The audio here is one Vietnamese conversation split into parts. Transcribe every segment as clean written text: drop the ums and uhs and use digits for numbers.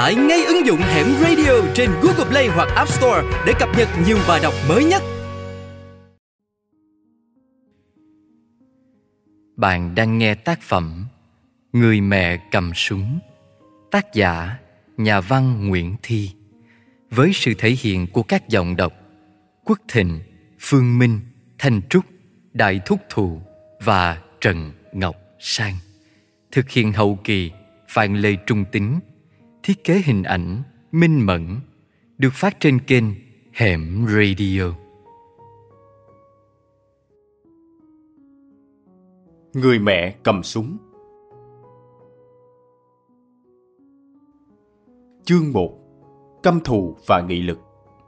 tải ngay ứng dụng Hẻm Radio trên Google Play hoặc App Store để cập nhật nhiều bài đọc mới nhất. Bạn đang nghe tác phẩm Người mẹ cầm súng, tác giả nhà văn Nguyễn Thi, với sự thể hiện của các giọng đọc Quốc Thịnh, Phương Minh, Thanh Trúc, Đại Thúc Thụ và Trần Ngọc Sang. Thực hiện hậu kỳ Phan Lê Trung Tính. Thiết kế hình ảnh Minh Mẫn. Được phát trên kênh Hẻm Radio. Người mẹ cầm súng. Chương 1. Căm thù và nghị lực.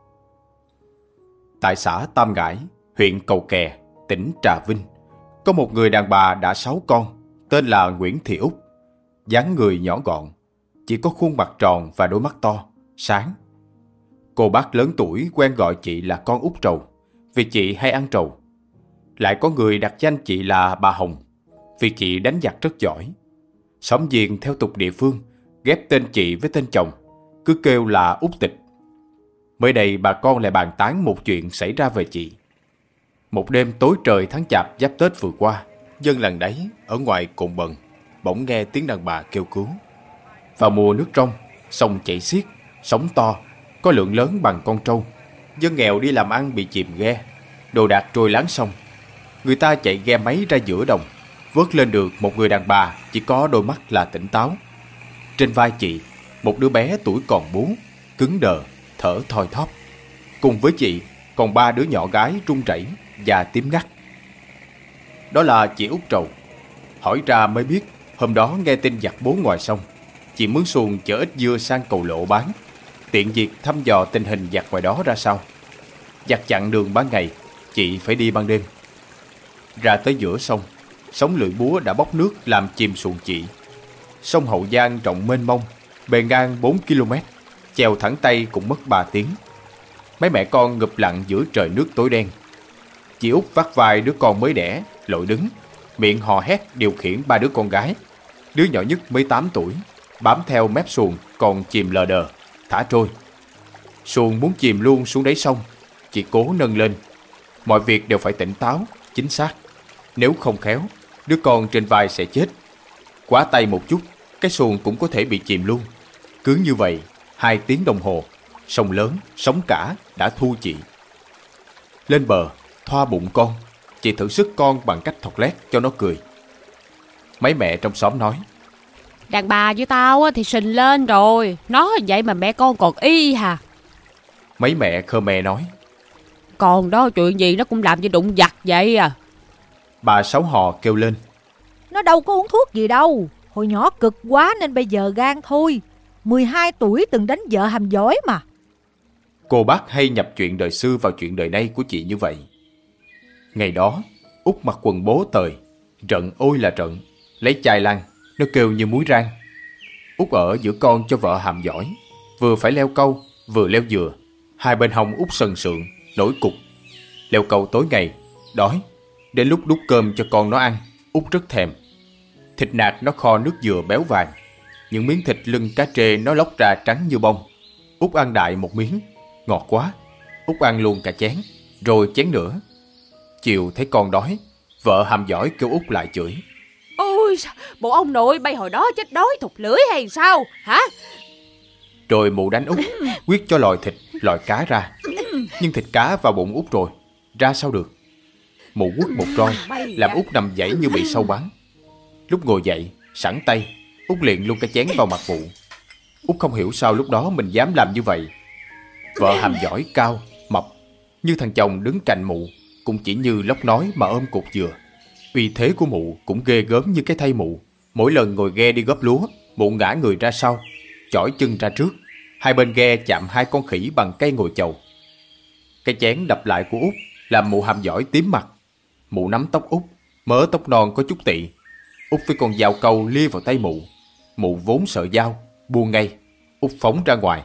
Tại xã Tam Ngãi, huyện Cầu Kè, tỉnh Trà Vinh, có một người đàn bà đã 6 con, tên là Nguyễn Thị Út. Dáng người nhỏ gọn, chỉ có khuôn mặt tròn và đôi mắt to, sáng. Cô bác lớn tuổi quen gọi chị là con út trầu, vì chị hay ăn trầu. Lại có người đặt danh chị là bà Hồng, vì chị đánh giặc rất giỏi. Xóm giềng theo tục địa phương, ghép tên chị với tên chồng, cứ kêu là Út Tịch. Mới đây bà con lại bàn tán một chuyện xảy ra về chị. Một đêm tối trời tháng Chạp giáp Tết vừa qua, dân làng đấy ở ngoài Cồn Bần bỗng nghe tiếng đàn bà kêu cứu. Vào mùa nước trong, sông chảy xiết, sóng to, có lượng lớn bằng con trâu. Dân nghèo đi làm ăn bị chìm ghe, đồ đạc trôi láng sông. Người ta chạy ghe máy ra giữa đồng, vớt lên được một người đàn bà chỉ có đôi mắt là tỉnh táo. Trên vai chị, một đứa bé tuổi còn bú, cứng đờ, thở thoi thóp. Cùng với chị còn 3 đứa nhỏ gái run rẩy và tím ngắt. Đó là chị Út Trầu. Hỏi ra mới biết, hôm đó nghe tin giặc bố ngoài sông, chị mướn xuồng chở ít dưa sang cầu lộ bán, tiện việc thăm dò tình hình giặc ngoài đó ra sao. Giặc chặn đường ban ngày, chị phải đi ban đêm. Ra tới giữa sông, sóng lưỡi búa đã bốc nước làm chìm xuồng chị. Sông Hậu Giang rộng mênh mông, bề ngang 4 km, chèo thẳng Tây cũng mất 3 tiếng. Mấy mẹ con ngụp lặn giữa trời nước tối đen. Chị Út vác vai đứa con mới đẻ, lội đứng, miệng hò hét điều khiển 3 đứa con gái. Đứa nhỏ nhất mới 8 tuổi, bám theo mép xuồng còn chìm lờ đờ, thả trôi. Xuồng muốn chìm luôn xuống đáy sông, chị cố nâng lên. Mọi việc đều phải tỉnh táo, chính xác. Nếu không khéo, đứa con trên vai sẽ chết. Quá tay một chút, cái xuồng cũng có thể bị chìm luôn. Cứ như vậy, 2 tiếng đồng hồ, sông lớn, sóng cả đã thu chị. Lên bờ, thoa bụng con, chị thử sức con bằng cách thọc lét cho nó cười. Mấy mẹ trong xóm nói: Đàn bà với tao thì sình lên rồi, nói vậy mà mẹ con còn y hả? Mấy mẹ Khmer nói: Còn đó chuyện gì nó cũng làm như đụng giặc vậy à. Bà Sáu Hò kêu lên: Nó đâu có uống thuốc gì đâu, hồi nhỏ cực quá nên bây giờ gan thôi. 12 tuổi từng đánh vợ hàm giỏi mà. Cô bác hay nhập chuyện đời xưa vào chuyện đời nay của chị như vậy. Ngày đó, Út mặc quần bố tời, trận ôi là trận, lấy chai lăn, nó kêu như muối rang. Út ở giữa con cho vợ hàm giỏi, vừa phải leo câu, vừa leo dừa. Hai bên hông Út sần sượng, nổi cục. Leo câu tối ngày, đói. Đến lúc đút cơm cho con nó ăn, Út rất thèm. Thịt nạc nó kho nước dừa béo vàng. Những miếng thịt lưng cá trê nó lóc ra trắng như bông. Út ăn đại một miếng, ngọt quá. Út ăn luôn cả chén, rồi chén nữa. Chiều thấy con đói, vợ hàm giỏi kêu Út lại chửi: Ôi, bộ ông nội bay hồi đó chết đói thụt lưỡi hay sao hả? Rồi mụ đánh Út, quyết cho lòi thịt, lòi cá ra. Nhưng thịt cá vào bụng Út rồi, ra sao được. Mụ quất một roi, làm Út nằm dãy như bị sâu bắn. Lúc ngồi dậy, sẵn tay, Út liền luôn cái chén vào mặt mụ. Út không hiểu sao lúc đó mình dám làm như vậy. Vợ hàm giỏi cao, mập, như thằng chồng đứng cạnh mụ, cũng chỉ như lóc nói mà ôm cục dừa. Uy thế của mụ cũng ghê gớm như cái thây mụ. Mỗi lần ngồi ghe đi góp lúa, mụ ngã người ra sau, chỏi chân ra trước. Hai bên ghe chạm 2 con khỉ bằng cây ngồi chầu. Cái chén đập lại của Út làm mụ hàm giỏi tím mặt. Mụ nắm tóc Út, mớ tóc non có chút tị. Út với con dao câu lia vào tay mụ. Mụ vốn sợ dao, buông ngay. Út phóng ra ngoài.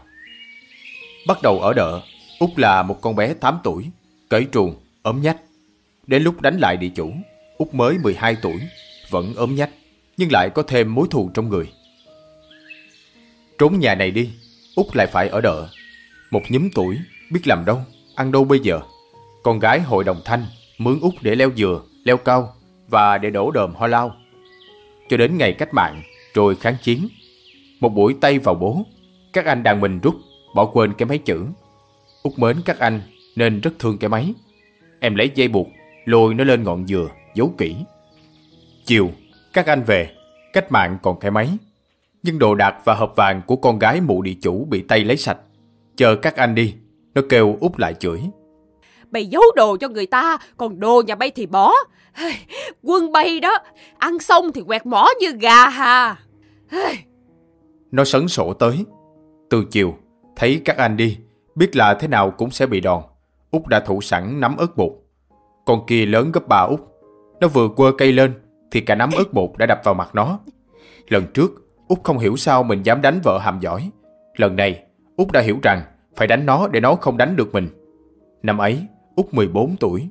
Bắt đầu ở đợ, Út là một con bé 8 tuổi, cởi truồng, ốm nhách. Đến lúc đánh lại địa chủ, Út mới 12 tuổi, vẫn ốm nhách, nhưng lại có thêm mối thù trong người. Trốn nhà này đi, Út lại phải ở đợ. Một nhúm tuổi, biết làm đâu, ăn đâu bây giờ. Con gái hội đồng thanh mướn Út để leo dừa, leo cao và để đổ đờm hoa lao. Cho đến ngày cách mạng, rồi kháng chiến. Một buổi tay vào bố, các anh đàn mình rút, bỏ quên cái máy chữ. Út mến các anh nên rất thương cái máy. Em lấy dây buộc, lôi nó lên ngọn dừa, giấu kỹ. Chiều, các anh về, cách mạng còn cái máy. Nhưng đồ đạc và hộp vàng của con gái mụ địa chủ bị Tây lấy sạch. Chờ các anh đi, nó kêu Út lại chửi. Mày giấu đồ cho người ta, còn đồ nhà bay thì bỏ. Quân bay đó, ăn xong thì quẹt mỏ như gà hà. Nó sấn sổ tới. Từ chiều, thấy các anh đi, biết là thế nào cũng sẽ bị đòn. Út đã thủ sẵn nắm ớt bột. Con kia lớn gấp 3 Út. Nó vừa quơ cây lên thì cả nắm ớt bột đã đập vào mặt nó. Lần trước, Út không hiểu sao mình dám đánh vợ hàm giỏi. Lần này, Út đã hiểu rằng phải đánh nó để nó không đánh được mình. Năm ấy, Út 14 tuổi.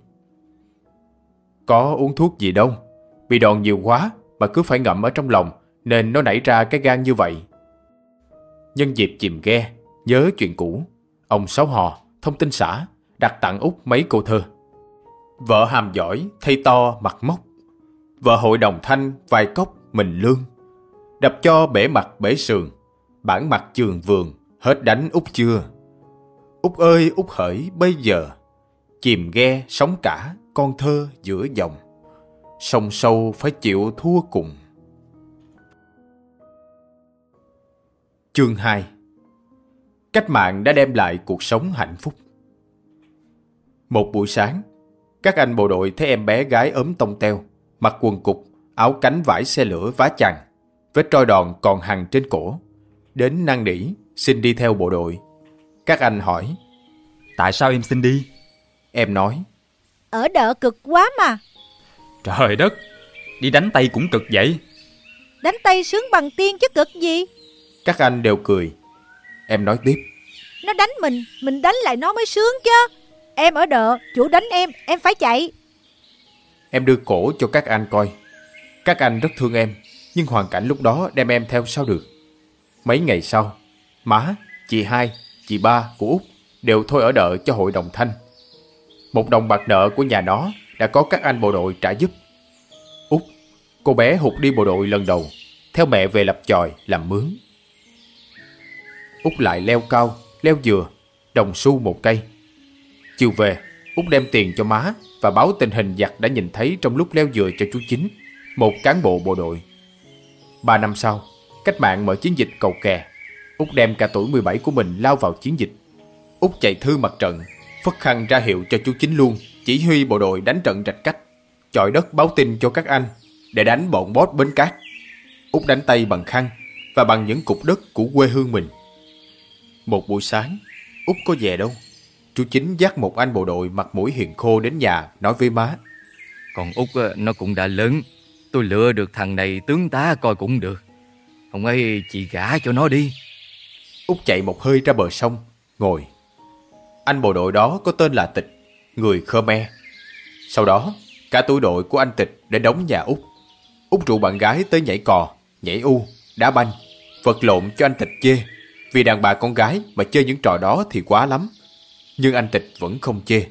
Có uống thuốc gì đâu. Bị đòn nhiều quá mà cứ phải ngậm ở trong lòng, nên nó nảy ra cái gan như vậy. Nhân dịp chìm ghe, nhớ chuyện cũ, ông Sáu Hò, thông tin xã, đặt tặng Út mấy câu thơ. Vợ hàm giỏi, thây to mặt mốc. Vợ hội đồng thanh, vài cốc mình lương. Đập cho bể mặt bể sườn, bản mặt trường vườn, hết đánh Út chưa? Út ơi Út hỡi bây giờ, chìm ghe sóng cả, con thơ giữa dòng. Sông sâu phải chịu thua cùng. Chương 2. Cách mạng đã đem lại cuộc sống hạnh phúc. Một buổi sáng, các anh bộ đội thấy em bé gái ốm tông teo, mặc quần cục, áo cánh vải xe lửa vá chằng, vết roi đòn còn hằn trên cổ, đến năn nỉ xin đi theo bộ đội. Các anh hỏi: Tại sao em xin đi? Em nói: Ở đợ cực quá mà. Trời đất, đi đánh Tây cũng cực vậy. Đánh Tây sướng bằng tiên chứ cực gì. Các anh đều cười. Em nói tiếp: Nó đánh mình đánh lại nó mới sướng chứ. Em ở đợ, chủ đánh em phải chạy. Em đưa cổ cho các anh coi. Các anh rất thương em, nhưng hoàn cảnh lúc đó đem em theo sao được. Mấy ngày sau, má, chị hai, chị ba của Út đều thôi ở đợ cho hội đồng thanh. 1 đồng bạc nợ của nhà nó đã có các anh bộ đội trả giúp. Út, cô bé hụt đi bộ đội lần đầu, theo mẹ về lập chòi làm mướn. Út lại leo cao, leo dừa, đồng xu một cây. Chiều về, Út đem tiền cho má và báo tình hình giặc đã nhìn thấy trong lúc leo dừa cho chú Chính, một cán bộ bộ đội. 3 năm sau, cách mạng mở chiến dịch Cầu Kè. Út đem cả tuổi 17 của mình lao vào chiến dịch. Út chạy thư mặt trận, phất khăn ra hiệu cho chú Chính luôn, chỉ huy bộ đội đánh trận rạch cách, chọi đất báo tin cho các anh để đánh bọn Bót Bến Cát. Út đánh Tây bằng khăn và bằng những cục đất của quê hương mình. Một buổi sáng, Út có về đâu. Chú Chính dắt một anh bộ đội mặt mũi hiền khô đến nhà nói với má: Còn Út nó cũng đã lớn. Tôi lựa được thằng này tướng tá coi cũng được. Ông ấy chị gả cho nó đi. Út chạy một hơi ra bờ sông, ngồi. Anh bộ đội đó có tên là Tịch, người Khmer. Sau đó, cả tuổi đội của anh Tịch đến đóng nhà Út. Út rủ bạn gái tới nhảy cò, nhảy u, đá banh, vật lộn cho anh Tịch chê. Vì đàn bà con gái mà chơi những trò đó thì quá lắm. Nhưng anh Tịch vẫn không chê.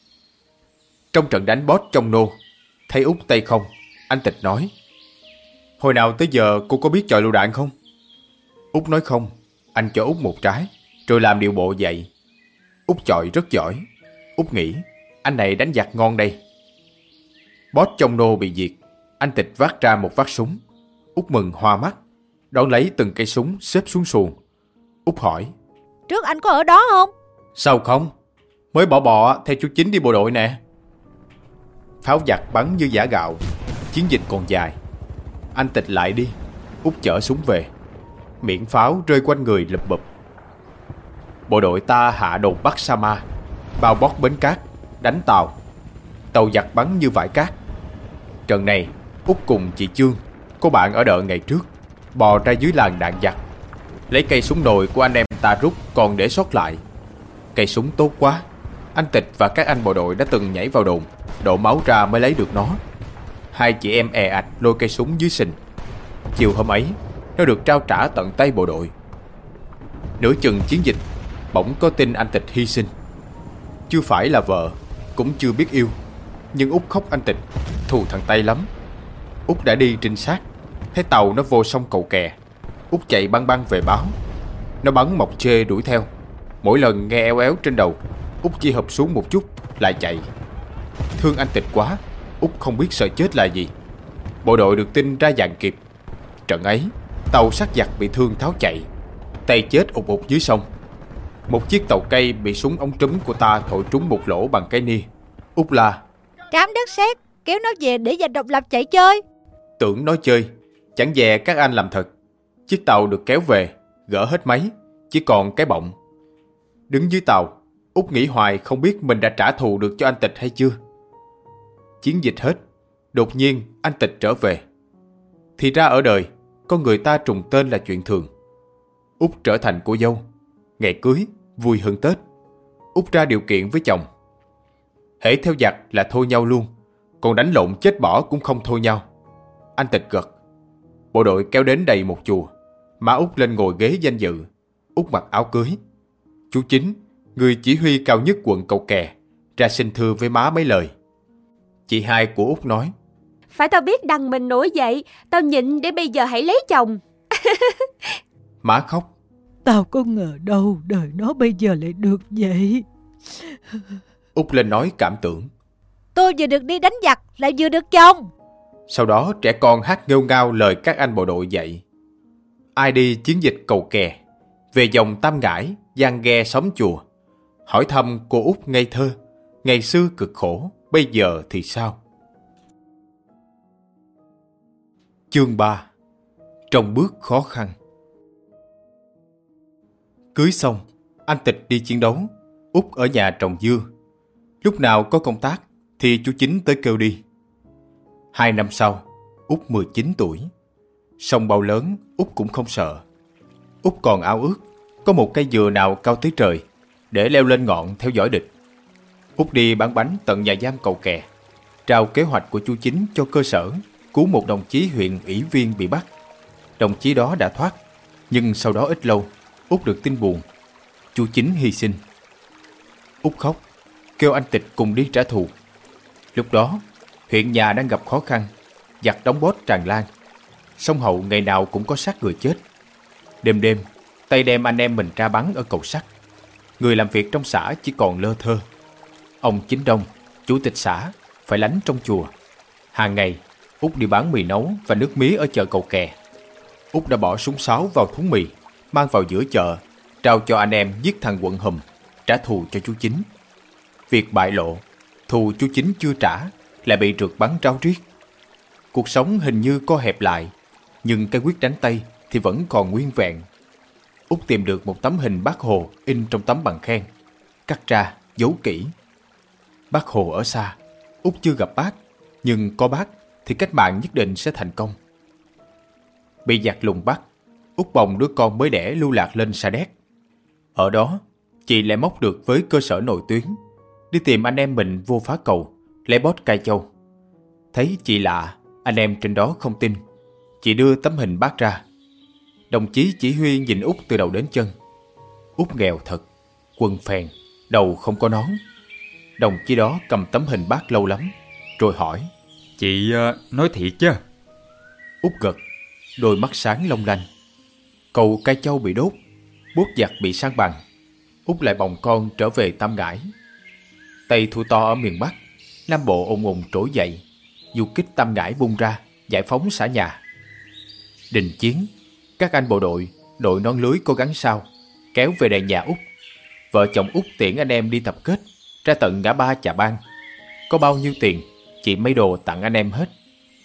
Trong trận đánh Bót trong nô, thấy Út tay không, anh Tịch nói: Hồi nào tới giờ cô có biết chọi lựu đạn không? Út nói không. Anh cho Út một trái, rồi làm điệu bộ dậy. Út chọi rất giỏi. Út nghĩ anh này đánh giặc ngon đây. Bót trong nô bị diệt, anh Tịch vác ra một vác súng. Út mừng hoa mắt, đón lấy từng cây súng xếp xuống xuồng. Út hỏi: Trước anh có ở đó không? Sao không? Mới bỏ bọ theo chú Chính đi bộ đội nè. Pháo giặc bắn như giã gạo. Chiến dịch còn dài. Anh Tịch lại đi. Út chở súng về. Miệng pháo rơi quanh người lụp bụp. Bộ đội ta hạ đồn Bắc Sa Ma, bao Bót Bến Cát, đánh Tàu. Tàu giặc bắn như vải cát. Trận này, Út cùng chị Chương, cô bạn ở đợ ngày trước, bò ra dưới làn đạn giặc, lấy cây súng nồi của anh em ta rút còn để sót lại. Cây súng tốt quá, anh Tịch và các anh bộ đội đã từng nhảy vào đồn, đổ máu ra mới lấy được nó. Hai chị em è ạch lôi cây súng dưới sình. Chiều hôm ấy, nó được trao trả tận tay bộ đội. Nửa chừng chiến dịch, bỗng có tin anh Tịch hy sinh. Chưa phải là vợ, cũng chưa biết yêu, nhưng Út khóc anh Tịch, thù thằng Tây lắm. Út đã đi trinh sát, thấy tàu nó vô sông Cầu Kè. Út chạy băng băng về báo. Nó bắn mọc chê đuổi theo. Mỗi lần nghe éo éo trên đầu, Út chỉ hụp xuống một chút lại chạy. Thương anh Tịch quá, Út không biết sợ chết là gì. Bộ đội được tin ra dàn kịp. Trận ấy, tàu sắt giặc bị thương tháo chạy, tay chết ụt ụt dưới sông. Một chiếc tàu cây bị súng ống trúm của ta thổi trúng một lỗ bằng cái ni. Út la: Trám đất sét, kéo nó về để giành độc lập chạy chơi. Tưởng nói chơi, chẳng dè các anh làm thật. Chiếc tàu được kéo về, gỡ hết máy, chỉ còn cái bọng. Đứng dưới tàu, Út nghĩ hoài không biết mình đã trả thù được cho anh Tịch hay chưa. Chiến dịch hết, đột nhiên anh Tịch trở về. Thì ra ở đời, con người ta trùng tên là chuyện thường. Út trở thành cô dâu. Ngày cưới, vui hơn Tết. Út ra điều kiện với chồng. Hễ theo giặc là thôi nhau luôn, còn đánh lộn chết bỏ cũng không thôi nhau. Anh Tịch gật. Bộ đội kéo đến đầy một chùa. Má Út lên ngồi ghế danh dự. Út mặc áo cưới. Chú Chính, người chỉ huy cao nhất quận Cầu Kè, ra xin thưa với má mấy lời. Chị hai của Út nói: Phải tao biết đằng mình nổi dậy, tao nhịn để bây giờ hãy lấy chồng. Má khóc: Tao có ngờ đâu đời nó bây giờ lại được vậy. Út lên nói cảm tưởng: Tôi vừa được đi đánh giặc, lại vừa được chồng. Sau đó trẻ con hát nghêu ngao lời các anh bộ đội dạy. Ai đi chiến dịch Cầu Kè, về dòng Tam Ngãi, Giang Ghe xóm chùa, hỏi thăm cô Út ngây thơ, ngày xưa cực khổ, bây giờ thì sao? Chương 3. Trong bước khó khăn. Cưới xong, anh Tịch đi chiến đấu, Út ở nhà trồng dưa. Lúc nào có công tác thì chú Chính tới kêu đi. 2 năm sau, Út 19 tuổi. Sông bao lớn, Út cũng không sợ. Út còn ao ước có một cây dừa nào cao tới trời để leo lên ngọn theo dõi địch. Út đi bán bánh tận nhà giam Cầu Kè, trao kế hoạch của chú Chính cho cơ sở cứu một đồng chí huyện ủy viên bị bắt. Đồng chí đó đã thoát, nhưng sau đó ít lâu, Út được tin buồn: chú Chính hy sinh. Út khóc, kêu anh Tịch cùng đi trả thù. Lúc đó, huyện nhà đang gặp khó khăn, giặc đóng bốt tràn lan. Sông Hậu ngày nào cũng có xác người chết. Đêm đêm, Tây đem anh em mình ra bắn ở cầu sắt. Người làm việc trong xã chỉ còn lơ thơ. Ông Chính Đông, chủ tịch xã, phải lánh trong chùa. Hàng ngày, Út đi bán mì nấu và nước mía ở chợ Cầu Kè. Út đã bỏ súng sáo vào thúng mì, mang vào giữa chợ, trao cho anh em giết thằng Quận Hùm, trả thù cho chú Chính. Việc bại lộ, thù chú Chính chưa trả, lại bị rượt bắn ráo riết. Cuộc sống hình như co hẹp lại, nhưng cái quyết đánh Tây thì vẫn còn nguyên vẹn. Út tìm được một tấm hình Bác Hồ in trong tấm bằng khen, cắt ra, giấu kỹ. Bác Hồ ở xa, Út chưa gặp Bác, nhưng có Bác thì cách mạng nhất định sẽ thành công. Bị giặc lùng bắt, Út bồng đứa con mới đẻ lưu lạc lên Sa Đéc. Ở đó, chị lại móc được với cơ sở nội tuyến, đi tìm anh em mình vô Phá Cầu, lấy bót Cai Châu. Thấy chị lạ, anh em trên đó không tin. Chị đưa tấm hình Bác ra. Đồng chí chỉ huy nhìn Út từ đầu đến chân. Út nghèo thật, quần phèn, đầu không có nón. Đồng chí đó cầm tấm hình Bác lâu lắm, rồi hỏi: Chị nói thiệt chứ? Út gật, đôi mắt sáng long lanh. Cầu Cai Châu bị đốt, bốt giặc bị san bằng. Út lại bồng con trở về Tam Ngãi. Tây thua to ở miền Bắc, Nam Bộ ùng ùng trỗi dậy. Du kích Tam Ngãi bung ra, giải phóng xã nhà. Đình chiến, các anh bộ đội, đội nón lưới có gắn sao, kéo về đèn nhà Út. Vợ chồng Út tiễn anh em đi tập kết, ra tận ngã ba Chà Bang. Có bao nhiêu tiền, chị mấy đồ tặng anh em hết.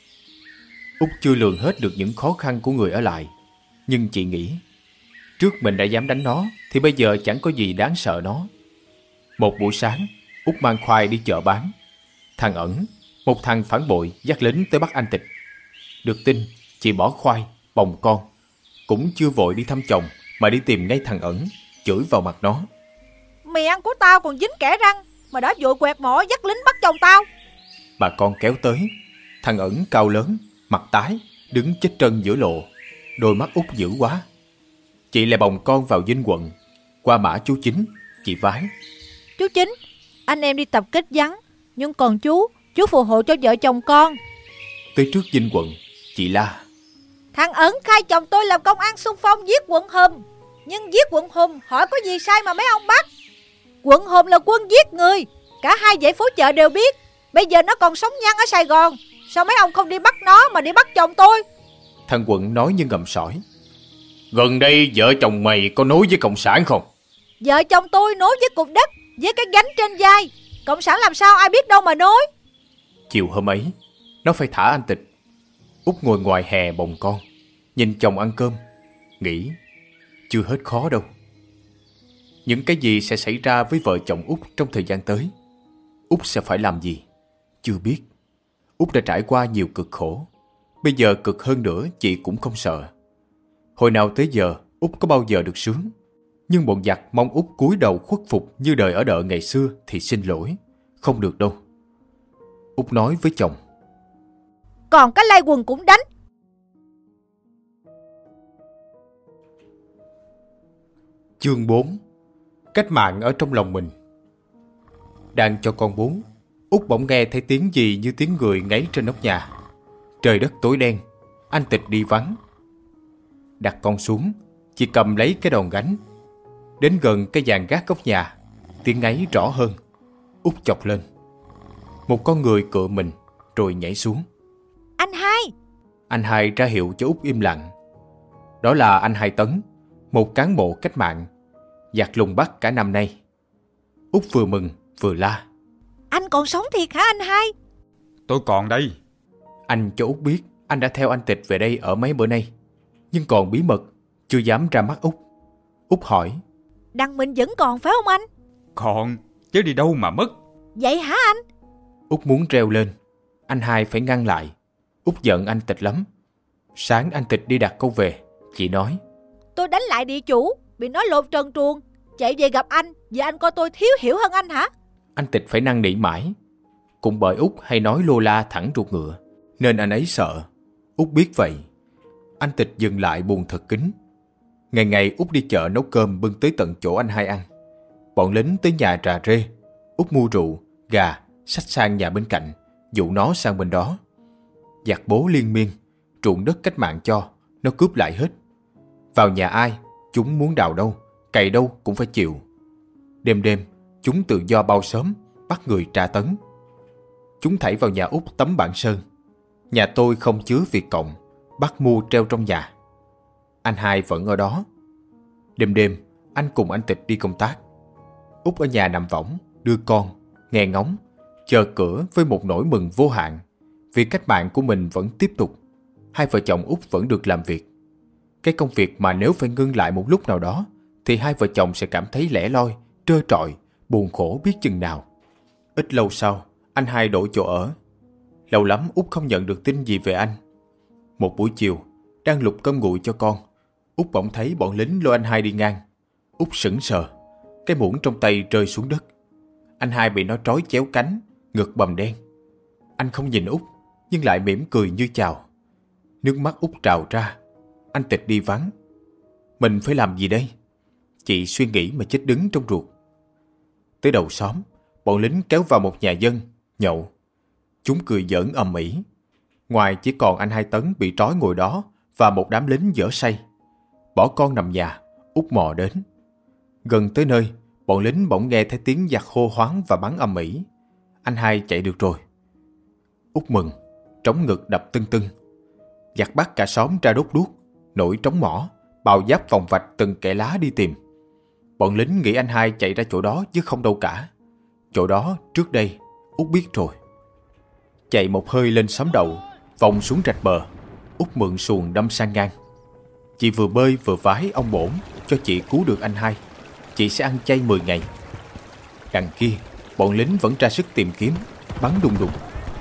Út chưa lường hết được những khó khăn của người ở lại, nhưng chị nghĩ, trước mình đã dám đánh nó, thì bây giờ chẳng có gì đáng sợ nó. Một buổi sáng, Út mang khoai đi chợ bán. Thằng Ẩn, một thằng phản bội dắt lính tới bắt anh Tịch. Được tin, chị bỏ khoai, bồng con. Cũng chưa vội đi thăm chồng, mà đi tìm ngay thằng Ẩn, chửi vào mặt nó: Mì ăn của tao còn dính kẽ răng, mà đã vội quẹt mỏ dắt lính bắt chồng tao. Bà con kéo tới. Thằng Ẩn cao lớn, mặt tái, đứng chết trân giữa lộ. Đôi mắt Út dữ quá. chị lại bồng con vào dinh quận. Qua mã chú Chính, chị vái: Chú Chính, anh em đi tập kết vắng, nhưng còn chú phù hộ cho vợ chồng con. Tới trước dinh quận, chị la: Thằng Ẩn khai chồng tôi làm công an xung phong giết quận Hùm. Nhưng giết quận Hùm hỏi có gì sai mà mấy ông bắt? Quận Hùm là quân giết người, cả hai dãy phố chợ đều biết. Bây giờ nó còn sống nhăn ở Sài Gòn, sao mấy ông không đi bắt nó mà đi bắt chồng tôi? Thằng Quận nói như ngầm sỏi: Gần đây vợ chồng mày có nối với Cộng sản không? Vợ chồng tôi nối với cục đất, với cái gánh trên vai. Cộng sản làm sao ai biết đâu mà nối. Chiều hôm ấy, nó phải thả anh Tịch. Út ngồi ngoài hè bồng con, nhìn chồng ăn cơm, nghĩ chưa hết khó đâu. Những cái gì sẽ xảy ra với vợ chồng Út trong thời gian tới? Út sẽ phải làm gì? Chưa biết. Út đã trải qua nhiều cực khổ. Bây giờ cực hơn nữa chị cũng không sợ. Hồi nào tới giờ Út có bao giờ được sướng. Nhưng bọn giặc mong Út cúi đầu khuất phục như đời ở đợ ngày xưa thì xin lỗi, không được đâu. Út nói với chồng: Còn cái lai quần cũng đánh. Chương 4: Cách mạng ở trong lòng mình. Đang cho con bú, Út bỗng nghe thấy tiếng gì như tiếng người ngáy trên nóc nhà. Trời đất tối đen, anh Tịch đi vắng. Đặt con xuống, chị cầm lấy cái đòn gánh. Đến gần cái dàn gác góc nhà, tiếng ngáy rõ hơn. Út chọc lên. Một con người cựa mình rồi nhảy xuống. Anh Hai! Anh Hai ra hiệu cho Út im lặng. Đó là anh Hai Tấn, một cán bộ cách mạng, giặc lùng bắt cả năm nay. Út vừa mừng vừa la: Anh còn sống thiệt hả anh Hai? Tôi còn đây. Anh cho Út biết anh đã theo anh Tịch về đây ở mấy bữa nay, nhưng còn bí mật, chưa dám ra mắt Út. Út hỏi: Đằng mình vẫn còn phải không anh? Còn, chứ đi đâu mà mất. Vậy hả anh? Út muốn reo lên, anh Hai phải ngăn lại. Út giận anh Tịch lắm. Sáng anh Tịch đi đặt câu về, chị nói: Tôi đánh lại địa chủ, bị nó lột trần truồng, chạy về gặp anh, và anh coi tôi thiếu hiểu hơn anh hả? Anh Tịch phải năn nỉ mãi. Cũng bởi Út hay nói lô la thẳng ruột ngựa, nên anh ấy sợ. Út biết vậy. Anh Tịch dừng lại buồn thật kín. Ngày ngày Út đi chợ nấu cơm bưng tới tận chỗ anh Hai ăn. Bọn lính tới nhà trà rê, Út mua rượu, gà, xách sang nhà bên cạnh, dụ nó sang bên đó. Giặc bố liên miên, ruộng đất cách mạng cho, nó cướp lại hết. Vào nhà ai, chúng muốn đào đâu, cày đâu cũng phải chịu. Đêm đêm, chúng tự do bao xóm, bắt người tra tấn. Chúng thảy vào nhà Út tấm bảng sơn. Nhà tôi không chứa Việt Cộng, bắt mua treo trong nhà. Anh Hai vẫn ở đó. Đêm đêm, anh cùng anh Tịch đi công tác. Út ở nhà nằm võng, đưa con, nghe ngóng, chờ cửa với một nỗi mừng vô hạn. Vì cách mạng của mình vẫn tiếp tục. Hai vợ chồng Út vẫn được làm việc. Cái công việc mà nếu phải ngưng lại một lúc nào đó, thì hai vợ chồng sẽ cảm thấy lẻ loi, trơ trọi, buồn khổ biết chừng nào. Ít lâu sau, anh Hai đổi chỗ ở. Lâu lắm Út không nhận được tin gì về anh. Một buổi chiều, đang lục cơm nguội cho con, Út bỗng thấy bọn lính lôi anh Hai đi ngang. Út sững sờ, cái muỗng trong tay rơi xuống đất. Anh Hai bị nó trói chéo cánh, ngực bầm đen. Anh không nhìn Út, nhưng lại mỉm cười như chào. Nước mắt Út trào ra. Anh Tịch đi vắng. Mình phải làm gì đây? Chị suy nghĩ mà chết đứng trong ruột. Tới đầu xóm, bọn lính kéo vào một nhà dân, nhậu. Chúng cười giỡn ầm ĩ. Ngoài chỉ còn anh Hai Tấn bị trói ngồi đó và một đám lính dở say. Bỏ con nằm nhà, Út mò đến. Gần tới nơi, bọn lính bỗng nghe thấy tiếng giặc hô hoáng và bắn ầm ĩ. Anh Hai chạy được rồi. Út mừng, trống ngực đập tưng tưng. Giặc bắt cả xóm ra đốt đuốc, nổi trống mỏ, bào giáp vòng vạch từng kẽ lá đi tìm. Bọn lính nghĩ anh Hai chạy ra chỗ đó chứ không đâu cả. Chỗ đó trước đây Út biết rồi. Chạy một hơi lên xóm đậu, vòng xuống rạch bờ, Út mượn xuồng đâm sang ngang. Chị vừa bơi vừa vái ông bổn cho chị cứu được anh Hai. Chị sẽ ăn chay 10 ngày. Đằng kia, bọn lính vẫn ra sức tìm kiếm, bắn đùng đùng.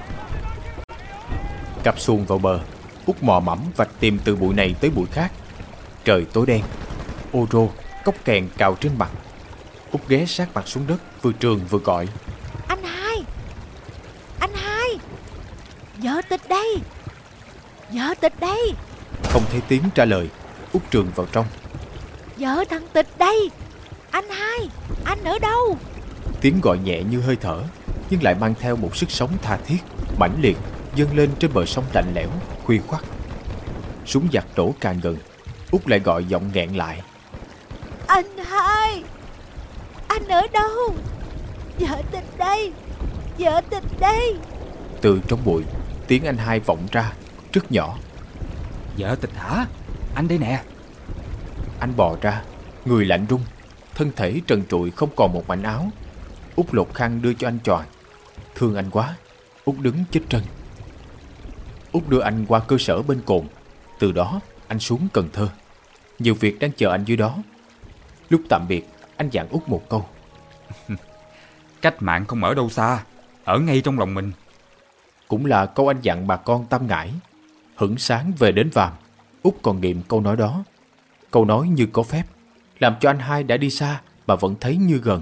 Cặp xuồng vào bờ, Út mò mẫm vạch tìm từ bụi này tới bụi khác. Trời tối đen, ô rô, cốc kèn cào trên mặt. Út ghé sát mặt xuống đất, vừa trườn vừa gọi: Anh Hai! Anh Hai! Vợ Tịch đây! Vợ Tịch đây! Không thấy tiếng trả lời, Út trườn vào trong. Vợ thằng Tịch đây. Anh hai, anh ở đâu? Tiếng gọi nhẹ như hơi thở, nhưng lại mang theo một sức sống tha thiết, mãnh liệt dâng lên trên bờ sông lạnh lẽo, khuya khoắt. Súng giặc nổ càng gần, Út lại gọi giọng nghẹn lại. Anh hai, anh ở đâu? Vợ Tịch đây, vợ Tịch đây. Từ trong bụi, tiếng anh hai vọng ra, rất nhỏ. Vợ Tịch hả? Anh đây nè. Anh bò ra, người lạnh run, thân thể trần trụi không còn một mảnh áo. Út lột khăn đưa cho anh choàng. Thương anh quá, Út đứng chết trân. Út đưa anh qua cơ sở bên cồn. Từ đó anh xuống Cần Thơ. Nhiều việc đang chờ anh dưới đó. Lúc tạm biệt, anh dặn Út một câu. Cách mạng không ở đâu xa, ở ngay trong lòng mình. Cũng là câu anh dặn bà con Tam Ngãi. Hửng sáng về đến Vàm, Út còn nghiệm câu nói đó. Câu nói như có phép, làm cho anh hai đã đi xa mà vẫn thấy như gần.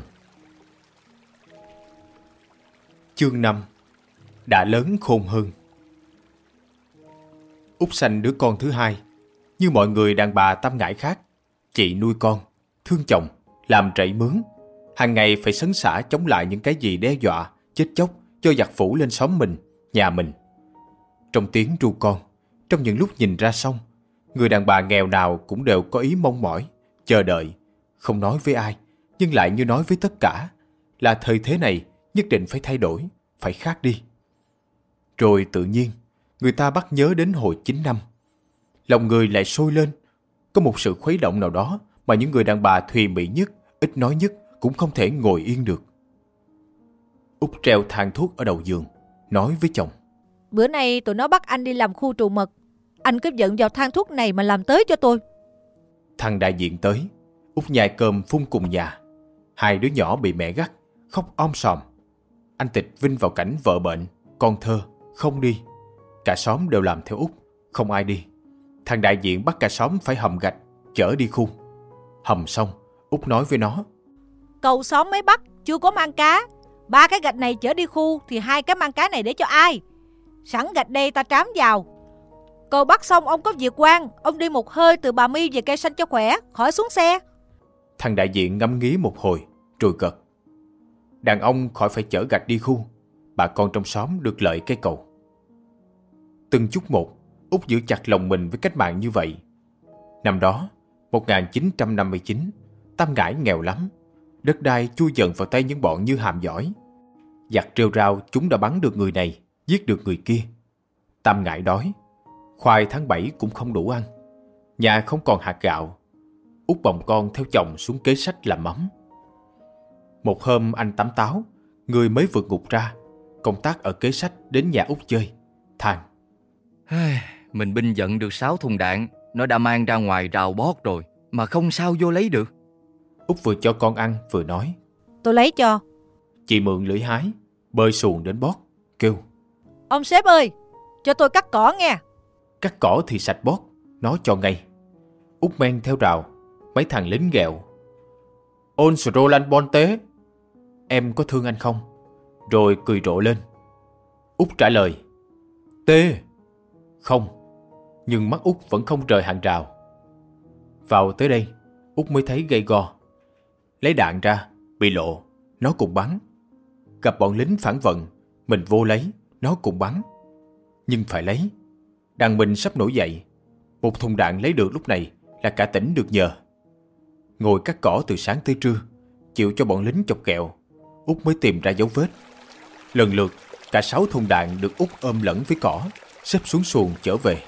Chương 5. Đã lớn khôn hơn. Út sanh đứa con thứ hai. Như mọi người đàn bà Tam Ngãi khác, chị nuôi con, thương chồng, làm rẫy mướn, hàng ngày phải sấn sả chống lại những cái gì đe dọa, chết chóc cho giặc phủ lên xóm mình, nhà mình. Trong tiếng ru con, trong những lúc nhìn ra sông, người đàn bà nghèo nào cũng đều có ý mong mỏi, chờ đợi, không nói với ai, nhưng lại như nói với tất cả, là thời thế này nhất định phải thay đổi, phải khác đi. Rồi tự nhiên, người ta bắt nhớ đến hồi 9 năm. Lòng người lại sôi lên, có một sự khuấy động nào đó mà những người đàn bà thùy mị nhất, ít nói nhất cũng không thể ngồi yên được. Út treo thang thuốc ở đầu giường, nói với chồng. Bữa nay tụi nó bắt anh đi làm khu trù mật. Anh cứ dẫn vào thang thuốc này mà làm tới cho tôi. Thằng đại diện tới, Út nhai cơm phun cùng nhà. Hai đứa nhỏ bị mẹ gắt, khóc om sòm. Anh Tịch vinh vào cảnh vợ bệnh, con thơ, không đi. Cả xóm đều làm theo Út, không ai đi. Thằng đại diện bắt cả xóm phải hầm gạch, chở đi khu. Hầm xong, Út nói với nó. Cầu xóm mới bắt, chưa có mang cá. 3 cái gạch này chở đi khu thì 2 cái mang cá này để cho ai? Sẵn gạch đây ta trám vào. Cầu bắt xong ông có việc quan, ông đi một hơi từ Bà My về Cây Xanh cho khỏe, khỏi xuống xe. Thằng đại diện ngẫm nghĩ một hồi, rồi gật. Đàn ông khỏi phải chở gạch đi khu, bà con trong xóm được lợi cây cầu. Từng chút một, Út giữ chặt lòng mình với cách mạng như vậy. Năm đó, 1959, Tam Ngãi nghèo lắm. Đất đai chui dần vào tay những bọn như Hàm Giỏi. Giặc rêu rao chúng đã bắn được người này, giết được người kia. Tam Ngãi đói, khoai tháng 7 cũng không đủ ăn. Nhà không còn hạt gạo. Út bồng con theo chồng xuống kế sách làm mắm. Một hôm anh Tám Táo, người mới vượt ngục ra, công tác ở kế sách, đến nhà Út chơi, than. Mình binh vận được 6 thùng đạn, nó đã mang ra ngoài rào bót rồi, mà không sao vô lấy được. Út vừa cho con ăn vừa nói. Tôi lấy cho. Chị mượn lưỡi hái, bơi xuồng đến bót, kêu. Ông sếp ơi, cho tôi cắt cỏ nghe. Cắt cỏ thì sạch bót, nó cho ngay. Út men theo rào, mấy thằng lính ghẹo. On Roland Bonte, em có thương anh không? Rồi cười rộ lên. Út trả lời. Tê. Không. Nhưng mắt Út vẫn không rời hàng rào. Vào tới đây, Út mới thấy gay go. Lấy đạn ra, bị lộ, nó cũng bắn. Gặp bọn lính phản vận, mình vô lấy, nó cũng bắn. Nhưng phải lấy. Đàn mình sắp nổi dậy. Một thùng đạn lấy được lúc này là cả tỉnh được nhờ. Ngồi cắt cỏ từ sáng tới trưa, chịu cho bọn lính chọc kẹo, Út mới tìm ra dấu vết. Lần lượt, cả 6 thùng đạn được Út ôm lẫn với cỏ, xếp xuống xuồng trở về.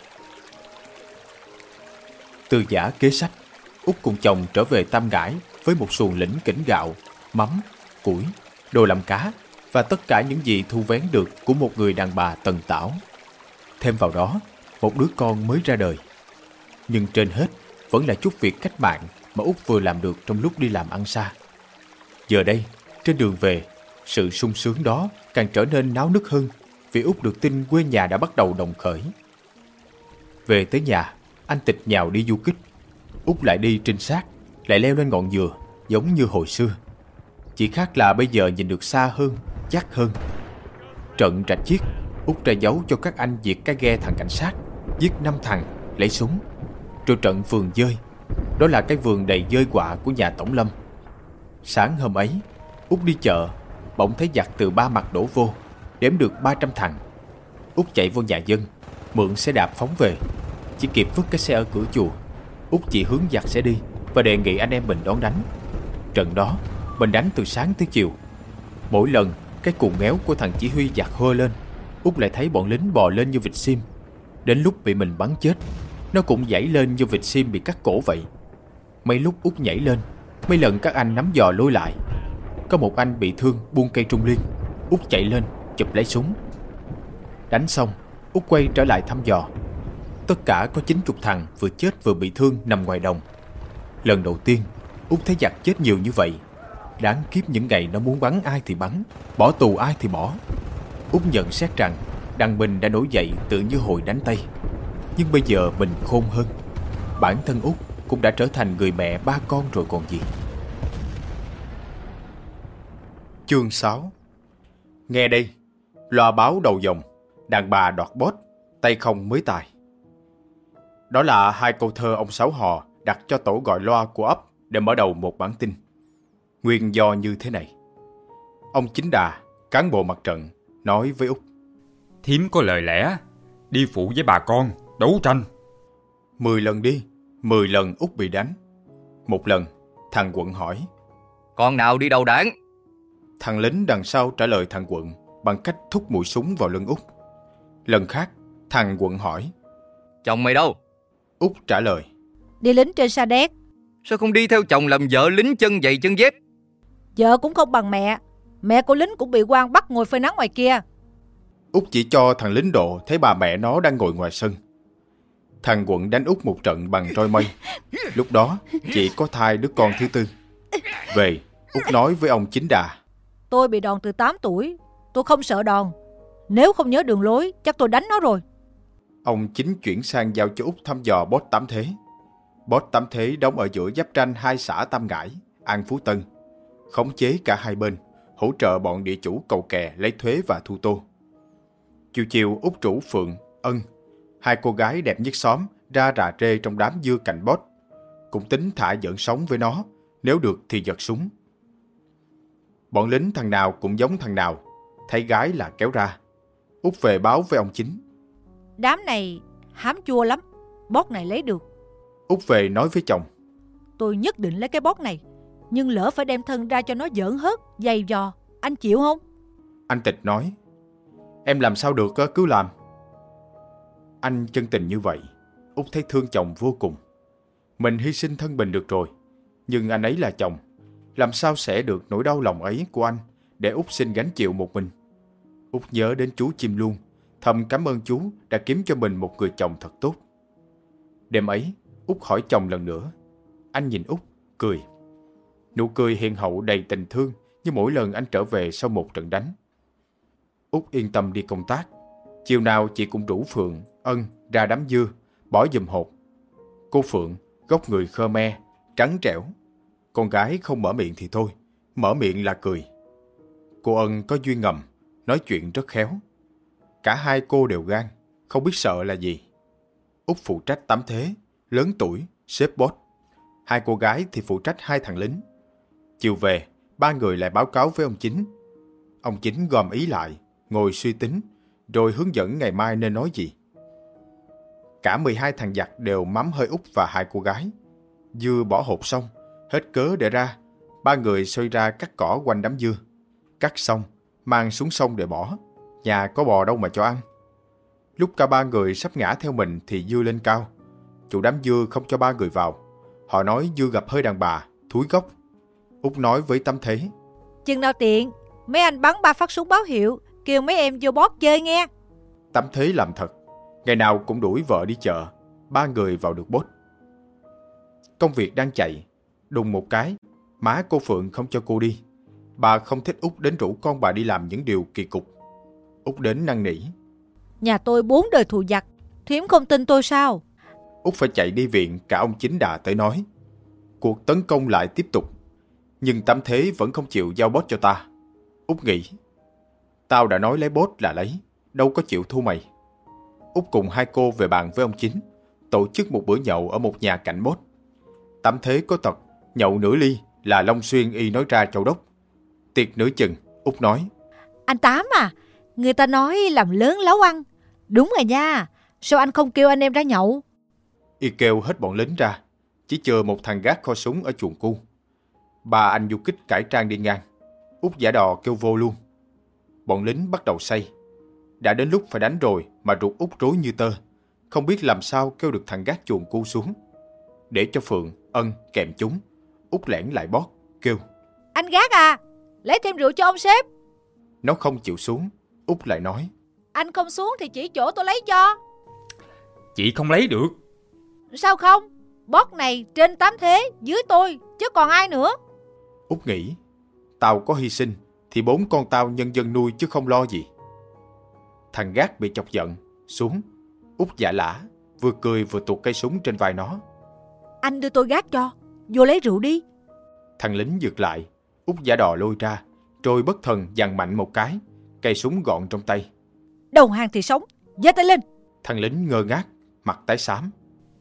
Từ Giã kế sách, Út cùng chồng trở về Tam Ngãi với một xuồng lỉnh kỉnh gạo, mắm, củi, đồ làm cá và tất cả những gì thu vén được của một người đàn bà tần tảo. Thêm vào đó, một đứa con mới ra đời. Nhưng trên hết vẫn là chút việc cách mạng mà Út vừa làm được trong lúc đi làm ăn xa. Giờ đây, trên đường về, sự sung sướng đó càng trở nên náo nức hơn vì Út được tin quê nhà đã bắt đầu đồng khởi. Về tới nhà, anh Tịch nhào đi du kích. Út lại đi trinh sát, lại leo lên ngọn dừa giống như hồi xưa. Chỉ khác là bây giờ nhìn được xa hơn, chắc hơn. Trận Rạch Chiếc, Út ra dấu cho các anh diệt cái ghe thằng cảnh sát, giết 5 thằng, lấy súng. Rồi trận Vườn Dơi, Đó là cái vườn đầy dơi quạ của nhà Tổng Lâm. Sáng hôm ấy, Út đi chợ, bỗng thấy giặc từ 3 mặt đổ vô, đếm được 300 thằng. Út chạy vô nhà dân, mượn xe đạp phóng về. Chỉ kịp vứt cái xe ở cửa chùa, Út chỉ hướng giặc sẽ đi và đề nghị anh em mình đón đánh. Trận đó mình đánh từ sáng tới chiều. Mỗi lần cái cuồng méo của thằng chỉ huy giặc hô lên, Út lại thấy bọn lính bò lên như vịt sim. Đến lúc bị mình bắn chết, nó cũng nhảy lên như vịt sim bị cắt cổ vậy. Mấy lúc Út nhảy lên, mấy lần các anh nắm giò lôi lại. Có một anh bị thương buông cây trung liên, Út chạy lên chụp lấy súng. Đánh xong, Út quay trở lại thăm dò. Tất cả có 90 thằng vừa chết vừa bị thương nằm ngoài đồng. Lần đầu tiên Út thấy giặc chết nhiều như vậy. Đáng kiếp những ngày nó muốn bắn ai thì bắn, bỏ tù ai thì bỏ. Út nhận xét rằng đàn Bình đã nổi dậy tự như hồi đánh Tây. Nhưng bây giờ mình khôn hơn. Bản thân Út cũng đã trở thành người mẹ 3 con rồi còn gì. Chương 6. Nghe đây, loa báo đầu dòng, đàn bà đoạt bót, tay không mới tài. Đó là 2 câu thơ ông Sáu Hò đặt cho tổ gọi loa của ấp để mở đầu một bản tin. Nguyên do như thế này. Ông Chính Đà, cán bộ mặt trận, nói với Út: Thím có lời lẽ, đi phụ với bà con, đấu tranh. 10 lần đi, 10 lần Út bị đánh. Một lần, thằng Quận hỏi: Con nào đi đầu đảng? Thằng lính đằng sau trả lời thằng Quận bằng cách thúc mũi súng vào lưng Út. Lần khác, thằng Quận hỏi: Chồng mày đâu? Út trả lời: Đi lính trên Sa Đéc. Sao không đi theo chồng làm vợ lính chân giày chân dép? Vợ cũng không bằng mẹ. Mẹ của lính cũng bị quan bắt ngồi phơi nắng ngoài kia. Út chỉ cho thằng lính độ thấy bà mẹ nó đang ngồi ngoài sân. Thằng Quận đánh Út một trận bằng roi mây. Lúc đó chị có thai đứa con thứ tư. Về, Út nói với ông Chính Đà: Tôi bị đòn từ 8 tuổi. Tôi không sợ đòn. Nếu không nhớ đường lối, chắc tôi đánh nó rồi. Ông Chính chuyển sang giao cho Út thăm dò Bốt Tám Thế. Bốt Tám Thế đóng ở giữa giáp ranh 2 xã Tam Ngãi, An Phú Tân, khống chế cả hai bên, hỗ trợ bọn địa chủ cầu kè lấy thuế và thu tô. Chiều chiều, Út rủ Phượng, Ân, 2 cô gái đẹp nhất xóm, ra rà rê trong đám dưa cạnh Bốt. Cũng tính thả giỡn sống với nó, nếu được thì giật súng. Bọn lính thằng nào cũng giống thằng nào, thấy gái là kéo ra. Út về báo với ông Chính: Đám này hám chua lắm. Bót này lấy được. Út về nói với chồng: Tôi nhất định lấy cái bót này. Nhưng lỡ phải đem thân ra cho nó giỡn hớt, dày dò, anh chịu không? Anh Tịch nói: Em làm sao được, cứ làm. Anh chân tình như vậy, Út thấy thương chồng vô cùng. Mình hy sinh thân mình được rồi, nhưng anh ấy là chồng, làm sao sẽ được nỗi đau lòng ấy của anh để Út xin gánh chịu một mình. Út nhớ đến chú Chim Luôn, thầm cảm ơn chú đã kiếm cho mình một người chồng thật tốt. Đêm ấy, Út hỏi chồng lần nữa. Anh nhìn Út, cười. Nụ cười hiền hậu đầy tình thương như mỗi lần anh trở về sau một trận đánh. Út yên tâm đi công tác. Chiều nào chị cũng rủ Phượng, Ân ra đám dưa, bỏ giùm hột. Cô Phượng, gốc người Khmer, trắng trẻo. Con gái không mở miệng thì thôi, mở miệng là cười. Cô Ân có duyên ngầm, nói chuyện rất khéo. Cả hai cô đều gan, không biết sợ là gì. Út phụ trách Tám Thế, lớn tuổi, xếp Bốt. 2 cô gái thì phụ trách 2 thằng lính. Chiều về, 3 người lại báo cáo với ông Chính. Ông Chính gom ý lại, ngồi suy tính, rồi hướng dẫn ngày mai nên nói gì. Cả 12 thằng giặc đều mắm hơi Út và 2 cô gái. Dưa bỏ hột xong, hết cớ để ra, 3 người xoay ra cắt cỏ quanh đám dưa. Cắt xong, mang xuống sông để bỏ. Nhà có bò đâu mà cho ăn. Lúc cả 3 người sắp ngã theo mình thì dưa lên cao. Chủ đám dưa không cho 3 người vào. Họ nói dưa gặp hơi đàn bà, thúi gốc. Út nói với Tám Thế: Chừng nào tiện, mấy anh bắn 3 phát súng báo hiệu, kêu mấy em vô bót chơi nghe. Tám Thế làm thật. Ngày nào cũng đuổi vợ đi chợ. 3 người vào được Bốt. Công việc đang chạy. Đùng một cái, má cô Phượng không cho cô đi. Bà không thích Út đến rủ con bà đi làm những điều kỳ cục. Út đến năn nỉ: Nhà tôi 4 đời thù giặc, thím không tin tôi sao? Út phải chạy đi viện, cả ông Chính Đà tới nói. Cuộc tấn công lại tiếp tục. Nhưng Tám Thế vẫn không chịu giao Bốt cho ta. Út nghĩ: Tao đã nói lấy Bốt là lấy, đâu có chịu thua mày. Út cùng 2 cô về bàn với ông Chính, tổ chức một bữa nhậu ở một nhà cạnh Bốt. Tám Thế có tật nhậu nửa ly là Long Xuyên y nói ra Châu Đốc. Tiệc nửa chừng, Út nói: Anh Tám à, người ta nói làm lớn lấu ăn. Đúng rồi nha, sao anh không kêu anh em ra nhậu? Y kêu hết bọn lính ra, chỉ chờ một thằng gác kho súng ở chuồng cu. Ba anh du kích cải trang đi ngang, Út giả đò kêu vô luôn. Bọn lính bắt đầu say. Đã đến lúc phải đánh rồi mà ruột Út rối như tơ, không biết làm sao kêu được thằng gác chuồng cu xuống. Để cho Phượng, Ân kèm chúng, Út lẻn lại bót, kêu: Anh gác à, lấy thêm rượu cho ông sếp. Nó không chịu xuống. Út lại nói: Anh không xuống thì chỉ chỗ tôi lấy cho. Chị không lấy được. Sao không? Bót này trên Tám Thế, dưới tôi, chứ còn ai nữa. Út nghĩ, tao có hy sinh thì 4 con tao nhân dân nuôi chứ không lo gì. Thằng gác bị chọc giận, xuống. Út giả lả, vừa cười vừa tuột cây súng trên vai nó. Anh đưa tôi gác cho, vô lấy rượu đi. Thằng lính giật lại, Út giả đò lôi ra, rồi bất thần giằng mạnh một cái, cây súng gọn trong tay. Đầu hàng thì sống, giơ tay lên. Thằng lính ngơ ngác, mặt tái xám.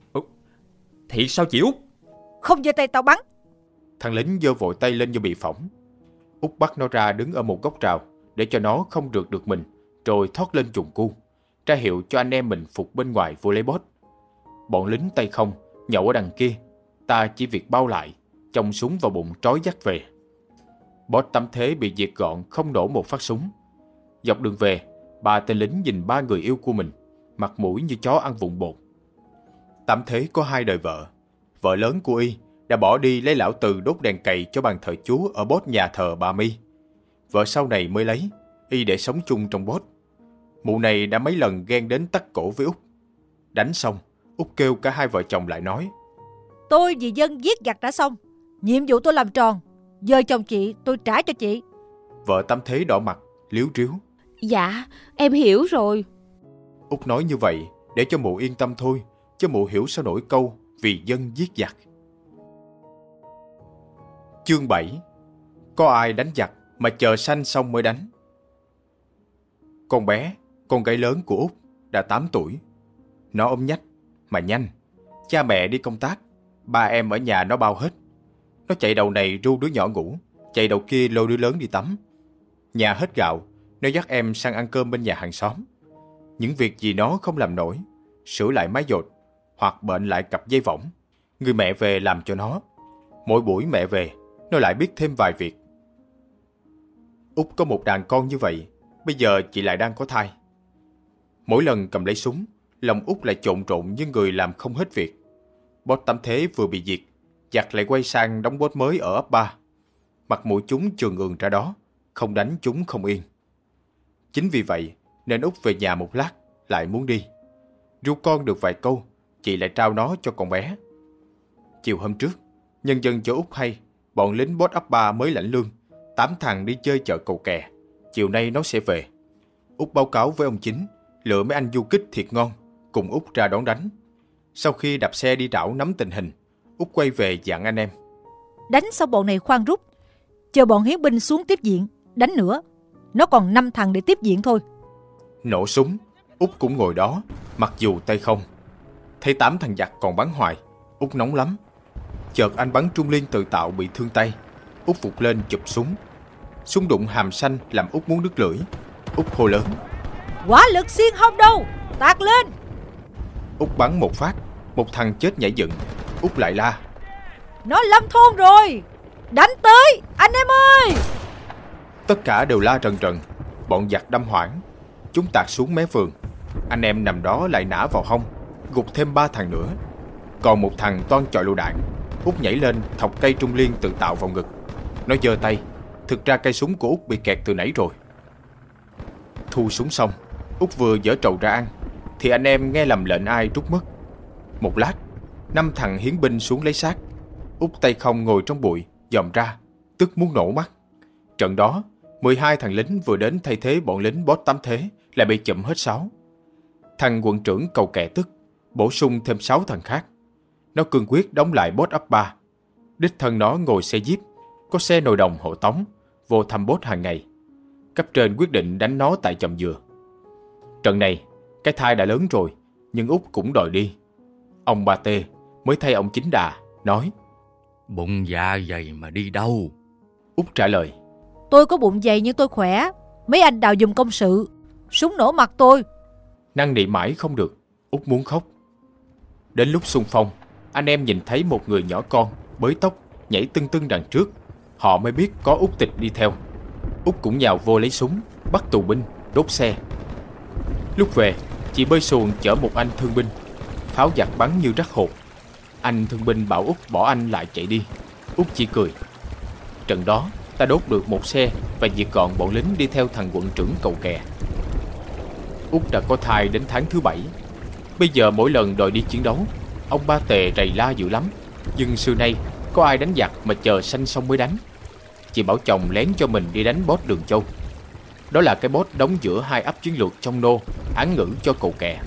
Thiệt sao chị Út? Không giơ tay tao bắn. Thằng lính giơ vội tay lên như bị phỏng. Út bắt nó ra đứng ở một góc rào để cho nó không rượt được mình, rồi thoát lên chuồng cu, ra hiệu cho anh em mình phục bên ngoài vô lấy bót. Bọn lính tay không nhậu ở đằng kia, ta chỉ việc bao lại, chồng súng vào bụng trói dắt về. Bót Tám Thế bị diệt gọn, không nổ một phát súng. Dọc đường về, 3 tên lính nhìn 3 người yêu của mình, mặt mũi như chó ăn vụn bột. Tám Thế có 2 đời vợ. Vợ lớn của y đã bỏ đi lấy lão Từ đốt đèn cày cho bàn thờ Chúa ở bót nhà thờ bà My. Vợ sau này mới lấy, y để sống chung trong bót. Mụ này đã mấy lần ghen đến tắt cổ với Út. Đánh xong, Út kêu cả 2 vợ chồng lại nói: Tôi vì dân giết giặc đã xong, nhiệm vụ tôi làm tròn, giờ chồng chị tôi trả cho chị. Vợ Tám Thế đỏ mặt, líu ríu: Dạ, em hiểu rồi. Út nói như vậy để cho mụ yên tâm thôi, chứ mụ hiểu sao nổi câu vì dân giết giặc. Chương 7. Có ai đánh giặc mà chờ sanh xong mới đánh. Con bé, con gái lớn của Út, đã 8 tuổi. Nó ốm nhách, mà nhanh. Cha mẹ đi công tác, 3 em ở nhà nó bao hết. Nó chạy đầu này ru đứa nhỏ ngủ, chạy đầu kia lôi đứa lớn đi tắm. Nhà hết gạo, nó dắt em sang ăn cơm bên nhà hàng xóm. Những việc gì nó không làm nổi, sửa lại mái dột, hoặc bệnh lại cặp dây võng, người mẹ về làm cho nó. Mỗi buổi mẹ về, nó lại biết thêm vài việc. Út có một đàn con như vậy, bây giờ chị lại đang có thai. Mỗi lần cầm lấy súng, lòng Út lại trộn rộn như người làm không hết việc. Bót Tám Thế vừa bị diệt, giặc lại quay sang đóng bót mới ở ấp 3. Mặt mũi chúng chường ườn ra đó, không đánh chúng không yên. Chính vì vậy nên Út về nhà một lát lại muốn đi. Ru con được vài câu, chị lại trao nó cho con bé. Chiều hôm trước, nhân dân cho Út hay bọn lính bót ấp 3 mới lãnh lương, 8 thằng đi chơi chợ Cầu Kè. Chiều nay nó sẽ về. Út báo cáo với ông Chính, lựa mấy anh du kích thiệt ngon, cùng Út ra đón đánh. Sau khi đạp xe đi đảo nắm tình hình, Út quay về dặn anh em: Đánh xong bọn này khoan rút, chờ bọn hiến binh xuống tiếp diện, đánh nữa. Nó còn 5 thằng để tiếp diện thôi. Nổ súng, Út cũng ngồi đó, mặc dù tay không. Thấy 8 thằng giặc còn bắn hoài, Út nóng lắm. Chợt anh bắn trung liên tự tạo bị thương tay. Út vụt lên chụp súng. Súng đụng hàm xanh làm Út muốn đứt lưỡi. Út hô lớn: Quả lực xiên hông đâu, tạt lên. Út bắn một phát, một thằng chết nhảy dựng. Út lại la: Nó lâm thôn rồi, đánh tới, anh em ơi. Tất cả đều la rần rần. Bọn giặc đâm hoảng, chúng tạt xuống mé vườn. Anh em nằm đó lại nã vào hông, gục thêm 3 thằng nữa. Còn một thằng toan chọi lựu đạn. Út nhảy lên thọc cây trung liên tự tạo vào ngực. Nó giơ tay, thực ra cây súng của Út bị kẹt từ nãy rồi. Thu súng xong, Út vừa dở trầu ra ăn thì anh em nghe lầm lệnh ai rút mất. Một lát, 5 thằng hiến binh xuống lấy xác. Út tay không ngồi trong bụi, dòm ra, tức muốn nổ mắt. Trận đó, 12 thằng lính vừa đến thay thế bọn lính bót Tám Thế lại bị chụm hết 6. Thằng quận trưởng Cầu Kè tức, bổ sung thêm 6 thằng khác. Nó cương quyết đóng lại bót ấp 3. Đích thân nó ngồi xe jeep, có xe nồi đồng hộ tống, vô thăm bót hàng ngày. Cấp trên quyết định đánh nó tại chòm dừa. Trận này, cái thai đã lớn rồi, nhưng Út cũng đòi đi. Ông Ba Tê mới thay ông Chính Đà, nói: Bụng dạ dày mà đi đâu? Út trả lời. Tôi có bụng dày nhưng tôi khỏe. Mấy anh đào giùm công sự. Súng nổ mặt tôi. Năn nỉ mãi không được, Út muốn khóc. Đến lúc xung phong, anh em nhìn thấy một người nhỏ con bới tóc nhảy tưng tưng đằng trước. Họ mới biết có Út Tịch đi theo. Út cũng nhào vô lấy súng, bắt tù binh, đốt xe. Lúc về, chị bơi xuồng chở một anh thương binh. Pháo giặc bắn như rắc hột. Anh thương binh bảo Út bỏ anh lại chạy đi. Út chỉ cười. Trận đó, ta đốt được một xe và diệt gọn bọn lính đi theo thằng quận trưởng Cầu Kè. Út đã có thai đến tháng thứ 7. Bây giờ mỗi lần đòi đi chiến đấu, ông ba Tề rầy la dữ lắm. Nhưng xưa nay có ai đánh giặc mà chờ sanh xong mới đánh. Chị bảo chồng lén cho mình đi đánh boss Đường Châu. Đó là cái boss đóng giữa hai ấp chiến lược trong nô, án ngữ cho Cầu Kè.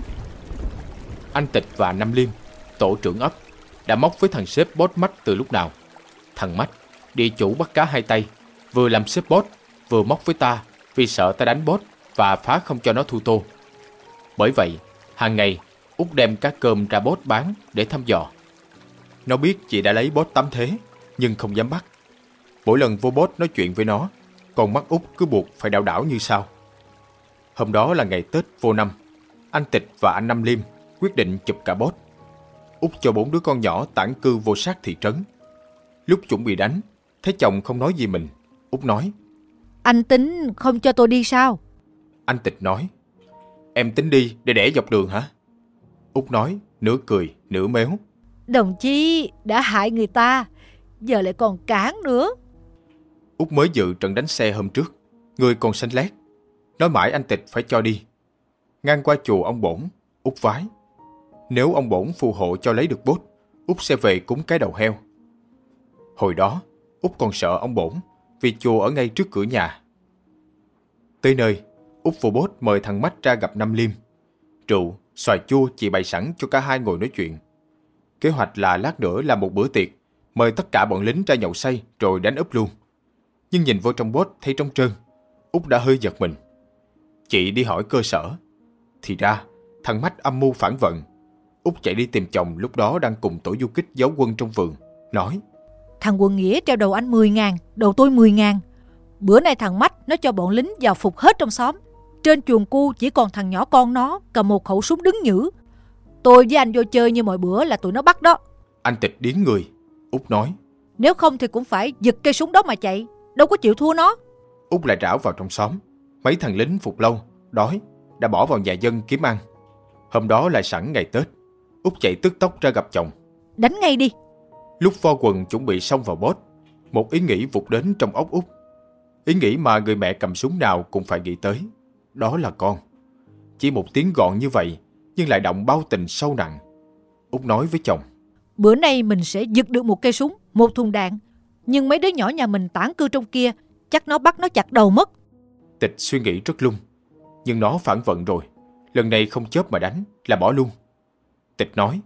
Anh Tịch và Năm Liêm, tổ trưởng ấp, đã móc với thằng sếp boss Mách từ lúc nào. Thằng Mách, địa chủ bắt cá hai tay, vừa làm sếp boss, vừa móc với ta vì sợ ta đánh boss và phá không cho nó thu tô. Bởi vậy, hàng ngày Út đem cá cơm ra boss bán để thăm dò. Nó biết chị đã lấy boss tắm thế, nhưng không dám bắt. Mỗi lần vô boss nói chuyện với nó, con mắt Út cứ buộc phải đảo đảo như sau. Hôm đó là ngày Tết vô năm. Anh Tịch và anh Năm Liêm quyết định chụp cả boss. Út cho 4 đứa con nhỏ tản cư vô sát thị trấn. Lúc chuẩn bị đánh, thấy chồng không nói gì mình, Út nói. Anh tính không cho tôi đi sao? Anh Tịch nói. Em tính đi để đẻ dọc đường hả? Út nói, nửa cười, nửa méo. Đồng chí đã hại người ta, giờ lại còn cản nữa. Út mới dự trận đánh xe hôm trước, người còn xanh lét. Nói mãi anh Tịch phải cho đi. Ngang qua chùa ông Bổn, Út vái. Nếu ông Bổn phù hộ cho lấy được boss, Út sẽ về cúng cái đầu heo. Hồi đó, Út còn sợ ông Bổn vì chùa ở ngay trước cửa nhà. Tới nơi, Út vô boss mời thằng Mách ra gặp Năm Liêm. Rượu, xoài chua chị bày sẵn cho cả hai ngồi nói chuyện. Kế hoạch là lát nữa làm một bữa tiệc, mời tất cả bọn lính ra nhậu say rồi đánh úp luôn. Nhưng nhìn vô trong boss thấy trống trơn, Út đã hơi giật mình. Chị đi hỏi cơ sở. Thì ra, thằng Mách âm mưu phản vận. Út chạy đi tìm chồng lúc đó đang cùng tổ du kích giấu quân trong vườn, nói. Thằng Quận Nghĩa treo đầu anh 10.000, đầu tôi 10.000. Bữa nay thằng Mách nó cho bọn lính vào phục hết trong xóm. Trên chuồng cu chỉ còn thằng nhỏ con nó cầm một khẩu súng đứng nhử. Tôi với anh vô chơi như mọi bữa là tụi nó bắt đó. Anh Tịch điếng người. Út nói. Nếu không thì cũng phải giật cây súng đó mà chạy, đâu có chịu thua nó. Út lại rảo vào trong xóm. Mấy thằng lính phục lâu, đói, đã bỏ vào nhà dân kiếm ăn. Hôm đó lại sẵn ngày Tết. Út chạy tức tốc ra gặp chồng. Đánh ngay đi. Lúc vo quần chuẩn bị xông vào boss, một ý nghĩ vụt đến trong óc Út. Ý nghĩ mà người mẹ cầm súng nào cũng phải nghĩ tới. Đó là con. Chỉ một tiếng gọn như vậy, nhưng lại động bao tình sâu nặng. Út nói với chồng. Bữa nay mình sẽ giật được một cây súng, một thùng đạn. Nhưng mấy đứa nhỏ nhà mình tản cư trong kia, chắc nó bắt nó chặt đầu mất. Tịch suy nghĩ rất lung. Nhưng nó phản vận rồi. Lần này không chớp mà đánh, là bỏ luôn. Tịch nói.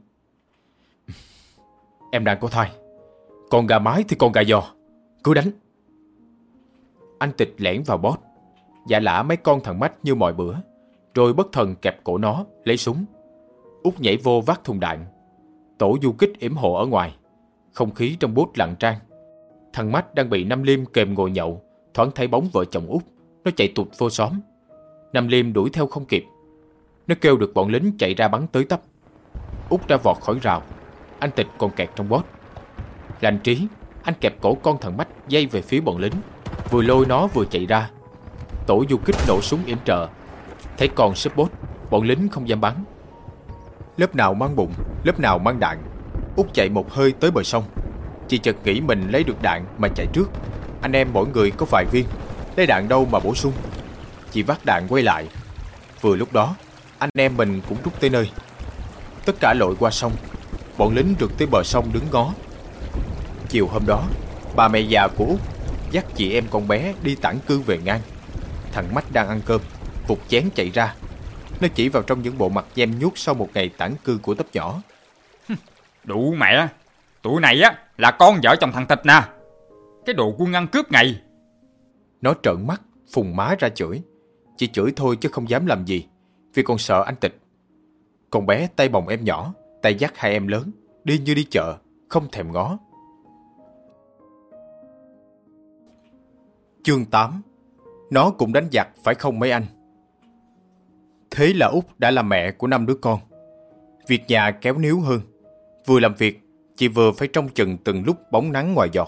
Em đang có thai. Còn gà mái thì còn gà giò. Cứ đánh. Anh Tịch lẻn vào boss, giả lả mấy con thằng Mách như mọi bữa, rồi bất thần kẹp cổ nó, lấy súng. Út nhảy vô vác thùng đạn. Tổ du kích yểm hộ ở ngoài. Không khí trong boss lặng trang. Thằng Mách đang bị Năm Liêm kèm ngồi nhậu, thoáng thấy bóng vợ chồng Út. Nó chạy tụt vô xóm. Năm Liêm đuổi theo không kịp. Nó kêu được bọn lính chạy ra bắn tới tấp. Út đã vọt khỏi rào. Anh Tịch còn kẹt trong boss. Lành trí, anh kẹp cổ con thằng Mách dây về phía bọn lính, vừa lôi nó vừa chạy ra. Tổ du kích nổ súng yểm trợ. Thấy con sếp boss, bọn lính không dám bắn. Lớp nào mang bụng, lớp nào mang đạn. Út chạy một hơi tới bờ sông. Chị chợt nghĩ mình lấy được đạn mà chạy trước. Anh em mỗi người có vài viên, lấy đạn đâu mà bổ sung. Chị vác đạn quay lại. Vừa lúc đó, anh em mình cũng rút tới nơi. Tất cả lội qua sông. Bọn lính rượt tới bờ sông đứng ngó. Chiều hôm đó, bà mẹ già của Út dắt chị em con bé đi tản cư về ngang. Thằng Mách đang ăn cơm, vụt chén chạy ra. Nó chỉ vào trong những bộ mặt nhem nhuốc sau một ngày tản cư của tấp nhỏ. Đủ mẹ, tụi này á là con vợ chồng thằng Tịch nè. Cái đồ quân ăn cướp ngày. Nó trợn mắt, phùng má ra chửi. Chỉ chửi thôi chứ không dám làm gì, vì còn sợ anh Tịch. Con bé tay bồng em nhỏ, tay dắt hai em lớn, đi như đi chợ, không thèm ngó. Chương 8. Nó cũng đánh giặc phải không mấy anh? Thế là Út đã là mẹ của 5 đứa con. Việc nhà kéo níu hơn. Vừa làm việc, chị vừa phải trông chừng từng lúc bóng nắng ngoài giọt.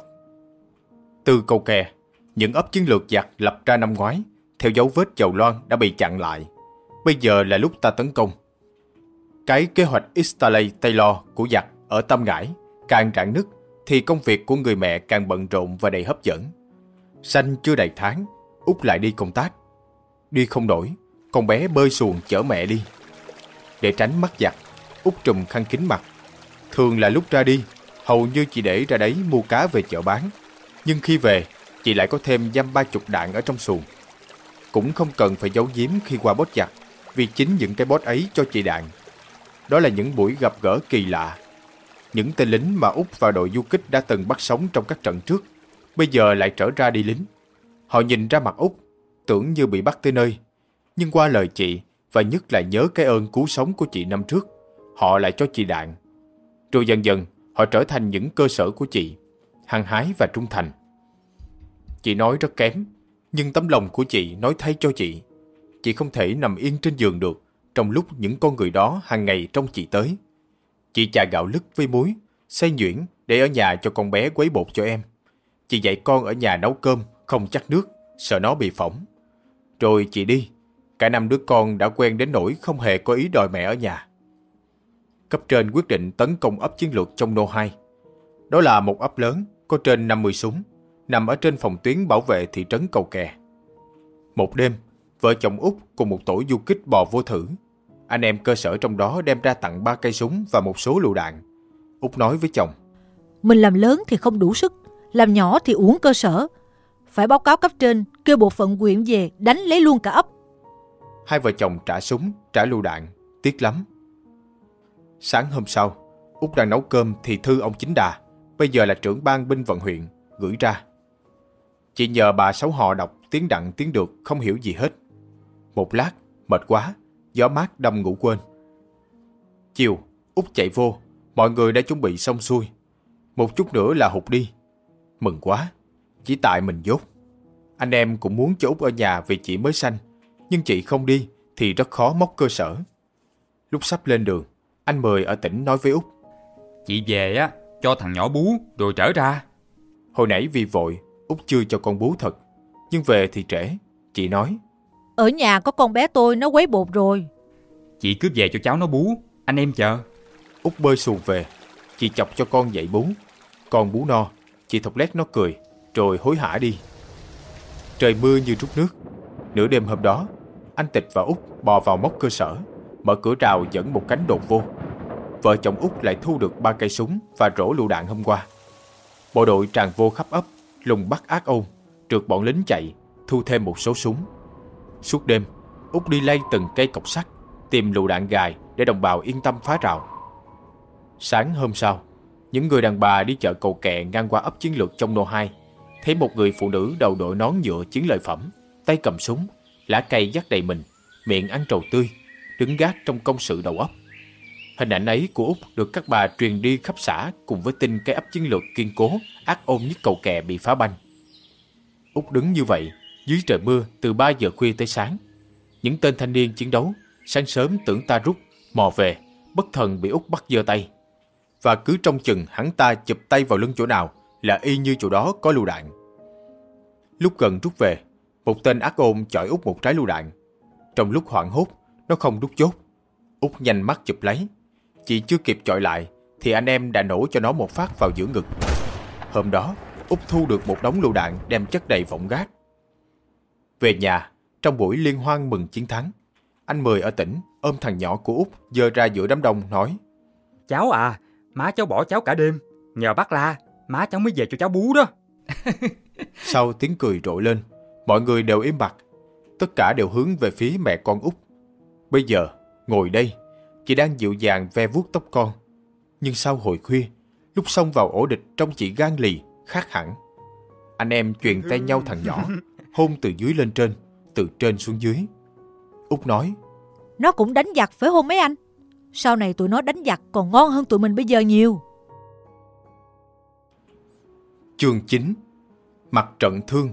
Từ cầu kè, những ấp chiến lược giặc lập ra năm ngoái, theo dấu vết dầu loan đã bị chặn lại. Bây giờ là lúc ta tấn công. Cái kế hoạch Easterley Taylor của giặc ở Tam Ngãi càng rạn nứt, thì công việc của người mẹ càng bận rộn và đầy hấp dẫn. Sanh chưa đầy tháng, Út lại đi công tác. Đi không nổi, con bé bơi xuồng chở mẹ đi. Để tránh mắc giặc, Út trùm khăn kín mặt. Thường là lúc ra đi, hầu như chị để ra đấy mua cá về chợ bán. Nhưng khi về, chị lại có thêm 20-30 đạn ở trong xuồng. Cũng không cần phải giấu giếm khi qua bốt giặc, vì chính những cái bốt ấy cho chị đạn. Đó là những buổi gặp gỡ kỳ lạ. Những tên lính mà Út và đội du kích đã từng bắt sống trong các trận trước, bây giờ lại trở ra đi lính. Họ nhìn ra mặt Út, tưởng như bị bắt tới nơi. Nhưng qua lời chị, và nhất là nhớ cái ơn cứu sống của chị năm trước, họ lại cho chị đạn. Rồi dần dần, họ trở thành những cơ sở của chị, hăng hái và trung thành. Chị nói rất kém, nhưng tấm lòng của chị nói thay cho chị. Chị không thể nằm yên trên giường được trong lúc những con người đó hàng ngày trông chị tới. Chị chà gạo lứt với muối, xay nhuyễn để ở nhà cho con bé quấy bột cho em. Chị dạy con ở nhà nấu cơm, không chắc nước, sợ nó bị phỏng. Rồi chị đi, cả 5 đứa con đã quen đến nỗi không hề có ý đòi mẹ ở nhà. Cấp trên quyết định tấn công ấp chiến lược trong Nô 2. Đó là một ấp lớn, có trên 50 súng, nằm ở trên phòng tuyến bảo vệ thị trấn Cầu Kè. Một đêm, vợ chồng Út cùng một tổ du kích bò vô thử. Anh em cơ sở trong đó đem ra tặng 3 cây súng và một số lựu đạn. Út nói với chồng: Mình làm lớn thì không đủ sức, làm nhỏ thì uổng cơ sở. Phải báo cáo cấp trên, kêu bộ phận huyện về đánh lấy luôn cả ấp. Hai vợ chồng trả súng, trả lựu đạn, tiếc lắm. Sáng hôm sau, Út đang nấu cơm thì thư ông Chính Đà, bây giờ là trưởng ban binh vận huyện, gửi ra. Chị nhờ bà Sáu Họ đọc tiếng đặng tiếng được, không hiểu gì hết. Một lát, mệt quá, gió mát đâm ngủ quên. Chiều, Út chạy vô, mọi người đã chuẩn bị xong xuôi. Một chút nữa là hụt đi. Mừng quá, chỉ tại mình dốt. Anh em cũng muốn cho Út ở nhà vì chị mới sanh, nhưng chị không đi thì rất khó móc cơ sở. Lúc sắp lên đường, anh Mười ở tỉnh nói với Út: Chị về á, cho thằng nhỏ bú rồi trở ra. Hồi nãy vì vội, Út chưa cho con bú thật, nhưng về thì trễ. Chị nói: Ở nhà có con bé tôi, nó quấy bột rồi. Chị cứ về cho cháu nó bú, anh em chờ. Út bơi xuồng về, chị chọc cho con dậy bú. Con bú no, chị thọc lét nó cười, rồi hối hả đi. Trời mưa như trút nước. Nửa đêm hôm đó, anh Tịch và Út bò vào móc cơ sở, mở cửa rào dẫn một cánh đột vô. Vợ chồng Út lại thu được 3 cây súng và rổ lựu đạn hôm qua. Bộ đội tràn vô khắp ấp, lùng bắt ác ôn, trượt bọn lính chạy, thu thêm một số súng. Suốt đêm, Út đi lay từng cây cọc sắt, tìm lựu đạn gài để đồng bào yên tâm phá rào. Sáng hôm sau, những người đàn bà đi chợ Cầu Kè ngang qua ấp chiến lược trong Nô 2, thấy một người phụ nữ đầu đội nón nhựa chiến lợi phẩm, tay cầm súng, lá cây dắt đầy mình, miệng ăn trầu tươi, đứng gác trong công sự đầu ấp. Hình ảnh ấy của Út được các bà truyền đi khắp xã cùng với tin cái ấp chiến lược kiên cố, ác ôn nhất Cầu Kè bị phá banh. Út đứng như vậy, dưới trời mưa từ 3 giờ khuya tới sáng. Những tên thanh niên chiến đấu, sáng sớm tưởng ta rút, mò về, bất thần bị Út bắt giơ tay. Và cứ trông chừng hắn ta chụp tay vào lưng chỗ nào là y như chỗ đó có lựu đạn. Lúc gần rút về, một tên ác ôn chọi Út một trái lựu đạn. Trong lúc hoảng hốt, nó không đút chốt. Út nhanh mắt chụp lấy. Chị chưa kịp chọi lại thì anh em đã nổ cho nó một phát vào giữa ngực. Hôm đó, Út thu được một đống lựu đạn đem chất đầy võng gác. Về nhà, trong buổi liên hoan mừng chiến thắng, anh Mười ở tỉnh ôm thằng nhỏ của Út giơ ra giữa đám đông nói: Cháu à, má cháu bỏ cháu cả đêm, nhờ bác La, má cháu mới về cho cháu bú đó. Sau tiếng cười rộ lên, mọi người đều im bặt. Tất cả đều hướng về phía mẹ con Út. Bây giờ, ngồi đây, chị đang dịu dàng ve vuốt tóc con. Nhưng sau hồi khuya, lúc xông vào ổ địch trông chị gan lì, khác hẳn. Anh em chuyền tay nhau thằng nhỏ, hôn từ dưới lên trên, từ trên xuống dưới. Út nói: Nó cũng đánh giặc phải không mấy anh? Sau này tụi nó đánh giặc còn ngon hơn tụi mình bây giờ nhiều. Chương 9. Mặt trận thương,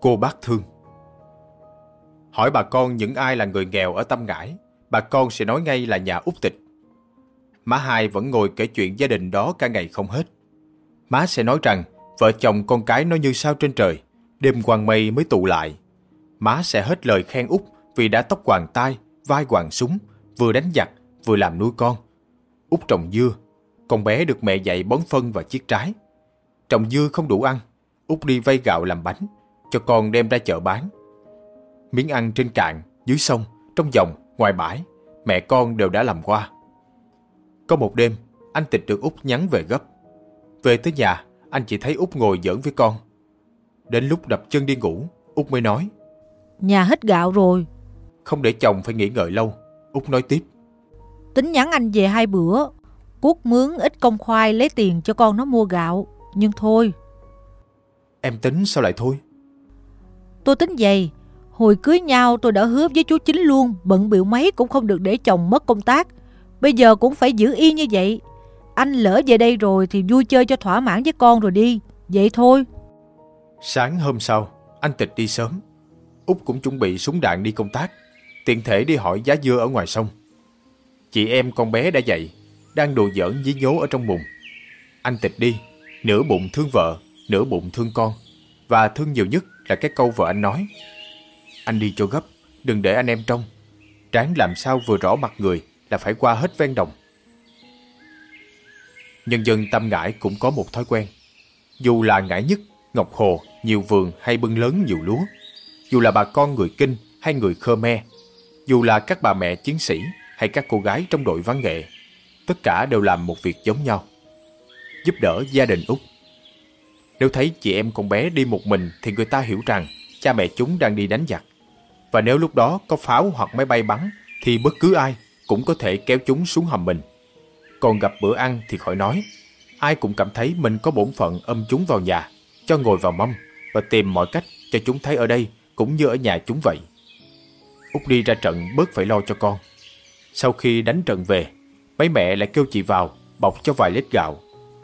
cô bác thương. Hỏi bà con những ai là người nghèo ở Tâm Ngãi, bà con sẽ nói ngay là nhà Út Tịch. Má Hai vẫn ngồi kể chuyện gia đình đó cả ngày không hết. Má sẽ nói rằng vợ chồng con cái nó như sao trên trời, đêm quàng mây mới tụ lại. Má sẽ hết lời khen Út vì đã tóc quàng tai, vai quàng súng, vừa đánh giặc, vừa làm nuôi con. Út trồng dưa, con bé được mẹ dạy bón phân và chiết trái. Trồng dưa không đủ ăn, Út đi vay gạo làm bánh, cho con đem ra chợ bán. Miếng ăn trên cạn, dưới sông, trong dòng, ngoài bãi, mẹ con đều đã làm qua. Có một đêm, anh Tịch được Út nhắn về gấp. Về tới nhà, anh chỉ thấy Út ngồi giỡn với con. Đến lúc đập chân đi ngủ, Út mới nói: Nhà hết gạo rồi. Không để chồng phải nghĩ ngợi lâu, Út nói tiếp: Tính nhắn anh về 2 bữa, cuốc mướn ít công khoai lấy tiền cho con nó mua gạo. Nhưng thôi. Em tính sao lại thôi? Tôi tính vậy. Hồi cưới nhau tôi đã hứa với chú Chính luôn, bận bịu mấy cũng không được để chồng mất công tác. Bây giờ cũng phải giữ yên như vậy. Anh lỡ về đây rồi thì vui chơi cho thỏa mãn với con rồi đi. Vậy thôi. Sáng hôm sau, anh Tịch đi sớm. Út cũng chuẩn bị súng đạn đi công tác, tiện thể đi hỏi giá dưa ở ngoài sông. Chị em con bé đã dậy, đang đùa giỡn dí nhố ở trong bùn. Anh Tịch đi, nửa bụng thương vợ, nửa bụng thương con. Và thương nhiều nhất là cái câu vợ anh nói: Anh đi cho gấp, đừng để anh em trông. Tráng làm sao vừa rõ mặt người là phải qua hết ven đồng. Nhân dân Tâm Ngãi cũng có một thói quen. Dù là Ngãi Nhất, Ngọc Hồ, nhiều vườn hay bưng lớn nhiều lúa, dù là bà con người Kinh hay người Khmer, dù là các bà mẹ chiến sĩ hay các cô gái trong đội văn nghệ, tất cả đều làm một việc giống nhau: giúp đỡ gia đình Út. Nếu thấy chị em con bé đi một mình thì người ta hiểu rằng cha mẹ chúng đang đi đánh giặc. Và nếu lúc đó có pháo hoặc máy bay bắn thì bất cứ ai cũng có thể kéo chúng xuống hầm mình. Còn gặp bữa ăn thì khỏi nói, ai cũng cảm thấy mình có bổn phận chúng vào nhà, cho ngồi vào mâm và tìm mọi cách cho chúng thấy ở đây cũng như ở nhà chúng vậy. Út đi ra trận bớt phải lo cho con. Sau khi đánh trận về, mấy mẹ lại kêu chị vào bọc cho vài lít gạo.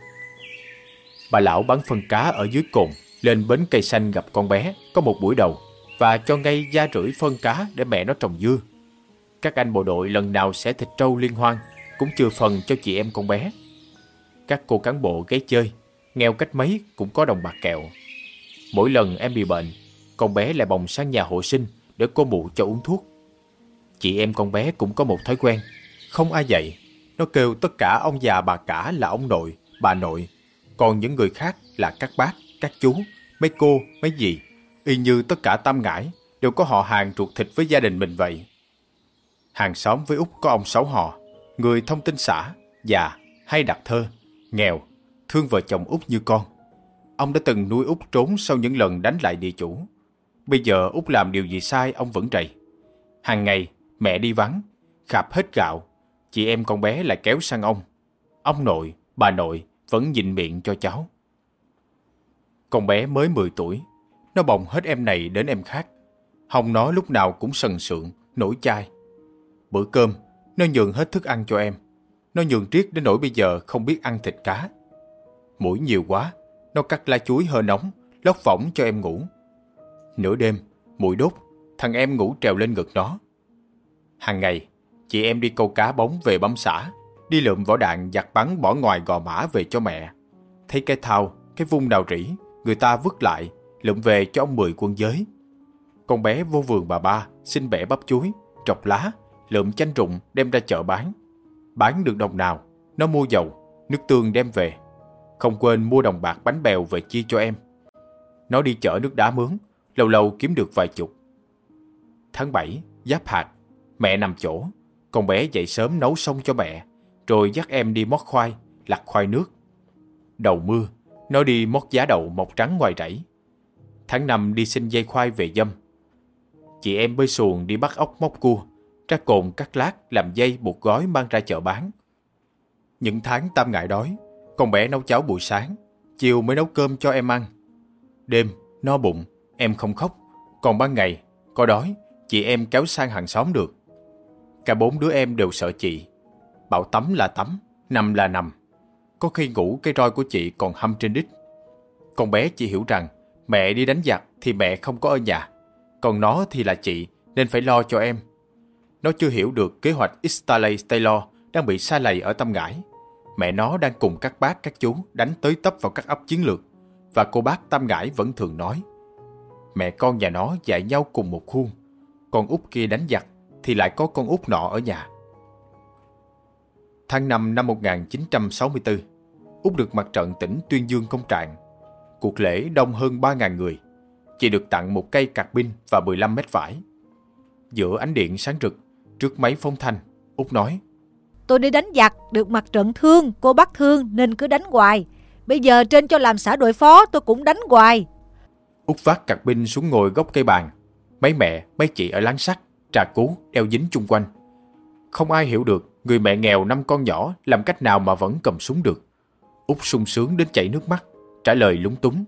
Bà lão bán phân cá ở dưới cồn lên bến cây xanh gặp con bé có một buổi đầu và cho ngay da rưỡi phân cá để mẹ nó trồng dưa. Các anh bộ đội lần nào xẻ thịt trâu liên hoan cũng chừa phần cho chị em con bé. Các cô cán bộ ghé chơi, nghèo cách mấy cũng có đồng bạc kẹo. Mỗi lần em bị bệnh, con bé lại bồng sang nhà hộ sinh để cô mụ cho uống thuốc. Chị em con bé cũng có một thói quen, không ai dạy, nó kêu tất cả ông già bà cả là ông nội, bà nội, còn những người khác là các bác, các chú, mấy cô, mấy dì, y như tất cả Tam Ngãi đều có họ hàng ruột thịt với gia đình mình vậy. Hàng xóm với Út có ông Sáu họ, người thông tin xã, già, hay đặt thơ, nghèo, thương vợ chồng Út như con. Ông đã từng nuôi Út trốn sau những lần đánh lại địa chủ. Bây giờ Út làm điều gì sai ông vẫn rầy. Hàng ngày mẹ đi vắng, khạp hết gạo, chị em con bé lại kéo sang ông. Ông nội, bà nội vẫn nhịn miệng cho cháu. Con bé mới 10 tuổi, nó bồng hết em này đến em khác. Hông nó lúc nào cũng sần sượng, nổi chai. Bữa cơm, nó nhường hết thức ăn cho em. Nó nhường triết đến nỗi bây giờ không biết ăn thịt cá. Mũi nhiều quá, nó cắt lá chuối hơi nóng, lót võng cho em ngủ. Nửa đêm, muỗi đốt, thằng em ngủ trèo lên ngực nó. Hàng ngày, chị em đi câu cá bóng về bấm xã, đi lượm vỏ đạn giặt bắn bỏ ngoài Gò Mã về cho mẹ. Thấy cái thau, cái vung nào rỉ, người ta vứt lại, lượm về cho ông 10 quân giới. Con bé vô vườn bà ba, xin bẻ bắp chuối, trọc lá, lượm chanh rụng đem ra chợ bán. Bán được đồng nào, nó mua dầu, nước tương đem về. Không quên mua đồng bạc bánh bèo về chia cho em. Nó đi chợ nước đá mướn, lâu lâu kiếm được vài chục. Tháng 7, giáp hạt, mẹ nằm chỗ, con bé dậy sớm nấu xong cho mẹ, rồi dắt em đi mót khoai, lặt khoai nước. Đầu mưa, nó đi mót giá đậu mọc trắng ngoài rẫy. Tháng 5 đi xin dây khoai về dâm. Chị em bơi xuồng đi bắt ốc móc cua, ra cồn cắt lát làm dây buộc gói mang ra chợ bán. Những tháng Tam Ngãi đói, con bé nấu cháo buổi sáng, chiều mới nấu cơm cho em ăn. Đêm, no bụng, em không khóc, còn ban ngày, có đói, chị em kéo sang hàng xóm được. Cả 4 đứa em đều sợ chị. Bảo tắm là tắm, nằm là nằm. Có khi ngủ cái roi của chị còn hâm trên đít. Con bé chỉ hiểu rằng Mẹ đi đánh giặc thì mẹ không có ở nhà, còn nó thì là chị nên phải lo cho em. Nó chưa hiểu được kế hoạch Starley Taylor đang bị sa lầy ở Tâm Ngãi. Mẹ nó đang cùng các bác các chú đánh tới tấp vào các ấp chiến lược, và cô bác Tâm Ngãi vẫn thường nói mẹ con nhà nó dạy nhau cùng một khuôn, con út kia đánh giặc thì lại có con út nọ ở nhà. Tháng 5 năm 1964, Út được mặt trận tỉnh Tuyên Dương công trạng. Cuộc lễ đông hơn 3.000 người, chỉ được tặng một cây cạc pin và 15 mét vải. Giữa ánh điện sáng rực, trước máy phóng thanh, Út nói: Tôi đi đánh giặc, được mặt trận thương, cô bác thương nên cứ đánh hoài. Bây giờ trên cho làm xã đội phó tôi cũng đánh hoài. Út vác cạc pin xuống ngồi góc cây bàn. Mấy mẹ, mấy chị ở láng sắt, trà cú đeo dính chung quanh. Không ai hiểu được người mẹ nghèo 5 con nhỏ làm cách nào mà vẫn cầm súng được. Út sung sướng đến chảy nước mắt, trả lời lúng túng: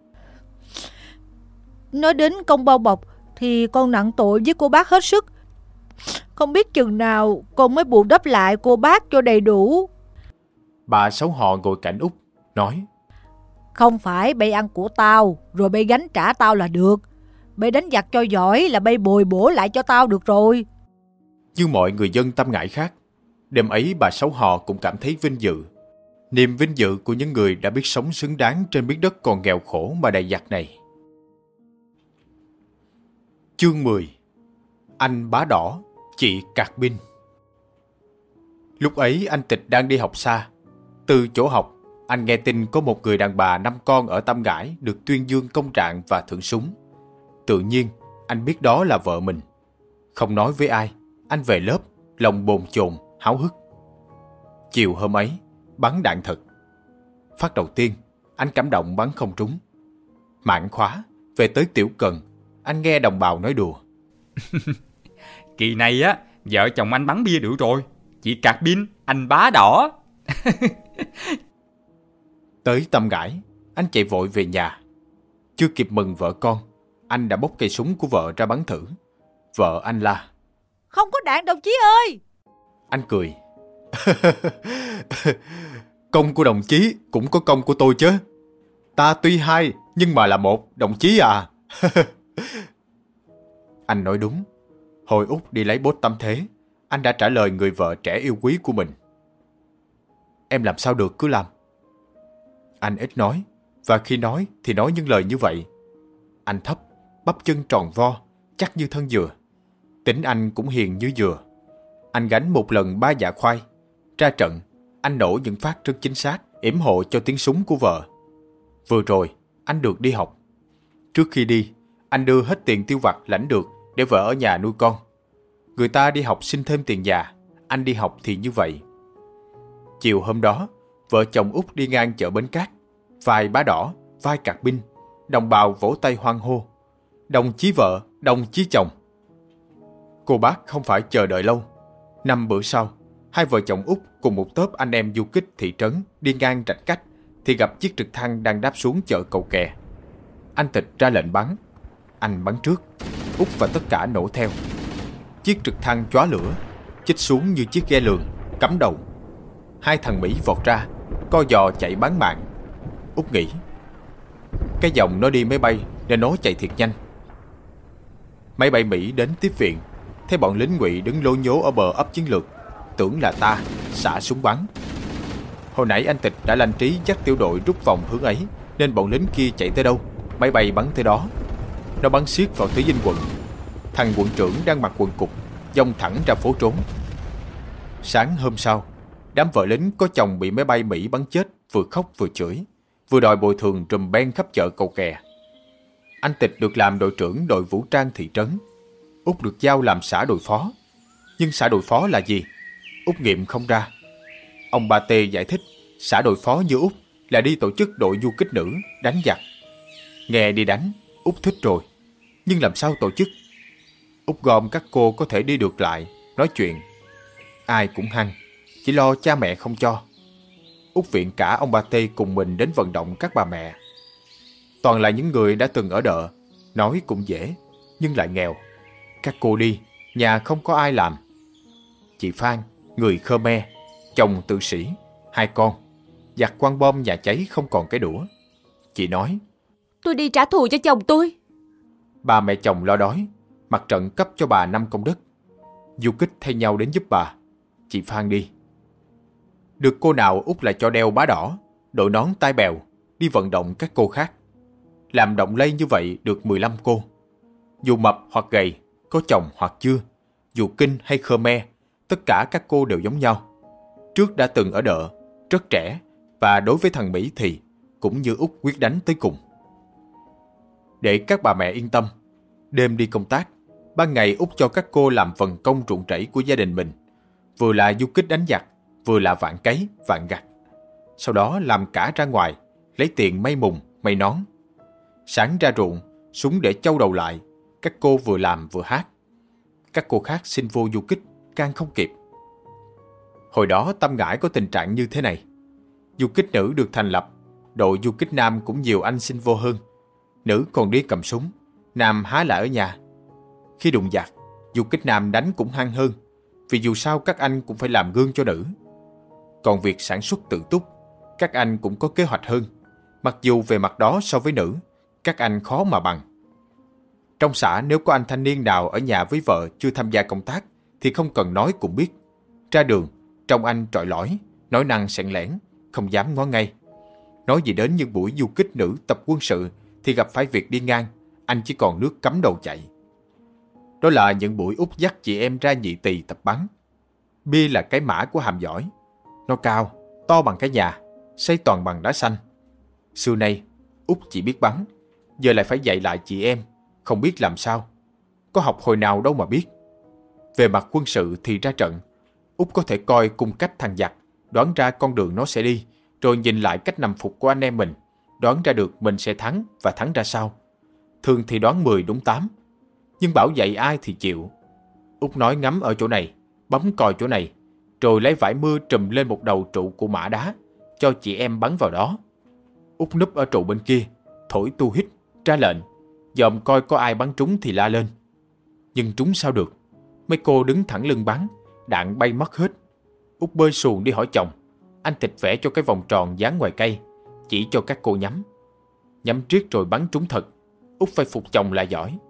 Nói đến công bao bọc thì con nặng tội với cô bác hết sức. Không biết chừng nào con mới bù đắp lại cô bác cho đầy đủ. Bà Sáu Họ ngồi cạnh Út, nói: Không phải bay ăn của tao rồi bay gánh trả tao là được. Bay đánh giặc cho giỏi là bay bồi bổ lại cho tao được rồi. Như mọi người dân Tâm Ngãi khác, đêm ấy bà Sáu Họ cũng cảm thấy vinh dự. Niềm vinh dự của những người đã biết sống xứng đáng trên miếng đất còn nghèo khổ mà đầy giặc này. Chương 10. Anh Bá Đỏ, chị Cạc Pin. Lúc ấy anh Tịch đang đi học xa. Từ chỗ học, anh nghe tin có một người đàn bà 5 con ở Tâm Ngãi được tuyên dương công trạng và thưởng súng. Tự nhiên, anh biết đó là vợ mình. Không nói với ai, anh về lớp, lòng bồn chồn, háo hức. Chiều hôm ấy, bắn đạn thật. Phát đầu tiên, anh cảm động bắn không trúng. Mạn khóa, về tới Tiểu Cần, anh nghe đồng bào nói đùa: Kỳ này á, vợ chồng anh bắn bia được rồi. Chị Cạc Pin, anh Bá Đỏ. Tới Tâm Ngãi, anh chạy vội về nhà. Chưa kịp mừng vợ con, anh đã bốc cây súng của vợ ra bắn thử. Vợ anh la: Không có đạn đồng chí ơi. Anh cười: Công của đồng chí cũng có công của tôi chứ. Ta tuy hai nhưng mà là một, đồng chí à. Anh nói đúng. Hồi Út đi lấy bốt tắm thế, anh đã trả lời người vợ trẻ yêu quý của mình: Em làm sao được cứ làm. Anh ít nói, và khi nói thì nói những lời như vậy. Anh thấp, bắp chân tròn vo, chắc như thân dừa. Tính anh cũng hiền như dừa. Anh gánh một lần 3 dạ khoai. Ra trận, anh nổ những phát rất chính xác, yểm hộ cho tiếng súng của vợ. Vừa rồi, anh được đi học. Trước khi đi, anh đưa hết tiền tiêu vặt lãnh được để vợ ở nhà nuôi con. Người ta đi học xin thêm tiền già, anh đi học thì như vậy. Chiều hôm đó, vợ chồng Út đi ngang chợ Bến Cát. Vai Bá Đỏ, vai Cạc Pin, đồng bào vỗ tay hoan hô: Đồng chí vợ, đồng chí chồng. Cô bác không phải chờ đợi lâu. 5 bữa sau, hai vợ chồng Út cùng một tốp anh em du kích thị trấn đi ngang rạch cách thì gặp chiếc trực thăng đang đáp xuống chợ Cầu Kè. Anh Tịch ra lệnh bắn. Anh bắn trước, Út và tất cả nổ theo. Chiếc trực thăng chóa lửa, chích xuống như chiếc ghe lường, cắm đầu. Hai thằng Mỹ vọt ra, co giò chạy bán mạng. Út nghĩ cái dòng nó đi máy bay nên nó chạy thiệt nhanh. Máy bay Mỹ đến tiếp viện, thấy bọn lính Ngụy đứng lố nhố ở bờ ấp chiến lược, tưởng là ta, xả súng bắn. Hồi nãy anh Tịch đã lanh trí dắt tiểu đội rút vòng hướng ấy, nên bọn lính kia chạy tới đâu, máy bay bắn tới đó. Nó bắn xiết vào tới Vinh quận. Thằng quận trưởng đang mặc quần cục dông thẳng ra phố trốn. Sáng hôm sau, đám vợ lính có chồng bị máy bay Mỹ bắn chết vừa khóc vừa chửi, vừa đòi bồi thường trùm ben khắp chợ Cầu Kè. Anh Tịch được làm đội trưởng đội vũ trang thị trấn. Út được giao làm xã đội phó. Nhưng xã đội phó là gì? Út nghiệm không ra. Ông Ba Tê giải thích xã đội phó như Út là đi tổ chức đội du kích nữ đánh giặc. Nghe đi đánh, Út thích rồi. Nhưng làm sao tổ chức? Út gom các cô có thể đi được lại, nói chuyện. Ai cũng hăng, chỉ lo cha mẹ không cho. Út viện cả ông Ba Tê cùng mình đến vận động các bà mẹ. Toàn là những người đã từng ở đợ, nói cũng dễ, nhưng lại nghèo. Các cô đi, nhà không có ai làm. Chị Phan, người Khmer, chồng tự sĩ, 2 con. Giặt quăng bom nhà cháy không còn cái đũa. Chị nói: Tôi đi trả thù cho chồng tôi. Ba mẹ chồng lo đói, mặt trận cấp cho bà 5 công đất. Du kích thay nhau đến giúp bà. Chị Phan đi. Được cô nào Út lại cho đeo bá đỏ, đội nón tai bèo, đi vận động các cô khác. Làm động lây như vậy được 15 cô. Dù mập hoặc gầy, có chồng hoặc chưa, dù Kinh hay Khmer, tất cả các cô đều giống nhau. Trước đã từng ở đợ, rất trẻ, và đối với thằng Mỹ thì cũng như Út quyết đánh tới cùng. Để các bà mẹ yên tâm, đêm đi công tác, ban ngày Út cho các cô làm phần công ruộng rẫy của gia đình mình, vừa là du kích đánh giặc, vừa là vạn cấy, vạn gặt. Sau đó làm cả ra ngoài, lấy tiền may mùng, may nón. Sáng ra ruộng, súng để châu đầu lại, các cô vừa làm vừa hát. Các cô khác xin vô du kích, can không kịp. Hồi đó Tam Ngãi có tình trạng như thế này. Du kích nữ được thành lập, đội du kích nam cũng nhiều anh xin vô hơn. Nữ còn đi cầm súng, nam há lại ở nhà. Khi đụng giặc, du kích nam đánh cũng hăng hơn, vì dù sao các anh cũng phải làm gương cho nữ. Còn việc sản xuất tự túc, các anh cũng có kế hoạch hơn, mặc dù về mặt đó so với nữ, các anh khó mà bằng. Trong xã nếu có anh thanh niên nào ở nhà với vợ chưa tham gia công tác thì không cần nói cũng biết. Ra đường, trông anh trọi lõi, nói năng sẹn lẻn, không dám ngó ngay. Nói gì đến những buổi du kích nữ tập quân sự thì gặp phải việc đi ngang, anh chỉ còn nước cắm đầu chạy. Đó là những buổi Út dắt chị em ra Nhị Tỳ tập bắn. Bia là cái mã của hàm giỏi. Nó cao, to bằng cái nhà, xây toàn bằng đá xanh. Xưa nay, Út chỉ biết bắn, giờ lại phải dạy lại chị em, không biết làm sao. Có học hồi nào đâu mà biết. Về mặt quân sự thì ra trận, Út có thể coi cung cách thằng giặc, đoán ra con đường nó sẽ đi, rồi nhìn lại cách nằm phục của anh em mình, đoán ra được mình sẽ thắng và thắng ra sao. Thường thì đoán 10 đúng 8, nhưng bảo dạy ai thì chịu. Út nói ngắm ở chỗ này, bấm còi chỗ này, rồi lấy vải mưa trùm lên một đầu trụ của mã đá, cho chị em bắn vào đó. Út núp ở trụ bên kia, thổi tu hít, ra lệnh, dòm coi có ai bắn trúng thì la lên. Nhưng trúng sao được, mấy cô đứng thẳng lưng bắn, đạn bay mất hết. Út bơi xuồng đi hỏi chồng, anh Tịch vẽ cho cái vòng tròn dán ngoài cây, chỉ cho các cô nhắm. Nhắm triết rồi bắn trúng thật, Út phải phục chồng là giỏi.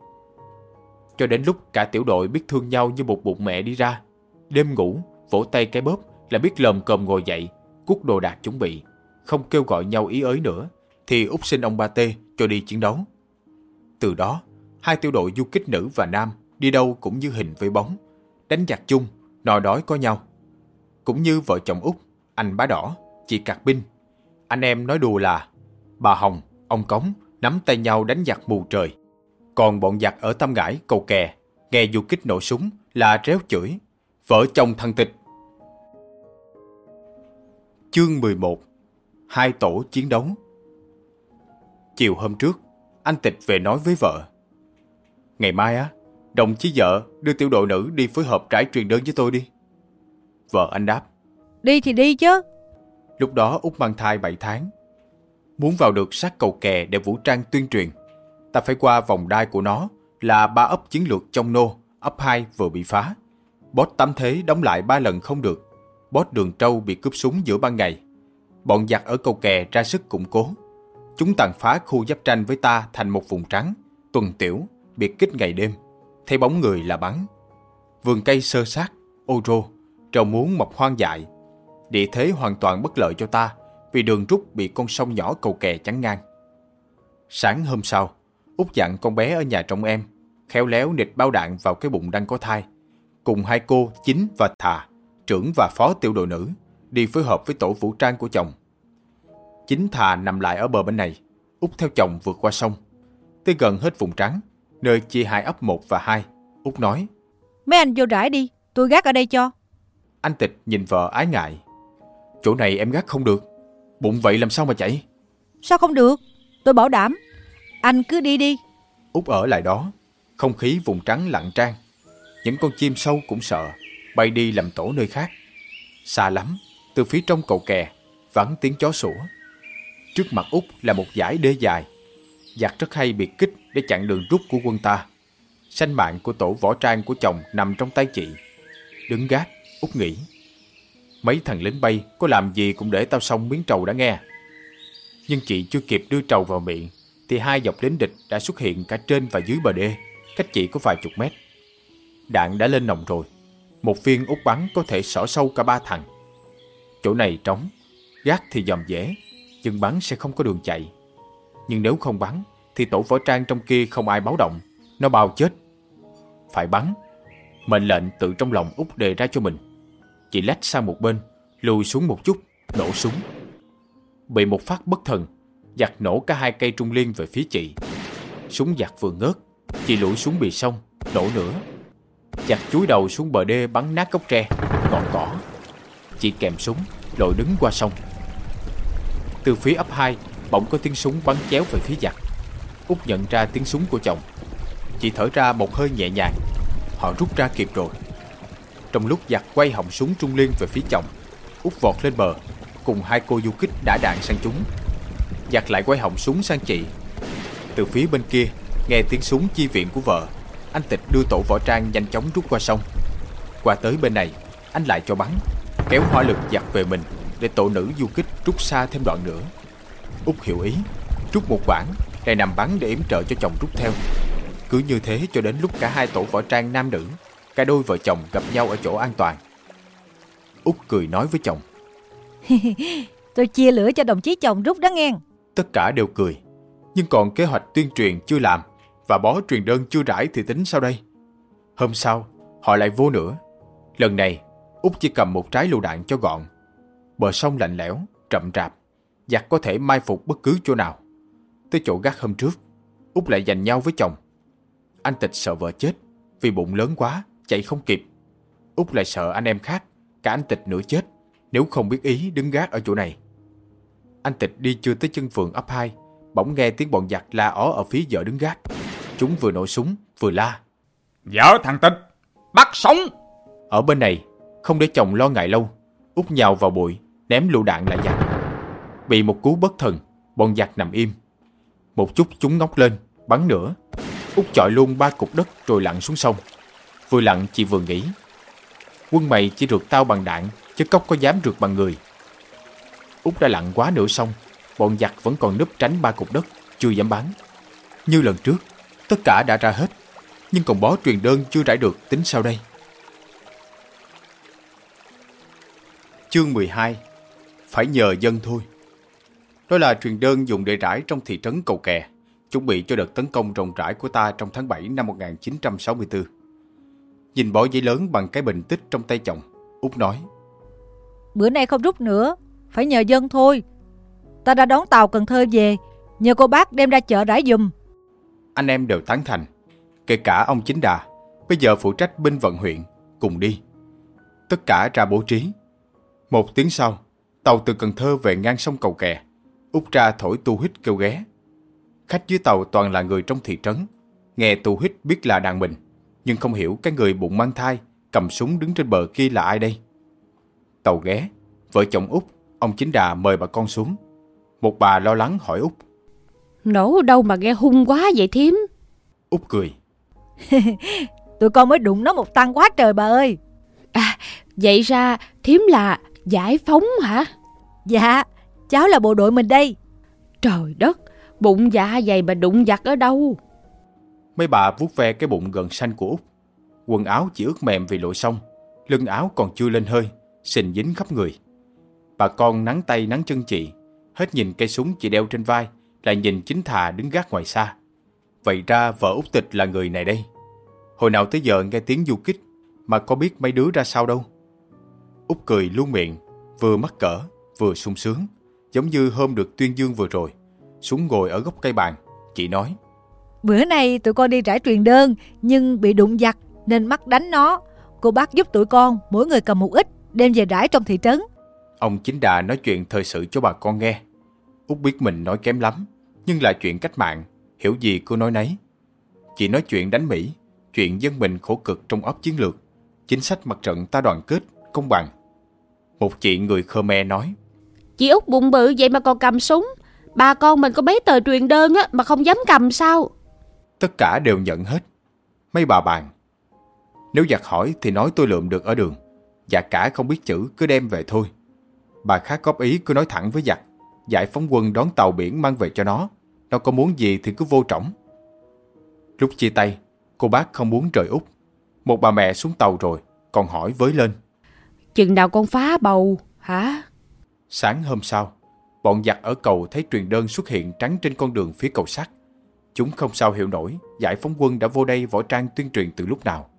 Cho đến lúc cả tiểu đội biết thương nhau như một bụng mẹ đi ra, đêm ngủ, vỗ tay cái bóp là biết lồm cồm ngồi dậy, cuốc đồ đạc chuẩn bị, không kêu gọi nhau ý ới nữa, thì Út xin ông Ba Tê cho đi chiến đấu. Từ đó, hai tiểu đội du kích nữ và nam đi đâu cũng như hình với bóng, đánh giặc chung, no đói có nhau. Cũng như vợ chồng Út, anh Bá Đỏ, chị Cạc Binh. Anh em nói đùa là bà Hồng, ông Cống nắm tay nhau đánh giặc mù trời. Còn bọn giặc ở Tam Ngãi, Cầu Kè, nghe du kích nổ súng là réo chửi vợ chồng thằng Tịch. Chương 11. Hai tổ chiến đấu. Chiều hôm trước, anh Tịch về nói với vợ, ngày mai á, đồng chí vợ đưa tiểu đội nữ đi phối hợp trải truyền đơn với tôi đi. Vợ anh đáp, Đi thì đi chứ. lúc đó Út mang thai 7 tháng. Muốn vào được sát Cầu Kè để vũ trang tuyên truyền, ta phải qua vòng đai của nó là 3 ấp chiến lược trong nô, ấp 2 vừa bị phá. Boss Tám Thế đóng lại 3 lần không được. Boss Đường Trâu bị cướp súng giữa ban ngày. Bọn giặc ở Cầu Kè ra sức củng cố. Chúng tàn phá khu giáp tranh với ta thành một vùng trắng, tuần tiểu, biệt kích ngày đêm. Thấy bóng người là bắn. Vườn cây xơ xác, ô rô, rau muống mọc hoang dại. Địa thế hoàn toàn bất lợi cho ta vì đường rút bị con sông nhỏ Cầu Kè chắn ngang. Sáng hôm sau, Út dặn con bé ở nhà trông em, khéo léo nịt bao đạn vào cái bụng đang có thai, cùng hai cô Chính và Thà, trưởng và phó tiểu đội nữ, đi phối hợp với tổ vũ trang của chồng. Chính Thà nằm lại ở bờ bên này, Út theo chồng vượt qua sông. Tới gần hết vùng trắng, nơi chia hai ấp 1 và 2, Út nói, Mấy anh vô rải đi, tôi gác ở đây cho. Anh Tịch nhìn vợ ái ngại, chỗ này em gác không được, bụng vậy làm sao mà chạy. Sao không được, tôi bảo đảm. Anh cứ đi đi. Út ở lại đó, không khí vùng trắng lặng trang. Những con chim sâu cũng sợ, bay đi làm tổ nơi khác. Xa lắm, từ phía trong Cầu Kè, vắng tiếng chó sủa. Trước mặt Út là một dải đê dài. Giặc rất hay biệt kích để chặn đường rút của quân ta. Sanh mạng của tổ võ trang của chồng nằm trong tay chị. Đứng gác, Út nghĩ, mấy thằng lính bay có làm gì cũng để tao xông miếng trầu đã nghe. Nhưng chị chưa kịp đưa trầu vào miệng thì 2 dọc lính địch đã xuất hiện cả trên và dưới bờ đê, cách chỉ có vài chục mét. Đạn đã lên nòng rồi. Một viên Út bắn có thể xỏ sâu cả 3 thằng. Chỗ này trống, gác thì dòm dễ, nhưng bắn sẽ không có đường chạy. Nhưng nếu không bắn thì tổ võ trang trong kia không ai báo động, nó bao chết. Phải bắn. Mệnh lệnh tự trong lòng Út đề ra cho mình. Chị lách sang một bên, lùi xuống một chút, nổ súng. Bị một phát bất thần, giặc nổ cả 2 cây trung liên về phía chị. Súng giặc vừa ngớt, chị lủi xuống bì sông, nổ nữa. Giặc chúi đầu xuống bờ đê bắn nát gốc tre, ngọn cỏ. Chị kèm súng, lội đứng qua sông. Từ phía ấp 2, bỗng có tiếng súng bắn chéo về phía giặc. Út nhận ra tiếng súng của chồng. Chị thở ra một hơi nhẹ nhàng. Họ rút ra kịp rồi. Trong lúc giặc quay họng súng trung liên về phía chồng, Út vọt lên bờ, cùng 2 cô du kích đã đạn sang chúng. Giặc lại quay họng súng sang chị. Từ phía bên kia, nghe tiếng súng chi viện của vợ, anh Tịch đưa tổ võ trang nhanh chóng rút qua sông. Qua tới bên này, anh lại cho bắn, kéo hỏa lực giặc về mình để tổ nữ du kích rút xa thêm đoạn nữa. Út hiểu ý, rút một quãng, lại nằm bắn để yểm trợ cho chồng rút theo. Cứ như thế cho đến lúc cả 2 tổ võ trang nam nữ, cả đôi vợ chồng gặp nhau ở chỗ an toàn. Út cười nói với chồng: Tôi chia lửa cho đồng chí chồng rút đó nghe. Tất cả đều cười. Nhưng còn kế hoạch tuyên truyền chưa làm và bó truyền đơn chưa rải thì tính sao đây? Hôm sau, họ lại vô nữa. Lần này, Út chỉ cầm một trái lựu đạn cho gọn. Bờ sông lạnh lẽo, rậm rạp, giặc có thể mai phục bất cứ chỗ nào. Tới chỗ gác hôm trước, Út lại giành nhau với chồng. Anh Tịch sợ vợ chết vì bụng lớn quá, chạy không kịp. Út lại sợ anh em khác, cả anh Tịch nữa chết nếu không biết ý đứng gác ở chỗ này. Anh Tịch đi chưa tới chân vườn ấp 2, bỗng nghe tiếng bọn giặc la ó ở phía vợ đứng gác. Chúng vừa nổ súng vừa la: Vợ thằng Tịch, bắt sống! Ở bên này, không để chồng lo ngại lâu, Út nhào vào bụi, ném lựu đạn lại giặc. Bị một cú bất thần, bọn giặc nằm im. Một chút chúng ngóc lên, bắn nữa. Út chọi luôn 3 cục đất rồi lặn xuống sông. Vừa lặn chị vừa nghĩ: Quân mày chỉ rượt tao bằng đạn, chứ cóc có dám rượt bằng người. Út đã lặn quá nửa sông, bọn giặc vẫn còn núp tránh 3 cục đất, chưa dám bắn. Như lần trước, tất cả đã ra hết, nhưng còn bó truyền đơn chưa rải được, tính sao đây? Chương 12. Phải nhờ dân thôi. Đó là truyền đơn dùng để rải trong thị trấn Cầu Kè, chuẩn bị cho đợt tấn công rộng rãi của ta trong tháng 7 năm 1964. Nhìn bó giấy lớn bằng cái bình tích trong tay chồng, Út nói: Bữa nay không rút nữa, phải nhờ dân thôi. Ta đã đón tàu Cần Thơ về, nhờ cô bác đem ra chợ rải giùm. Anh em đều tán thành, kể cả ông Chính Đà, bây giờ phụ trách binh vận huyện, cùng đi. Tất cả ra bố trí. 1 tiếng sau, tàu từ Cần Thơ về ngang sông Cầu Kè. Út ra thổi tu hít kêu ghé. Khách dưới tàu toàn là người trong thị trấn. Nghe tu hít biết là đàn mình, nhưng không hiểu cái người bụng mang thai cầm súng đứng trên bờ kia là ai đây. Tàu ghé, vợ chồng Út, ông Chính Đà mời bà con xuống. Một bà lo lắng hỏi Út: Nổ ở đâu mà nghe hung quá vậy thím? Út cười: Tụi con mới đụng nó một tăng quá trời bà ơi. À, vậy ra thím là giải phóng hả? Dạ, cháu là bộ đội mình đây. Trời đất, bụng dạ dày mà đụng giặc ở đâu? Mấy bà vuốt ve cái bụng gần xanh của Út. Quần áo chỉ ướt mềm vì lội sông, lưng áo còn chưa lên hơi, sình dính khắp người. Bà con nắng tay nắng chân chị, hết nhìn cây súng chị đeo trên vai, lại nhìn Chính Thà đứng gác ngoài xa. Vậy ra vợ Út Tịch là người này đây. Hồi nào tới giờ nghe tiếng du kích mà có biết mấy đứa ra sao đâu. Út cười luôn miệng, vừa mắc cỡ vừa sung sướng, giống như hôm được tuyên dương vừa rồi. Xuống ngồi ở góc cây bàn, chị nói: Bữa nay tụi con đi rải truyền đơn, nhưng bị đụng giặc nên mắc đánh nó. Cô bác giúp tụi con, mỗi người cầm một ít, đem về rải trong thị trấn. Ông Chính Đà nói chuyện thời sự cho bà con nghe. Út biết mình nói kém lắm, nhưng là chuyện cách mạng, hiểu gì cô nói nấy. Chị nói chuyện đánh Mỹ, chuyện dân mình khổ cực trong óc chiến lược, chính sách mặt trận ta đoàn kết, công bằng. Một chị người Khmer nói: Chị Út bụng bự vậy mà còn cầm súng. Bà con mình có mấy tờ truyền đơn á mà không dám cầm sao? Tất cả đều nhận hết. Mấy bà bàn: Nếu giặc hỏi thì nói tôi lượm được ở đường, dạ cả không biết chữ cứ đem về thôi. Bà khác góp ý cứ nói thẳng với giặc, giải phóng quân đón tàu biển mang về cho nó, Nó có muốn gì thì cứ vô trỏng. Lúc chia tay, cô bác không muốn rời Út. Một bà mẹ xuống tàu rồi, còn hỏi với lên: Chừng nào con phá bầu hả? Sáng hôm sau, bọn giặc ở cầu thấy truyền đơn xuất hiện trắng trên con đường phía cầu sắt. Chúng không sao hiểu nổi giải phóng quân đã vô đây võ trang tuyên truyền từ lúc nào.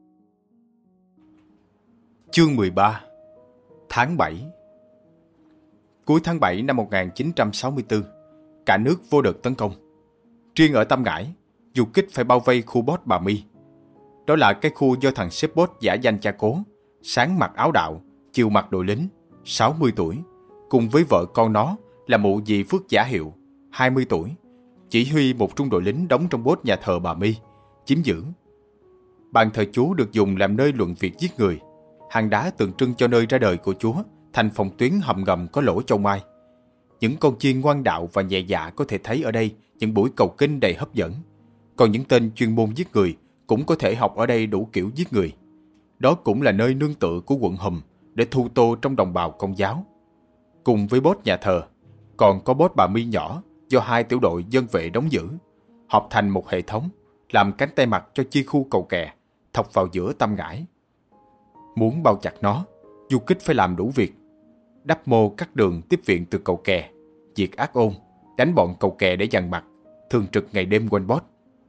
Chương 13. Tháng 7. Cuối tháng 7 năm 1964, cả nước vô đợt tấn công. Riêng ở Tam Ngãi, du kích phải bao vây khu Bốt Bà My. Đó là cái khu do thằng sếp Bốt giả danh cha cố, sáng mặc áo đạo, chiều mặc đội lính, 60 tuổi, cùng với vợ con nó là mụ dì Phước Giả Hiệu, 20 tuổi, chỉ huy một trung đội lính đóng trong Bốt nhà thờ Bà My, chiếm giữ. Bàn thờ Chúa được dùng làm nơi luận việc giết người. Hang đá tượng trưng cho nơi ra đời của Chúa thành phòng tuyến hầm ngầm có lỗ châu mai. Những con chiên ngoan đạo và nhẹ dạ có thể thấy ở đây những buổi cầu kinh đầy hấp dẫn. Còn những tên chuyên môn giết người cũng có thể học ở đây đủ kiểu giết người. Đó cũng là nơi nương tựa của quận Hùm để thu tô trong đồng bào Công giáo. Cùng với Bốt nhà thờ, còn có Bốt Bà My nhỏ do 2 tiểu đội dân vệ đóng giữ, hợp thành một hệ thống, làm cánh tay mặt cho chi khu cầu kè, thọc vào giữa Tam Ngãi. Muốn bao chặt nó, du kích phải làm đủ việc: đắp mô cắt đường tiếp viện từ cầu kè, diệt ác ôn, đánh bọn cầu kè để dằn mặt, thường trực ngày đêm quanh Bốt.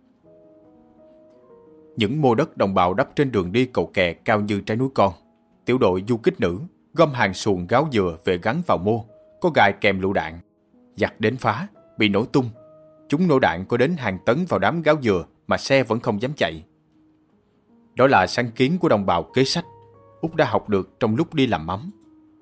Những mô đất đồng bào đắp trên đường đi cầu kè cao như trái núi con. Tiểu đội du kích nữ gom hàng xuồng gáo dừa về gắn vào mô, có gài kèm lựu đạn. Giặc đến phá, bị nổ tung. Chúng nổ đạn có đến hàng tấn vào đám gáo dừa mà xe vẫn không dám chạy. Đó là sáng kiến của đồng bào kế sách, Út đã học được trong lúc đi làm mắm.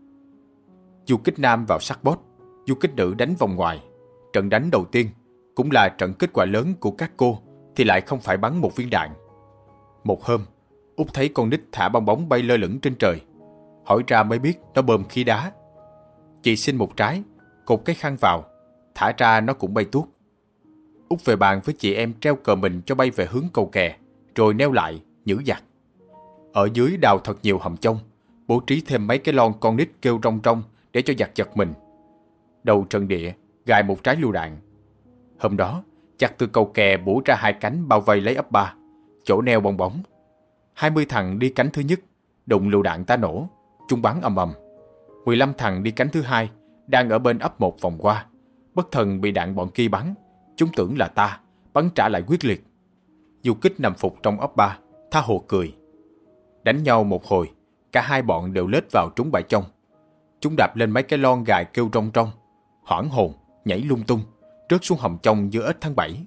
Du kích nam vào sát Bốt, du kích nữ đánh vòng ngoài. Trận đánh đầu tiên, cũng là trận kết quả lớn của các cô, thì lại không phải bắn một viên đạn. Một hôm, Út thấy con nít thả bong bóng bay lơ lửng trên trời. Hỏi ra mới biết nó bơm khí đá. Chị xin một trái, cột cái khăn vào, thả ra nó cũng bay tuốt. Út về bàn với chị em treo cờ mình cho bay về hướng cầu kè, rồi neo lại, nhử giặc. Ở dưới đào thật nhiều hầm chông, bố trí thêm mấy cái lon con nít kêu rong rong để cho giặc giật mình. Đầu trận địa gài một trái lựu đạn. Hôm đó, giặc từ cầu kè bổ ra 2 cánh bao vây lấy ấp 3, chỗ neo bong bóng. 20 thằng đi cánh thứ nhất, đụng lựu đạn ta nổ, chúng bắn ầm ầm. 15 thằng đi cánh thứ hai, đang ở bên ấp 1 vòng qua, bất thần bị đạn bọn kia bắn. Chúng tưởng là ta, bắn trả lại quyết liệt. Du kích nằm phục trong ấp 3, tha hồ cười. Đánh nhau một hồi, cả hai bọn đều lết vào trúng bãi trong. Chúng đạp lên mấy cái lon gài kêu rong rong, hoảng hồn, nhảy lung tung, rớt xuống hầm trong giữa ếch tháng 7.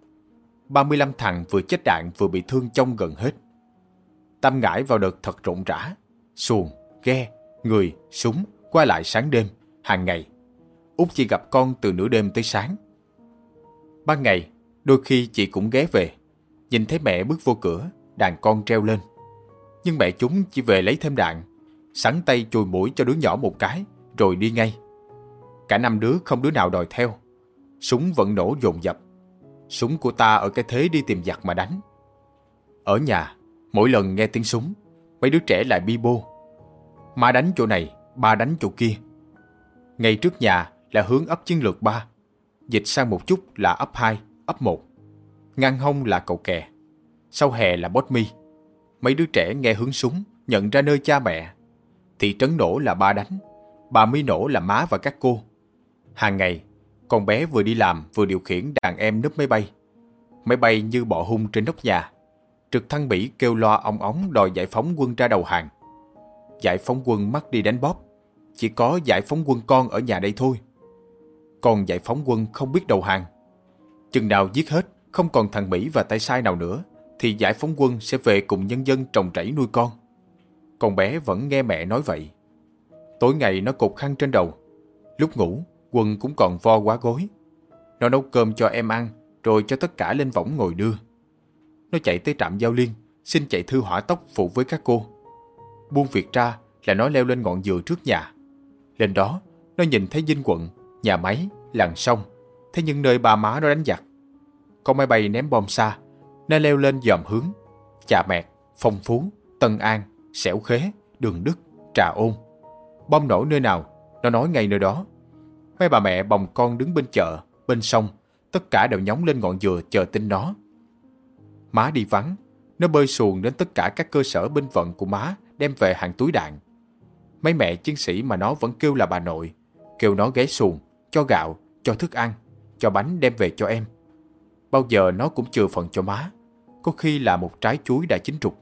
35 thằng vừa chết đạn vừa bị thương trong gần hết. Tam Ngãi vào đợt thật rộn rã, xuồng, ghe, người, súng qua lại sáng đêm, hàng ngày. Út chỉ gặp con từ nửa đêm tới sáng. Ban ngày, đôi khi chị cũng ghé về, nhìn thấy mẹ bước vô cửa, đàn con treo lên. Nhưng mẹ chúng chỉ về lấy thêm đạn, sắn tay chùi mũi cho đứa nhỏ một cái, rồi đi ngay. Cả 5 đứa không đứa nào đòi theo. Súng vẫn nổ dồn dập. Súng của ta ở cái thế đi tìm giặc mà đánh. Ở nhà, mỗi lần nghe tiếng súng, mấy đứa trẻ lại bi bô. Má đánh chỗ này, ba đánh chỗ kia. Ngay trước nhà là hướng ấp chiến lược 3, dịch sang một chút là ấp 2, ấp 1. Ngang hông là cầu kè, sau hè là Bốt My. Mấy đứa trẻ nghe hướng súng, nhận ra nơi cha mẹ. Thị trấn nổ là ba đánh, Bà My nổ là má và các cô. Hàng ngày, con bé vừa đi làm vừa điều khiển đàn em núp máy bay. Máy bay như bọ hung trên nóc nhà. Trực thăng Mỹ kêu loa ong óng đòi giải phóng quân ra đầu hàng. Giải phóng quân mắc đi đánh bóp, chỉ có giải phóng quân con ở nhà đây thôi. Còn giải phóng quân không biết đầu hàng. Chừng nào giết hết, không còn thằng Mỹ và tay sai nào nữa, thì giải phóng quân sẽ về cùng nhân dân trồng rẫy nuôi con. Con bé vẫn nghe mẹ nói vậy. Tối ngày nó cột khăn trên đầu. Lúc ngủ, quần cũng còn vo quá gối. Nó nấu cơm cho em ăn, rồi cho tất cả lên võng ngồi đưa. Nó chạy tới trạm giao liên, xin chạy thư hỏa tốc phụ với các cô. Buông việc ra là nó leo lên ngọn dừa trước nhà. Lên đó, nó nhìn thấy dinh quận, nhà máy, làng sông. Thế nhưng nơi ba má nó đánh giặc. Con máy bay ném bom xa, nó leo lên dòm hướng. Chà Mẹt, Phong Phú, Tân An, Xẻo Khế, Đường Đức, Trà Ôn. Bom nổ nơi nào, nó nói ngay nơi đó. Mấy bà mẹ bồng con đứng bên chợ, bên sông, Tất cả đều nhóng lên ngọn dừa chờ tin nó. Má đi vắng, nó bơi xuồng đến tất cả các cơ sở binh vận của má đem về hàng túi đạn. Mấy mẹ chiến sĩ mà nó vẫn kêu là bà nội, kêu nó ghé xuồng, cho gạo, cho thức ăn, cho bánh đem về cho em. Bao giờ nó cũng chừa phần cho má, có khi là một trái chuối đã chín rục.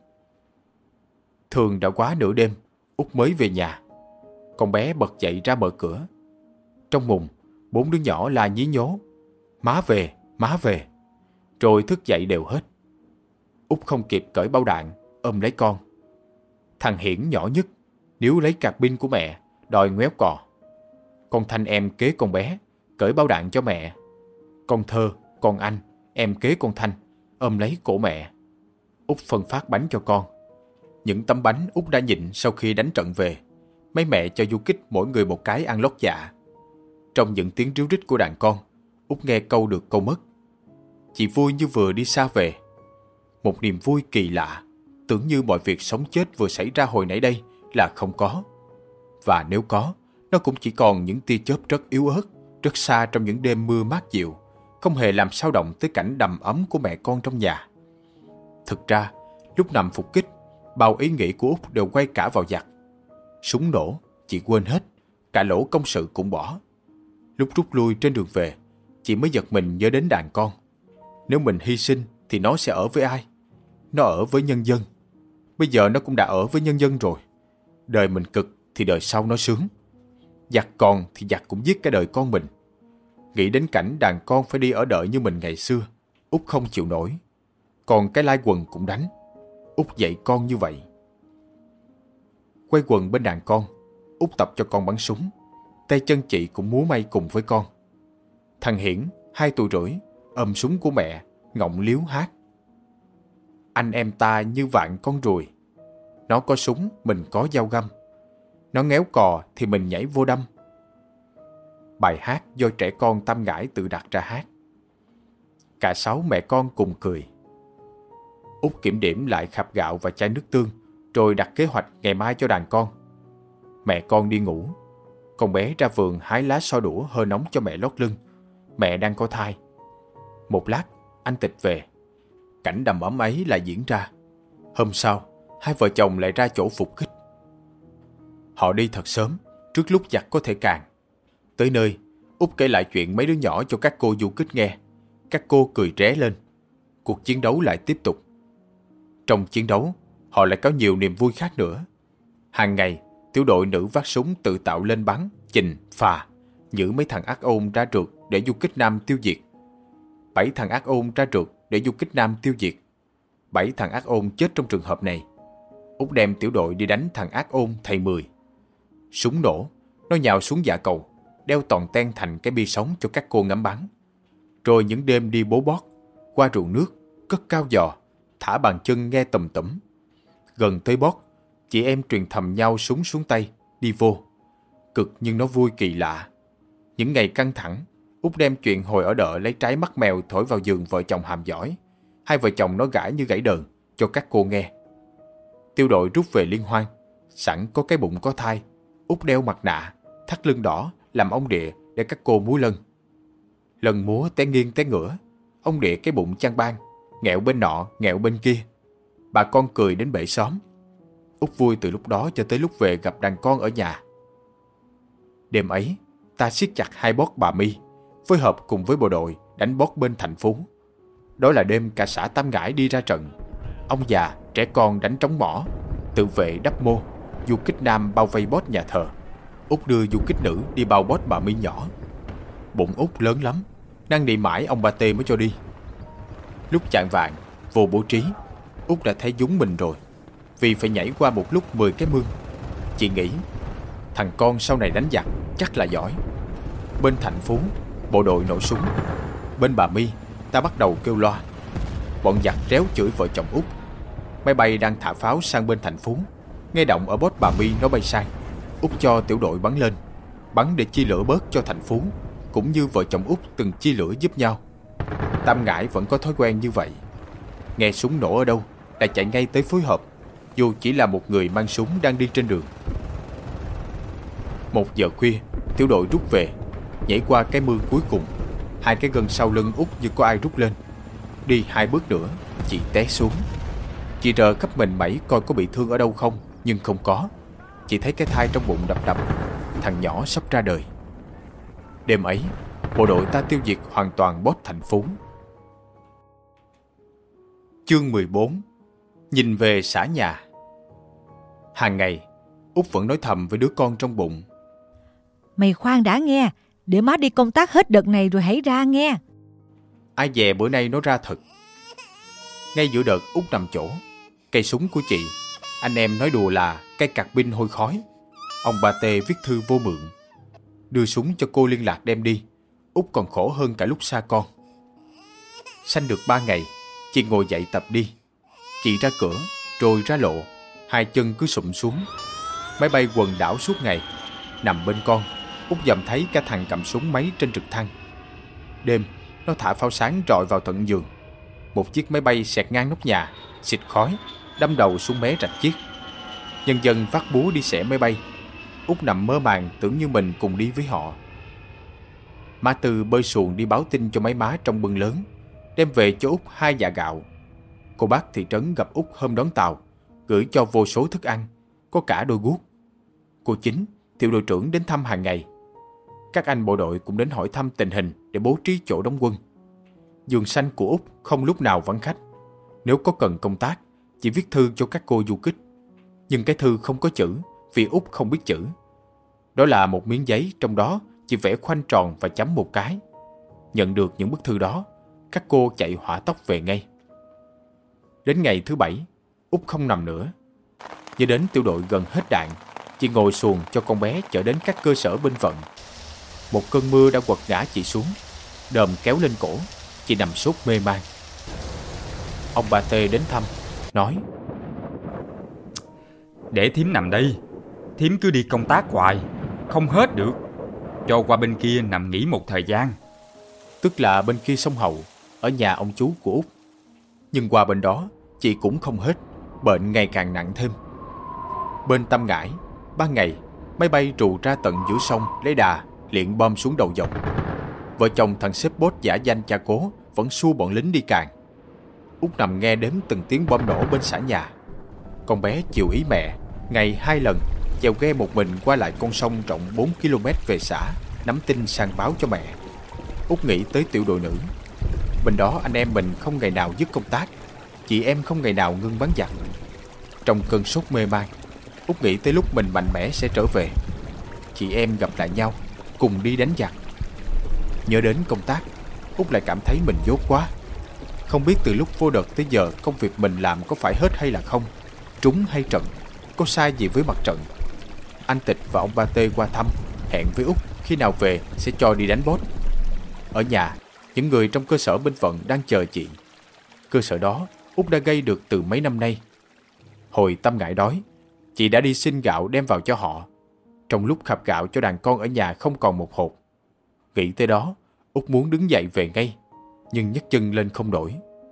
Thường đã quá nửa đêm, Út mới về nhà. Con bé bật dậy ra mở cửa. Trong mùng, 4 đứa nhỏ la nhí nhố: má về, má về. Rồi thức dậy đều hết. Út không kịp cởi bao đạn, ôm lấy con. Thằng Hiển nhỏ nhất, níu lấy cạc pin của mẹ, đòi ngoéo cò. Con Thanh em kế con bé, cởi bao đạn cho mẹ. Con Thơ, con Anh, em kế con Thanh, ôm lấy cổ mẹ. Út phân phát bánh cho con. Những tấm bánh Út đã nhịn sau khi đánh trận về. Mấy mẹ cho du kích mỗi người một cái ăn lót dạ. Trong những tiếng ríu rít của đàn con, Út nghe câu được câu mất. Chị vui như vừa đi xa về. Một niềm vui kỳ lạ, tưởng như mọi việc sống chết vừa xảy ra hồi nãy đây là không có. Và nếu có, nó cũng chỉ còn những tia chớp rất yếu ớt, rất xa trong những đêm mưa mát dịu, không hề làm xao động tới cảnh đầm ấm của mẹ con trong nhà. Thực ra, lúc nằm phục kích, bao ý nghĩ của Út đều quay cả vào giặc. Súng nổ, chị quên hết, cả lỗ công sự cũng bỏ. Lúc rút lui trên đường về, chị mới giật mình nhớ đến đàn con. Nếu mình hy sinh thì nó sẽ ở với ai? Nó ở với nhân dân. Bây giờ nó cũng đã ở với nhân dân rồi. Đời mình cực thì đời sau nó sướng. Giặc còn thì giặc cũng giết cả đời con mình. Nghĩ đến cảnh đàn con phải đi ở đợi như mình ngày xưa, Út không chịu nổi. Còn cái lai quần cũng đánh. Út dạy con như vậy. Quay quần bên đàn con, Út tập cho con bắn súng. Tay chân chị cũng múa may cùng với con. Thằng Hiển, 2 tuổi rưỡi, ôm súng của mẹ, ngọng líu hát: anh em ta như vạn con ruồi. Nó có súng, mình có dao găm. Nó ngéo cò thì mình nhảy vô đâm. Bài hát do trẻ con Tam Ngãi tự đặt ra hát. Cả 6 mẹ con cùng cười. Út kiểm điểm lại khạp gạo và chai nước tương, rồi đặt kế hoạch ngày mai cho đàn con. Mẹ con đi ngủ. Con bé ra vườn hái lá xo đũa hơi nóng cho mẹ lót lưng. Mẹ đang có thai. Một lát, anh Tịch về. Cảnh đầm ấm ấy lại diễn ra. Hôm sau, 2 vợ chồng lại ra chỗ phục kích. Họ đi thật sớm, trước lúc giặc có thể càn. Tới nơi, Út kể lại chuyện mấy đứa nhỏ cho các cô du kích nghe. Các cô cười ré lên. Cuộc chiến đấu lại tiếp tục. Trong chiến đấu, họ lại có nhiều niềm vui khác nữa. Hàng ngày, tiểu đội nữ vác súng tự tạo lên bắn, chình, phà, nhử mấy thằng ác ôn ra rượt để du kích nam tiêu diệt. 7 thằng ác ôn ra rượt để du kích nam tiêu diệt. 7 thằng ác ôn chết trong trường hợp này. Út đem tiểu đội đi đánh thằng ác ôn thầy 10. Súng nổ, nó nhào xuống dạ cầu, đeo toàn ten thành cái bi sống cho các cô ngắm bắn. Rồi những đêm đi bố bót, qua ruộng nước, cất cao giò, thả bàn chân nghe tùm tủm. Gần tới bót, chị em truyền thầm nhau súng xuống tay, đi vô. Cực nhưng nó vui kỳ lạ. Những ngày căng thẳng, Út đem chuyện hồi ở đợ lấy trái mắt mèo thổi vào giường vợ chồng hàm giỏi. 2 vợ chồng nó gãi như gãy đờn cho các cô nghe. Tiêu đội rút về liên hoan. Sẵn có cái bụng có thai, Út đeo mặt nạ, thắt lưng đỏ làm ông địa để các cô múa lân. Lần múa té nghiêng té ngửa, ông địa cái bụng chăn ban, nghẹo bên nọ nghẹo bên kia. Bà con cười đến bể xóm. Út vui từ lúc đó cho tới lúc về gặp đàn con ở nhà. Đêm ấy, ta siết chặt 2 bót Bà My, phối hợp cùng với bộ đội đánh bót bên thành phố. Đó là đêm cả xã Tam Ngãi đi ra trận. Ông già, trẻ con đánh trống mỏ, tự vệ đắp mô, du kích nam bao vây bót nhà thờ. Út đưa du kích nữ đi bao bót Bà My nhỏ. Bụng Út lớn lắm, năn nỉ mãi ông Ba Tê mới cho đi. Lúc chạng vạng, vô bố trí, Út đã thấy dúng mình rồi, vì phải nhảy qua một lúc 10 cái mương. Chị nghĩ, thằng con sau này đánh giặc chắc là giỏi. Bên thành phố, bộ đội nổ súng. Bên Bà My, ta bắt đầu kêu loa. Bọn giặc réo chửi vợ chồng Út. Máy bay đang thả pháo sang bên thành phố. Nghe động ở bót Bà My nó bay sang. Út cho tiểu đội bắn lên, bắn để chia lửa bớt cho thành phố, cũng như vợ chồng Út từng chia lửa giúp nhau. Tam Ngãi vẫn có thói quen như vậy. Nghe súng nổ ở đâu đã chạy ngay tới phối hợp, dù chỉ là một người mang súng đang đi trên đường. 1 giờ khuya, tiểu đội rút về, nhảy qua cái mương cuối cùng. Hai cái gân sau lưng Út như có ai rút lên. Đi 2 bước nữa, chị té xuống. Chị rờ khắp mình mẩy coi có bị thương ở đâu không, nhưng không có. Chị thấy cái thai trong bụng đập đập. Thằng nhỏ sắp ra đời. Đêm ấy, bộ đội ta tiêu diệt hoàn toàn boss thành phố. Chương 14. Nhìn về xã nhà. Hàng ngày, Út vẫn nói thầm với đứa con trong bụng: Mày khoan đã nghe, để má đi công tác hết đợt này rồi hãy ra nghe. Ai dè bữa nay nó ra thật. Ngay giữa đợt Út nằm chỗ, cây súng của chị, anh em nói đùa là cây cạc pin hôi khói. Ông bà Tê viết thư vô mượn, đưa súng cho cô liên lạc đem đi. Út còn khổ hơn cả lúc xa con. Sanh được 3 ngày, chị ngồi dậy tập đi. Chị ra cửa, rồi ra lộ, hai chân cứ sụm xuống. Máy bay quần đảo suốt ngày. Nằm bên con, Út dòm thấy cả thằng cầm súng máy trên trực thăng. Đêm, nó thả pháo sáng rọi vào tận giường. Một chiếc máy bay xẹt ngang nóc nhà, xịt khói, đâm đầu xuống mé rạch chiếc. Nhân dân vác búa đi xẻ máy bay. Út nằm mơ màng tưởng như mình cùng đi với họ. Má Tư bơi xuồng đi báo tin cho mấy má trong bưng lớn, đem về cho Út 2 dạ gạo. Cô bác thị trấn gặp Út hôm đón tàu, gửi cho vô số thức ăn, có cả đôi guốc. Cô Chính, tiểu đội trưởng đến thăm hàng ngày. Các anh bộ đội cũng đến hỏi thăm tình hình để bố trí chỗ đóng quân. Giường xanh của Út không lúc nào vắng khách. Nếu có cần công tác, chỉ viết thư cho các cô du kích. Nhưng cái thư không có chữ vì Út không biết chữ. Đó là một miếng giấy, trong đó chỉ vẽ khoanh tròn và chấm một cái. Nhận được những bức thư đó, các cô chạy hỏa tốc về ngay. Đến ngày thứ 7, Út không nằm nữa. Nhớ đến tiểu đội gần hết đạn, chị ngồi xuồng cho con bé chở đến các cơ sở binh vận. Một cơn mưa đã quật ngã chị xuống, đờm kéo lên cổ, chị nằm sốt mê man. Ông bà Tê đến thăm, nói: Để thím nằm đây, thím cứ đi công tác hoài, không hết được. Cho qua bên kia nằm nghỉ một thời gian. Tức là bên kia sông Hậu, ở nhà ông chú của Út. Nhưng qua bên đó, chị cũng không hết, bệnh ngày càng nặng thêm. Bên Tâm Ngãi, ban ngày, máy bay trù ra tận giữa sông lấy đà, liệng bom xuống đầu dòng. Vợ chồng thằng sếp boss giả danh cha cố vẫn xua bọn lính đi càng. Út nằm nghe đếm từng tiếng bom nổ bên xã nhà. Con bé chiều ý mẹ, ngày 2 lần chèo ghe một mình qua lại con sông rộng 4 km về xã, nắm tin sang báo cho mẹ. Út nghĩ tới tiểu đội nữ. Bên đó anh em mình không ngày nào dứt công tác, chị em không ngày nào ngưng bắn giặc. Trong cơn sốt mê man, Út nghĩ tới lúc mình mạnh mẽ sẽ trở về. Chị em gặp lại nhau, cùng đi đánh giặc. Nhớ đến công tác, Út lại cảm thấy mình dốt quá. Không biết từ lúc vô đợt tới giờ công việc mình làm có phải hết hay là không, trúng hay trận, có sai gì với mặt trận. Anh Tịch và ông Ba Tê qua thăm, hẹn với Út khi nào về sẽ cho đi đánh boss. Ở nhà, những người trong cơ sở binh vận đang chờ chị. Cơ sở đó Út đã gây được từ mấy năm nay. Hồi Tâm Ngãi đói, chị đã đi xin gạo đem vào cho họ. Trong lúc khạp gạo cho đàn con ở nhà không còn một hột. Nghĩ tới đó, Út muốn đứng dậy về ngay, nhưng nhấc chân lên không nổi.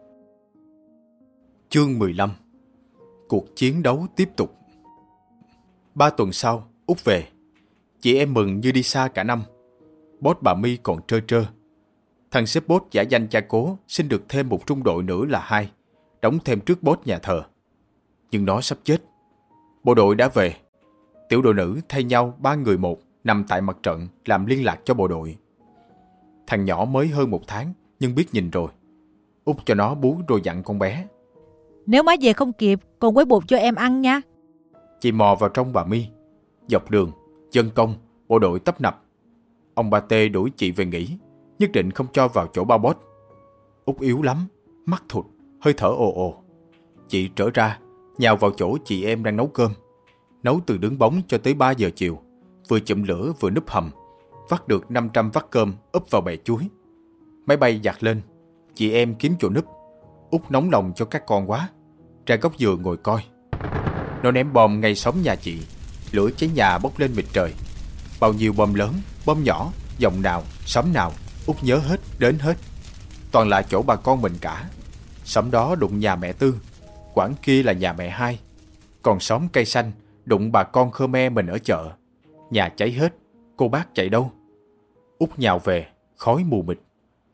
Chương 15. Cuộc chiến đấu tiếp tục. 3 tuần sau, Út về. Chị em mừng như đi xa cả năm. Boss bà My còn trơ trơ. Thằng sếp boss giả danh cha cố xin được thêm một trung đội nữa là 2, đóng thêm trước boss nhà thờ. Nhưng nó sắp chết. Bộ đội đã về. Tiểu đội nữ thay nhau 3 người một nằm tại mặt trận làm liên lạc cho bộ đội. Thằng nhỏ mới hơn 1 tháng nhưng biết nhìn rồi. Út cho nó bú rồi dặn con bé: Nếu má về không kịp, con quấy bột cho em ăn nha. Chị mò vào trong bà My. Dọc đường, dân công, bộ đội tấp nập. Ông Ba Tê đuổi chị về nghỉ, nhất định không cho vào chỗ bao boss. Út yếu lắm, mắt thụt, hơi thở ồ ồ. Chị trở ra, nhào vào chỗ chị em đang nấu cơm. Nấu từ đứng bóng cho tới 3 giờ chiều, vừa chụm lửa vừa núp hầm. Vắt được 500 vắt cơm úp vào bè chuối. Máy bay giặt lên, chị em kiếm chỗ núp. Út nóng lòng cho các con quá, ra góc giường ngồi coi. Nó ném bom ngay xóm nhà chị, lửa cháy nhà bốc lên mịt trời. Bao nhiêu bom lớn, bom nhỏ, dòng nào, xóm nào, Út nhớ hết, đến hết. Toàn là chỗ bà con mình cả. Xóm đó đụng nhà mẹ Tư, quảng kia là nhà mẹ Hai. Còn xóm Cây Xanh đụng bà con Khmer mình ở chợ. Nhà cháy hết, cô bác chạy đâu? Út nhào về, khói mù mịt.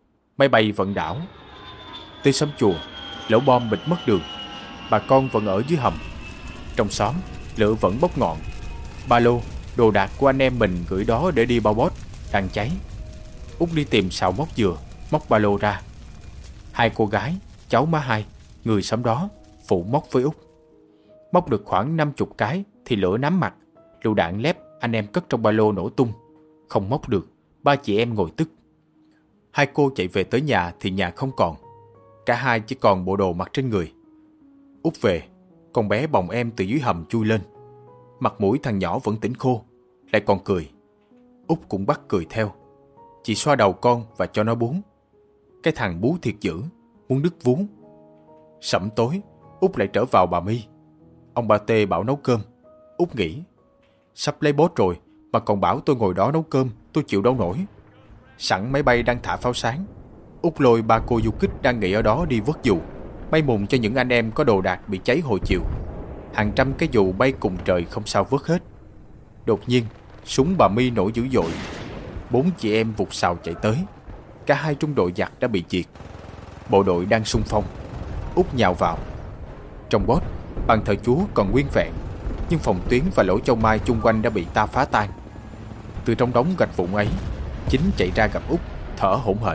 máy bay vẫn đảo. Tới xóm chùa, lỗ bom bịt mất đường. Bà con vẫn ở dưới hầm. Trong xóm, lửa vẫn bốc ngọn. Ba lô, đồ đạc của anh em mình gửi đó để đi bao bót đang cháy. Út đi tìm xào móc dừa, móc ba lô ra. Hai cô gái, cháu má hai, người xóm đó, phụ móc với Út. Móc được khoảng 50 cái thì lửa nám mặt. Lựu đạn lép anh em cất trong ba lô nổ tung. Không móc được, ba chị em ngồi tức. Hai cô chạy về tới nhà thì nhà không còn. Cả hai chỉ còn bộ đồ mặc trên người. Út về, con bé bồng em từ dưới hầm chui lên. Mặt mũi thằng nhỏ vẫn tỉnh khô, lại còn cười. Út cũng bắt cười theo. Chị xoa đầu con và cho nó bú. Cái thằng bú thiệt dữ, muốn đứt vú. Sẩm tối, Út lại trở vào bà My. Ông ba Tê bảo nấu cơm. Út nghĩ, sắp lấy boss rồi mà còn bảo tôi ngồi đó nấu cơm, tôi chịu đâu nổi. Sẵn máy bay đang thả pháo sáng, Út lôi ba cô du kích đang nghỉ ở đó đi vớt dù, may mùng cho những anh em có đồ đạc bị cháy hồi chiều. Hàng trăm cái dù bay cùng trời không sao vớt hết. Đột nhiên, súng bà My nổ dữ dội. 4 chị em vụt sào chạy tới. Cả hai trung đội giặc đã bị diệt. Bộ đội đang xung phong. Út nhào vào. Trong boss, bàn thờ Chúa còn nguyên vẹn, nhưng phòng tuyến và lỗ châu mai chung quanh đã bị ta phá tan. Từ trong đống gạch vụn ấy, Chính chạy ra gặp Út, thở hổn hển.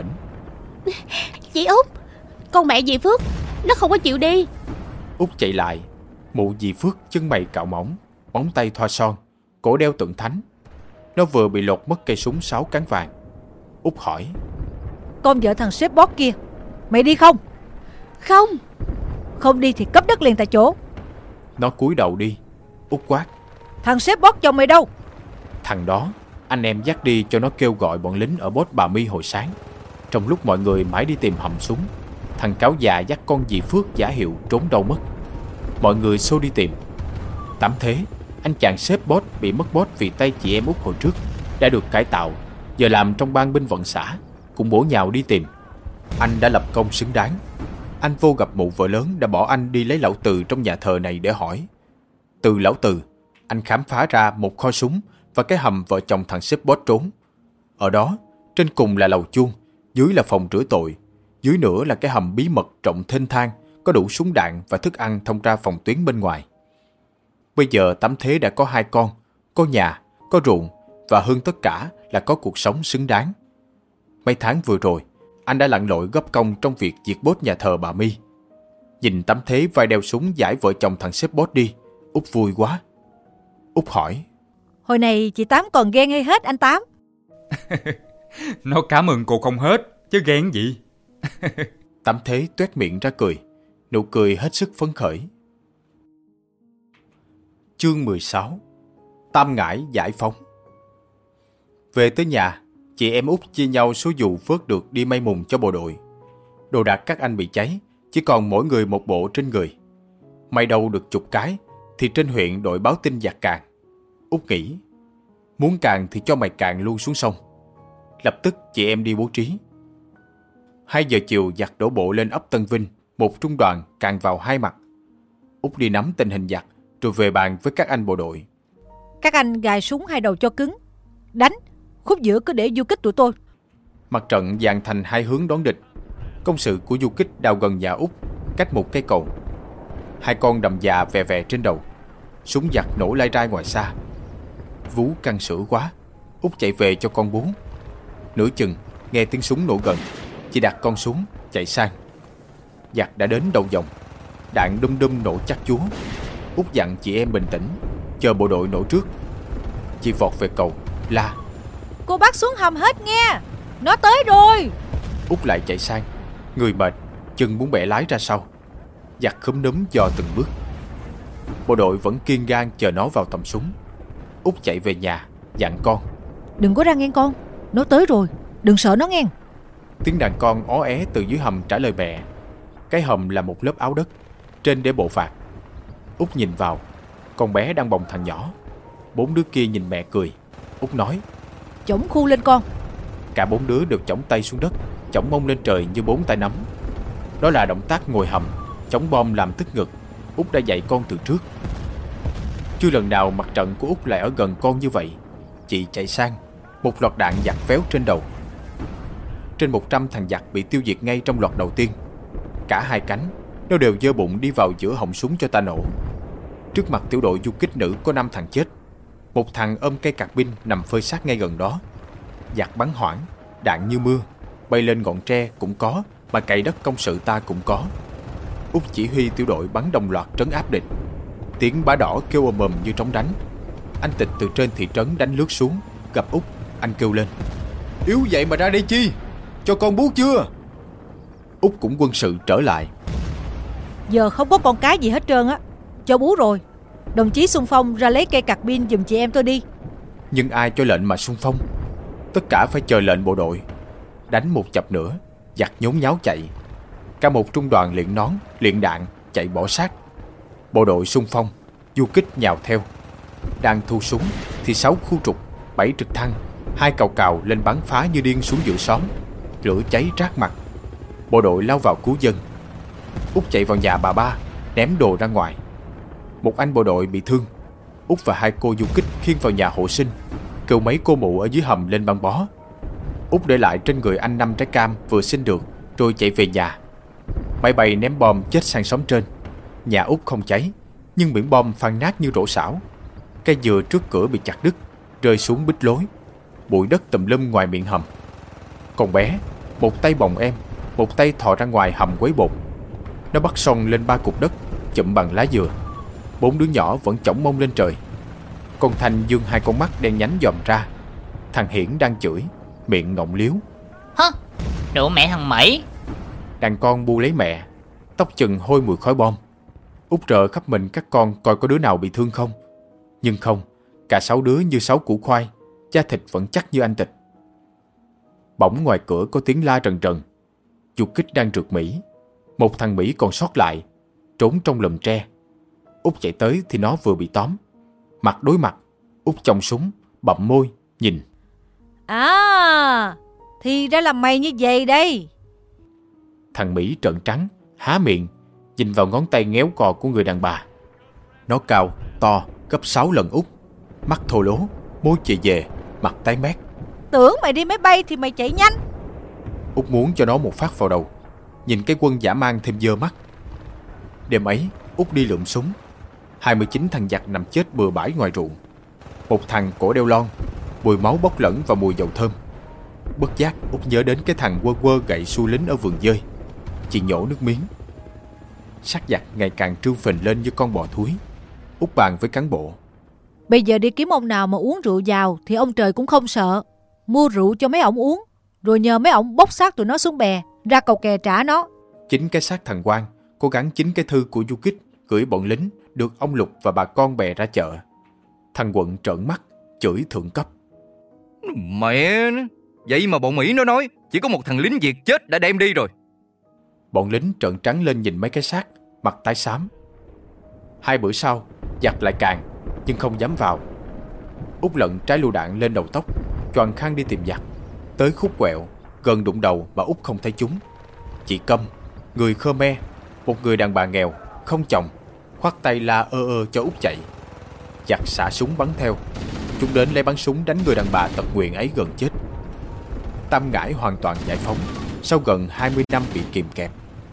Chị Út, con mẹ dì Phước, nó không có chịu đi. Út chạy lại. Mụ dì Phước chân mày cạo mỏng, móng tay thoa son, cổ đeo tượng thánh. Nó vừa bị lột mất cây súng 6 cán vàng. Út hỏi, con vợ thằng sếp boss kia, mày đi không? Không. Không đi thì cấp đất liền tại chỗ. Nó cúi đầu đi. Út quát, thằng sếp boss chồng mày đâu? Thằng đó anh em dắt đi cho nó kêu gọi bọn lính ở boss bà My hồi sáng. Trong lúc mọi người mãi đi tìm hầm súng, thằng cáo già dắt con dì Phước giả hiệu trốn đâu mất. Mọi người xô đi tìm. Tạm thế, anh chàng sếp boss bị mất boss vì tay chị em Út hồi trước đã được cải tạo, giờ làm trong ban binh vận xã, cũng bổ nhào đi tìm. Anh đã lập công xứng đáng. Anh vô gặp mụ vợ lớn đã bỏ anh đi lấy lão Từ trong nhà thờ này để hỏi. Từ lão Từ, anh khám phá ra một kho súng và cái hầm vợ chồng thằng sếp boss trốn. Ở đó, trên cùng là lầu chuông, dưới là phòng rửa tội, dưới nữa là cái hầm bí mật rộng thênh thang, có đủ súng đạn và thức ăn thông ra phòng tuyến bên ngoài. Bây giờ Tám Thế đã có 2 con, có nhà, có ruộng và hơn tất cả là có cuộc sống xứng đáng. Mấy tháng vừa rồi, anh đã lặn lội góp công trong việc diệt boss nhà thờ bà My. Nhìn Tám Thế vai đeo súng giải vợ chồng thằng sếp boss đi, Út vui quá. Út hỏi, hồi này chị Tám còn ghen hay hết anh Tám? Nó cảm ơn cô không hết, chứ ghen gì. Tám Thế toét miệng ra cười, nụ cười hết sức phấn khởi. Chương 16. Tam Ngãi giải phóng. Về tới nhà, chị em Út chia nhau số dù vớt được đi may mùng cho bộ đội. Đồ đạc các anh bị cháy, chỉ còn mỗi người một bộ trên người. May đâu được chục cái, thì trên huyện đội báo tin giặc càn. Út nghĩ, muốn càn thì cho mày càn luôn xuống sông. Lập tức chị em đi bố trí. 2 giờ chiều giặc đổ bộ lên ấp Tân Vinh, một trung đoàn càn vào 2 mặt. Út đi nắm tình hình giặc, rồi về bàn với các anh bộ đội. Các anh gài súng hai đầu cho cứng, đánh, khúc giữa cứ để du kích tụi tôi. Mặt trận dàn thành 2 hướng đón địch. Công sự của du kích đào gần nhà Út, cách một cây cầu. 2 con đầm già vè vè trên đầu. Súng giặc nổ lai rai ngoài xa. Vú căng sữa quá, Út chạy về cho con bú. Nửa chừng nghe tiếng súng nổ gần, chị đặt con xuống chạy sang. Giặc đã đến đầu dòng, đạn đum đum nổ chắc chúa. Út dặn chị em bình tĩnh, chờ bộ đội nổ trước. Chị vọt về cầu la, cô bác xuống hầm hết nghe, nó tới rồi. Út lại chạy sang, người mệt, chân muốn bẻ lái ra sau. Giặc khúm núm dò từng bước. Bộ đội vẫn kiên gan chờ nó vào tầm súng. Út chạy về nhà, dặn con, đừng có ra nghe con, nó tới rồi, đừng sợ nó nghe. Tiếng đàn con ó é từ dưới hầm trả lời mẹ. Cái hầm là một lớp áo đất, trên để bộ phạt. Út nhìn vào, con bé đang bồng thằng nhỏ. 4 đứa kia nhìn mẹ cười. Út nói, chổng khu lên con. Cả 4 đứa đều chổng tay xuống đất, chổng mông lên trời như 4 tay nắm. Đó là động tác ngồi hầm, chống bom làm tức ngực. Út đã dạy con từ trước. Chưa lần nào mặt trận của Út lại ở gần con như vậy. Chị chạy sang, một loạt đạn giặc véo trên đầu. trên 100 thằng giặc bị tiêu diệt ngay trong loạt đầu tiên. Cả hai cánh, nó đều giơ bụng đi vào giữa họng súng cho ta nổ. Trước mặt tiểu đội du kích nữ có 5 thằng chết. Một thằng ôm cây cạc pin nằm phơi xác ngay gần đó. Giặc bắn hoảng, đạn như mưa, bay lên ngọn tre cũng có, mà cày đất công sự ta cũng có. Út chỉ huy tiểu đội bắn đồng loạt trấn áp địch. Tiếng bá đỏ kêu ầm ầm như trống đánh. Anh Tịch từ trên thị trấn đánh lướt xuống, gặp Út, anh kêu lên: "Yếu vậy mà ra đây chi? Cho con bú chưa?" Út cũng quân sự trở lại: "Giờ không có con cái gì hết trơn á, cho bú rồi. Đồng chí xung phong ra lấy cây cạc pin giùm chị em tôi đi." Nhưng ai cho lệnh mà xung phong? Tất cả phải chờ lệnh bộ đội. Đánh một chập nữa, giặc nhốn nháo chạy. Cả một trung đoàn luyện nón, luyện đạn chạy bỏ sát. Bộ đội xung phong, du kích nhào theo. Đang thu súng thì 6 khu trục, 7 trực thăng, 2 cào cào lên bắn phá như điên xuống giữa xóm. Lửa cháy rát mặt. Bộ đội lao vào cứu dân. Út chạy vào nhà bà ba, ném đồ ra ngoài. Một anh bộ đội bị thương. Út và 2 cô du kích khiêng vào nhà hộ sinh, kêu mấy cô mụ ở dưới hầm lên băng bó. Út để lại trên người anh 5 trái cam vừa xin được, rồi chạy về nhà. Máy bay ném bom chết sang xóm trên. Nhà Út không cháy, nhưng miệng bom phang nát như rổ xảo. Cây dừa trước cửa bị chặt đứt, rơi xuống bít lối. Bụi đất tùm lum ngoài miệng hầm. Con bé, một tay bồng em, một tay thò ra ngoài hầm quấy bột. Nó bắt xoong lên 3 cục đất chụm bằng lá dừa. 4 đứa nhỏ vẫn chổng mông lên trời. Con Thanh giương 2 con mắt đen nhánh dòm ra. Thằng Hiển đang chửi, miệng ngọng liếu: "Hơ, đồ mẹ thằng Mỹ." Đàn con bu lấy mẹ, tóc chừng hôi mùi khói bom. Út rờ khắp mình các con coi có đứa nào bị thương không. Nhưng không, cả 6 đứa như 6 củ khoai, da thịt vẫn chắc như anh Tịch. Bỗng ngoài cửa có tiếng la rần rần. Du kích đang rượt Mỹ. Một thằng Mỹ còn sót lại, trốn trong lùm tre. Út chạy tới thì nó vừa bị tóm. Mặt đối mặt, Út chòng súng, bậm môi, nhìn. "À, thì ra là mày như vậy đây." Thằng Mỹ trợn trắng, há miệng, nhìn vào ngón tay ngéo cò của người đàn bà. Nó cao, to, gấp 6 lần Út. Mắt thô lố, môi chề dề, mặt tái mét. "Tưởng mày đi máy bay thì mày chạy nhanh." Út muốn cho nó một phát vào đầu. Nhìn cái quân dã man thêm dơ mắt. Đêm ấy, Út đi lượm súng. 29 thằng giặc nằm chết bừa bãi ngoài ruộng. Một thằng cổ đeo lon, mùi máu bốc lẫn vào mùi dầu thơm. Bất giác Út nhớ đến cái thằng quơ quơ gậy xu lính ở vườn dơi. Chị nhổ nước miếng. Xác giặc ngày càng trương phình lên như con bò thúi. Út bàn với cán bộ: "Bây giờ đi kiếm ông nào mà uống rượu vào thì ông trời cũng không sợ. Mua rượu cho mấy ổng uống, rồi nhờ mấy ổng bốc xác tụi nó xuống bè, ra cầu kè trả nó." 9 cái xác thằng Quang, cố gắng 9 cái thư của du kích gửi bọn lính được ông Lục và bà con bè ra chợ. Thằng Quận trợn mắt, chửi thượng cấp: "Mẹ nó, vậy mà bọn Mỹ nó nói chỉ có một thằng lính Việt chết đã đem đi rồi." Bọn lính trợn trắng lên nhìn mấy cái xác, mặt tái xám. 2 bữa sau, giặc lại càng, nhưng không dám vào. Út lận trái lựu đạn lên đầu tóc, choàng khăn đi tìm giặc. Tới khúc quẹo, gần đụng đầu mà Út không thấy chúng. Chị Câm, người Khmer, một người đàn bà nghèo, không chồng, khoác tay la ơ cho Út chạy. Giặc xả súng bắn theo. Chúng đến lấy bắn súng đánh người đàn bà tật nguyền ấy gần chết. Tam Ngãi hoàn toàn giải phóng sau gần 20 năm bị kìm kẹp.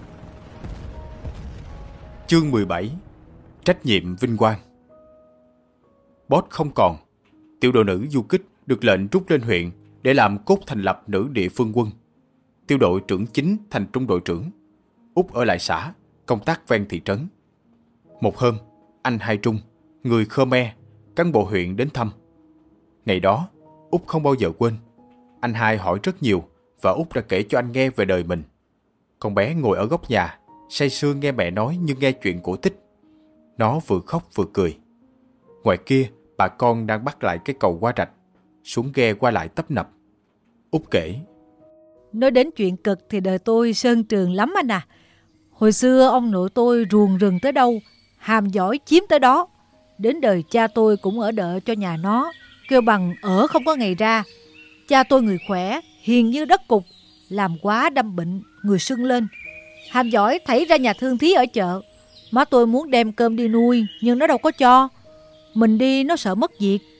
Chương 17: Trách nhiệm vinh quang. Boss không còn. Tiểu đội nữ du kích được lệnh rút lên huyện để làm cốt thành lập nữ địa phương quân. Tiểu đội trưởng chính thành trung đội trưởng. Út ở lại xã, công tác ven thị trấn. Một hôm, anh Hai Trung, người Khmer, cán bộ huyện đến thăm. Ngày đó, Út không bao giờ quên. Anh Hai hỏi rất nhiều và Út đã kể cho anh nghe về đời mình. Con bé ngồi ở góc nhà, say sưa nghe mẹ nói như nghe chuyện cổ tích. Nó vừa khóc vừa cười. Ngoài kia, bà con đang bắt lại cái cầu qua rạch. Xuống ghe qua lại tấp nập. Út kể: "Nói đến chuyện cực thì đời tôi sơn trường lắm anh à. Hồi xưa ông nội tôi ruồng rừng tới đâu, hàm giỏi chiếm tới đó. Đến đời cha tôi cũng ở đợ cho nhà nó, kêu bằng ở không có ngày ra. Cha tôi người khỏe, hiền như đất cục, làm quá đâm bệnh, người sưng lên. Hàm giỏi thảy ra nhà thương thí ở chợ. Má tôi muốn đem cơm đi nuôi, nhưng nó đâu có cho. Mình đi nó sợ mất việc.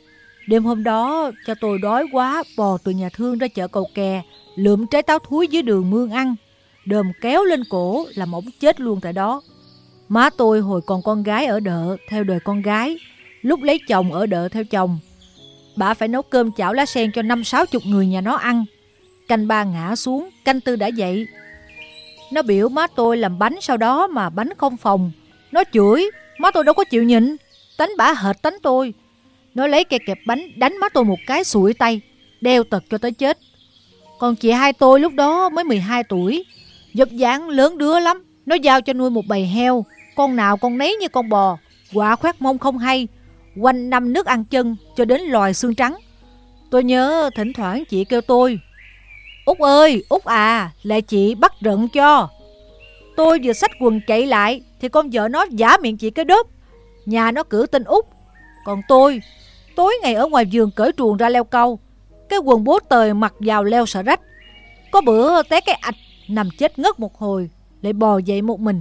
Đêm hôm đó cha tôi đói quá, bò từ nhà thương ra chợ Cầu Kè, lượm trái táo thúi dưới đường mương ăn, đờm kéo lên cổ làm ổng chết luôn tại đó. Má tôi hồi còn con gái ở đợ theo đời con gái, lúc lấy chồng ở đợ theo chồng. Bà phải nấu cơm chảo lá sen cho 50-60 người nhà nó ăn. Canh ba ngã xuống, canh tư đã dậy. Nó biểu má tôi làm bánh sau đó mà bánh không phồng. Nó chửi, má tôi đâu có chịu nhịn, tánh bả hệt tánh tôi. Nó lấy cây kẹp bánh đánh má tôi một cái sụi tay, đeo tật cho tới chết. Còn chị hai tôi lúc đó mới 12 tuổi, dập dáng lớn đứa lắm. Nó giao cho nuôi một bầy heo, con nào con nấy như con bò, quạ khoét mông không hay, quanh năm nước ăn chân cho đến lòi xương trắng. Tôi nhớ thỉnh thoảng chị kêu tôi: Út ơi, Út à, lại chị bắt rận cho. Tôi vừa xách quần chạy lại thì con vợ nó giả miệng chị cái đớp. Nhà nó cử tên Út. Còn tôi, tối ngày ở ngoài vườn cởi truồng ra leo câu, cái quần bố tời mặc vào leo sợ rách. Có bữa té cái ạch, nằm chết ngất một hồi, lại bò dậy một mình.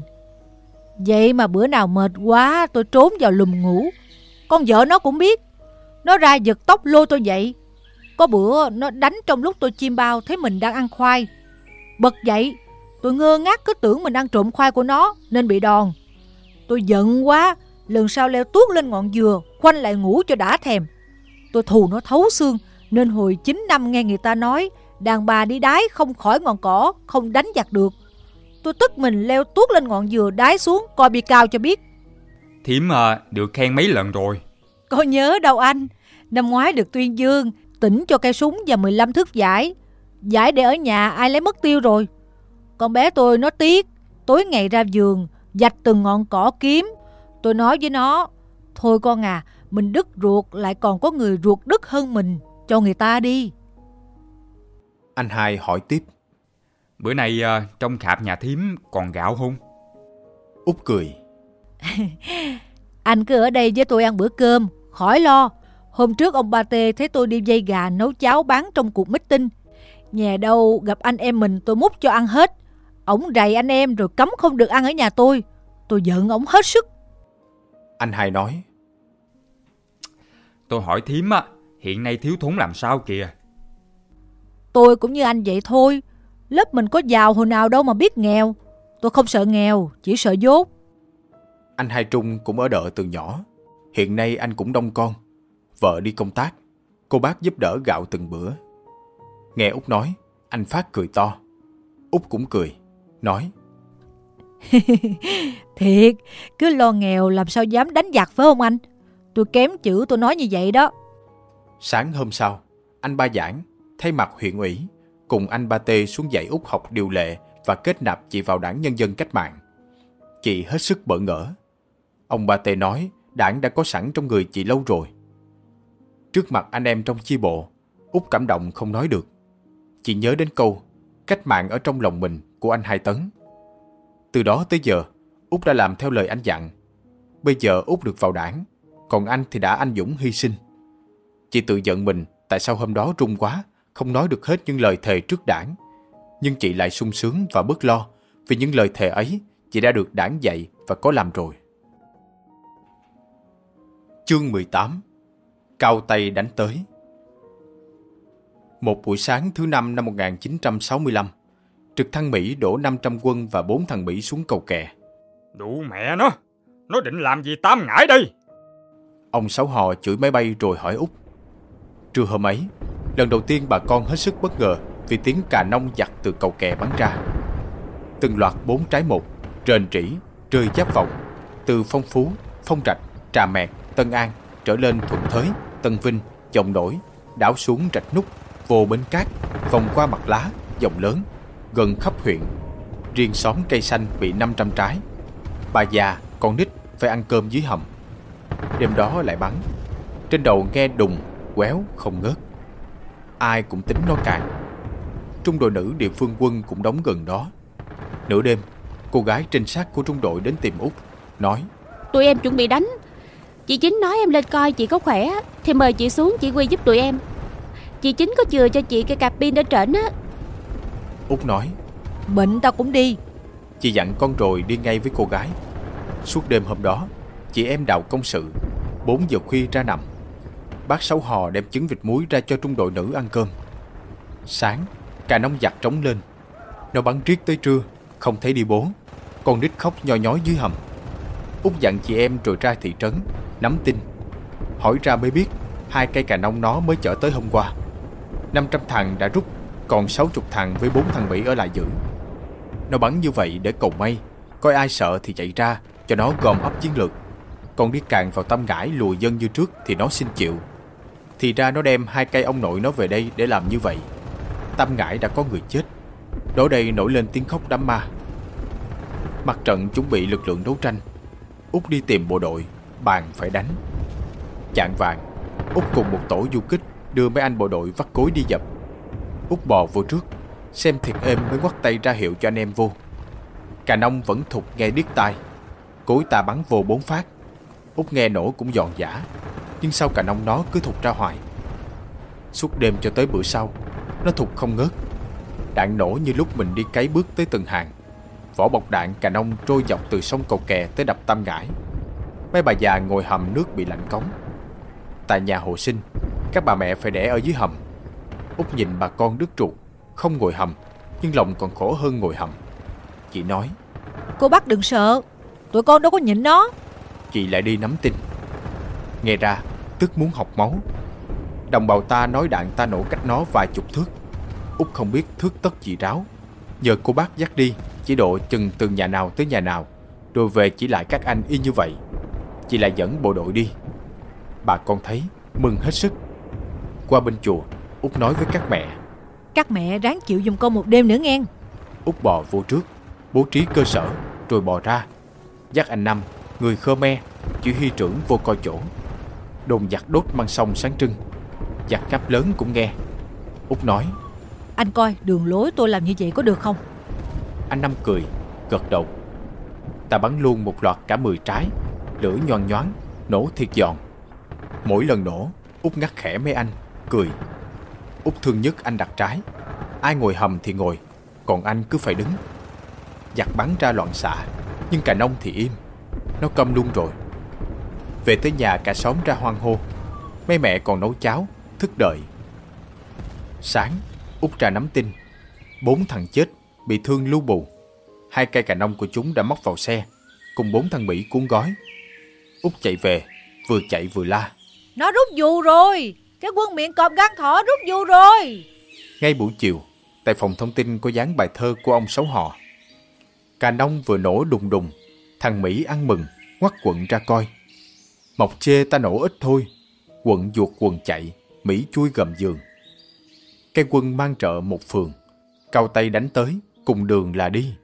Vậy mà bữa nào mệt quá tôi trốn vào lùm ngủ. Con vợ nó cũng biết, nó ra giật tóc lôi tôi dậy. Có bữa nó đánh trong lúc tôi chiêm bao thấy mình đang ăn khoai. Bật dậy, tôi ngơ ngác cứ tưởng mình ăn trộm khoai của nó nên bị đòn. Tôi giận quá, lần sau leo tuốt lên ngọn dừa, khoanh lại ngủ cho đã thèm. Tôi thù nó thấu xương, nên hồi 9 năm nghe người ta nói đàn bà đi đái không khỏi ngọn cỏ, không đánh giặc được. Tôi tức mình leo tuốt lên ngọn dừa đái xuống coi bị cao cho biết. Thím được khen mấy lần rồi? Có nhớ đâu anh. Năm ngoái được tuyên dương, tỉnh cho cây súng và 15 thước giải. Giải để ở nhà ai lấy mất tiêu rồi. Con bé tôi nó tiếc, tối ngày ra vườn vạch từng ngọn cỏ kiếm. Tôi nói với nó: thôi con à, mình đứt ruột lại còn có người ruột đứt hơn mình, cho người ta đi. Anh hai hỏi tiếp: Bữa nay trong khạp nhà thím còn gạo không? Út cười: Anh cứ ở đây với tôi ăn bữa cơm, khỏi lo. Hôm trước ông Ba Tê thấy tôi đi dây gà nấu cháo bán trong cuộc meeting. Nhà đâu gặp anh em mình tôi múc cho ăn hết. Ổng rầy anh em rồi cấm không được ăn ở nhà tôi. Tôi giận ổng hết sức. Anh hai nói: Tôi hỏi thím hiện nay thiếu thốn làm sao kìa? Tôi cũng như anh vậy thôi. Lớp mình có giàu hồi nào đâu mà biết nghèo. Tôi không sợ nghèo, chỉ sợ dốt. Anh hai Trung cũng ở đợ từ nhỏ. Hiện nay anh cũng đông con. Vợ đi công tác, cô bác giúp đỡ gạo từng bữa. Nghe Út nói, anh Phát cười to. Út cũng cười, nói: Thiệt, cứ lo nghèo làm sao dám đánh giặc phải không anh? Tôi kém chữ tôi nói như vậy đó. Sáng hôm sau, anh Ba Giảng thay mặt huyện ủy cùng anh Ba Tê xuống dạy Út học điều lệ và kết nạp chị vào Đảng Nhân dân Cách mạng. Chị hết sức bỡ ngỡ. Ông Ba Tê nói đảng đã có sẵn trong người chị lâu rồi. Trước mặt anh em trong chi bộ, Út cảm động không nói được. Chị nhớ đến câu cách mạng ở trong lòng mình của anh Hai Tấn. Từ đó tới giờ, Út đã làm theo lời anh dặn. Bây giờ Út được vào đảng, còn anh thì đã anh dũng hy sinh. Chị tự giận mình tại sao hôm đó run quá, không nói được hết những lời thề trước đảng. Nhưng chị lại sung sướng và bớt lo vì những lời thề ấy chị đã được đảng dạy và có làm rồi. Chương 18: Cao tay đánh tới. Một buổi sáng thứ Năm năm 1965, trực thăng Mỹ đổ 500 quân và 4 thằng Mỹ xuống cầu Kè. Đủ mẹ nó định làm gì tám ngải đây? Ông Sáu Hò chửi máy bay rồi hỏi Út. Trưa hôm ấy, lần đầu tiên bà con hết sức bất ngờ vì tiếng cà nông giặt từ cầu Kè bắn ra. Từng loạt 4 trái một, rền rỉ, rơi giáp vòng, từ Phong Phú, Phong Trạch, Trà Mẹt, Tân An trở lên Thuận Thới, Tân Vinh, Dòng Nổi, đảo xuống Rạch Nút, vô Bến Cát, vòng qua Mặt Lá, Dòng Lớn, gần khắp huyện. Riêng xóm Cây Xanh bị 500 trái. Bà già, con nít phải ăn cơm dưới hầm. Đêm đó lại bắn. Trên đầu nghe đùng, quéo không ngớt. Ai cũng tính nó cạn. Trung đội nữ địa phương quân cũng đóng gần đó. Nửa đêm, cô gái trinh sát của trung đội đến tìm Út, nói: Tụi em chuẩn bị đánh. Chị Chính nói em lên coi chị có khỏe thì mời chị xuống chỉ huy giúp tụi em. Chị Chính có chừa cho chị cái cặp pin ở trển á. Út nói: Bệnh tao cũng đi. Chị dặn con rồi đi ngay với cô gái. Suốt đêm hôm đó, chị em đào công sự 4 giờ khuya ra nằm. Bác Sáu Hò đem trứng vịt muối ra cho trung đội nữ ăn cơm. Sáng, cà nông giặt trống lên. Nó bắn riết tới trưa, không thấy đi bố. Con nít khóc nhoi nhói dưới hầm. Út dặn chị em rồi ra thị trấn nắm tin. Hỏi ra mới biết 2 cây cà nông nó mới chở tới hôm qua. 500 thằng đã rút, còn 60 thằng với 4 thằng Mỹ ở lại giữ. Nó bắn như vậy để cầu may, coi ai sợ thì chạy ra, cho nó gom ấp chiến lược. Còn đi càn vào Tam Ngãi lùi dân như trước thì nó xin chịu. Thì ra nó đem 2 cây ông nội nó về đây để làm như vậy. Tam Ngãi đã có người chết. Đó đây nổi lên tiếng khóc đám ma. Mặt trận chuẩn bị lực lượng đấu tranh. Út đi tìm bộ đội, bàn phải đánh. Chạng vàng, Út cùng một tổ du kích đưa mấy anh bộ đội vắt cối đi dập. Út bò vô trước, xem thiệt êm mới ngoắt tay ra hiệu cho anh em vô. Cà nông vẫn thụt nghe điếc tai. Cối ta bắn vô 4 phát. Út nghe nổ cũng giòn giã, nhưng sao cà nông nó cứ thụt ra hoài. Suốt đêm cho tới bữa sau, nó thụt không ngớt. Đạn nổ như lúc mình đi cấy bước tới từng hàng. Vỏ bọc đạn cà nông trôi dọc từ sông Cầu Kè tới đập Tam Ngãi. Mấy bà già ngồi hầm nước bị lạnh cống. Tại nhà hộ sinh, các bà mẹ phải đẻ ở dưới hầm. Út nhìn bà con đứt ruột, không ngồi hầm, nhưng lòng còn khổ hơn ngồi hầm. Chị nói: Cô bác đừng sợ, tụi con đâu có nhịn nó. Chị lại đi nắm tin. Nghe ra tức muốn học máu. Đồng bào ta nói đạn ta nổ cách nó vài chục thước. Út không biết thước tất gì ráo. Nhờ cô bác dắt đi, chỉ độ chừng từ nhà nào tới nhà nào, rồi về chỉ lại các anh y như vậy. Chị lại dẫn bộ đội đi. Bà con thấy mừng hết sức. Qua bên chùa, Út nói với các mẹ: Các mẹ ráng chịu giùm con một đêm nữa nghe. Út bò vô trước, bố trí cơ sở, rồi bò ra, dắt anh Năm, người Khmer, chỉ huy trưởng vô coi chỗ. Đồn giặc đốt măng sông sáng trưng. Giặc ngáp lớn cũng nghe. Út nói: Anh coi đường lối tôi làm như vậy có được không? Anh Năm cười, gật đầu. Ta bắn luôn một loạt cả 10 trái. Lửa nhoang nhoáng, nổ thiệt giòn. Mỗi lần nổ, Út ngắt khẽ mấy anh, cười. Út thương nhất anh đặt trái. Ai ngồi hầm thì ngồi, còn anh cứ phải đứng. Giặc bắn ra loạn xạ, nhưng cà nông thì im. Nó câm luôn rồi. Về tới nhà cả xóm ra hoan hô. Mấy mẹ còn nấu cháo, thức đợi. Sáng, Út ra nắm tin. 4 thằng chết, bị thương lưu bù. 2 cây cà nông của chúng đã móc vào xe, cùng 4 thằng Mỹ cuốn gói. Út chạy về, vừa chạy vừa la: Nó rút dù rồi, cái quân miệng cọp gan thỏ rút dù rồi. Ngay buổi chiều, tại phòng thông tin có dán bài thơ của ông Sáu Hò. Cà nông vừa nổ đùng đùng, thằng Mỹ ăn mừng, ngoắt quận ra coi. Mọc chê ta nổ ít thôi, quận ruột quần chạy, Mỹ chui gầm giường. Cái quân mang trợ một phường, cao tay đánh tới, cùng đường là đi.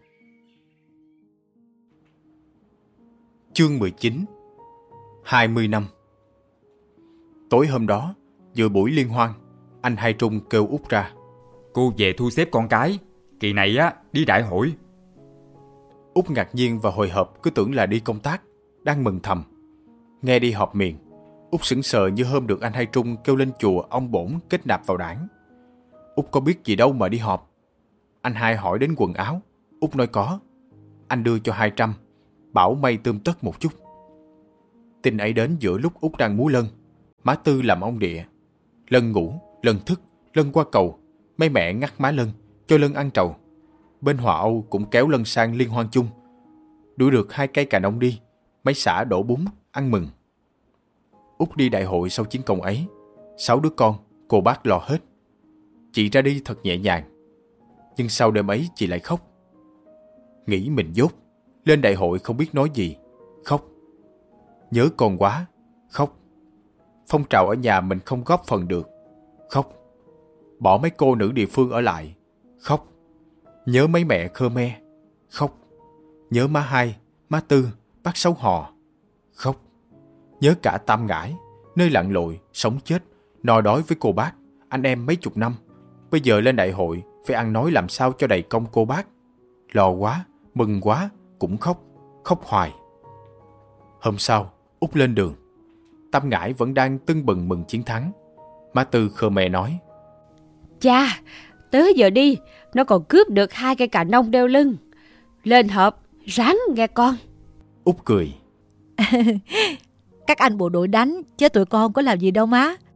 Chương 19. 20 năm. Tối hôm đó, giữa buổi liên hoan, anh Hai Trung kêu Út ra: Cô về thu xếp con cái, kỳ này á đi đại hội. Út ngạc nhiên và hồi hộp, cứ tưởng là đi công tác, đang mừng thầm. Nghe đi họp miền, Út sững sờ như hôm được anh Hai Trung kêu lên chùa ông bổn kết nạp vào đảng. Út có biết gì đâu mà đi họp. Anh Hai hỏi đến quần áo, Út nói có. Anh đưa cho 200, bảo may tươm tất một chút. Tin ấy đến giữa lúc Út đang múa lân. Má Tư làm ông địa. Lân ngủ, Lân thức, Lân qua cầu. Mấy mẹ ngắt má Lân, cho Lân ăn trầu. Bên Hòa Âu cũng kéo Lân sang liên hoan chung. Đuổi được 2 cây cà nông đi, mấy xã đổ bún, ăn mừng. Út đi đại hội sau chiến công ấy. 6 đứa con, cô bác lo hết. Chị ra đi thật nhẹ nhàng. Nhưng sau đêm ấy chị lại khóc. Nghĩ mình dốt, lên đại hội không biết nói gì, khóc. Nhớ con quá, khóc. Phong trào ở nhà mình không góp phần được, khóc. Bỏ mấy cô nữ địa phương ở lại, khóc. Nhớ mấy mẹ Khmer, khóc. Nhớ má Hai, má Tư, bác Sáu Hò, khóc. Nhớ cả Tam Ngãi, nơi lặn lội, sống chết, no đói với cô bác, anh em mấy chục năm. Bây giờ lên đại hội, phải ăn nói làm sao cho đầy công cô bác. Lo quá, mừng quá, cũng khóc, khóc hoài. Hôm sau, Út lên đường. Tam Ngãi vẫn đang tưng bừng mừng chiến thắng. Má Tư Khmer nói: Cha, tới giờ đi, nó còn cướp được 2 cây cà nông đeo lưng. Lên họp, ráng nghe con. Út cười: Các anh bộ đội đánh, chứ tụi con có làm gì đâu má.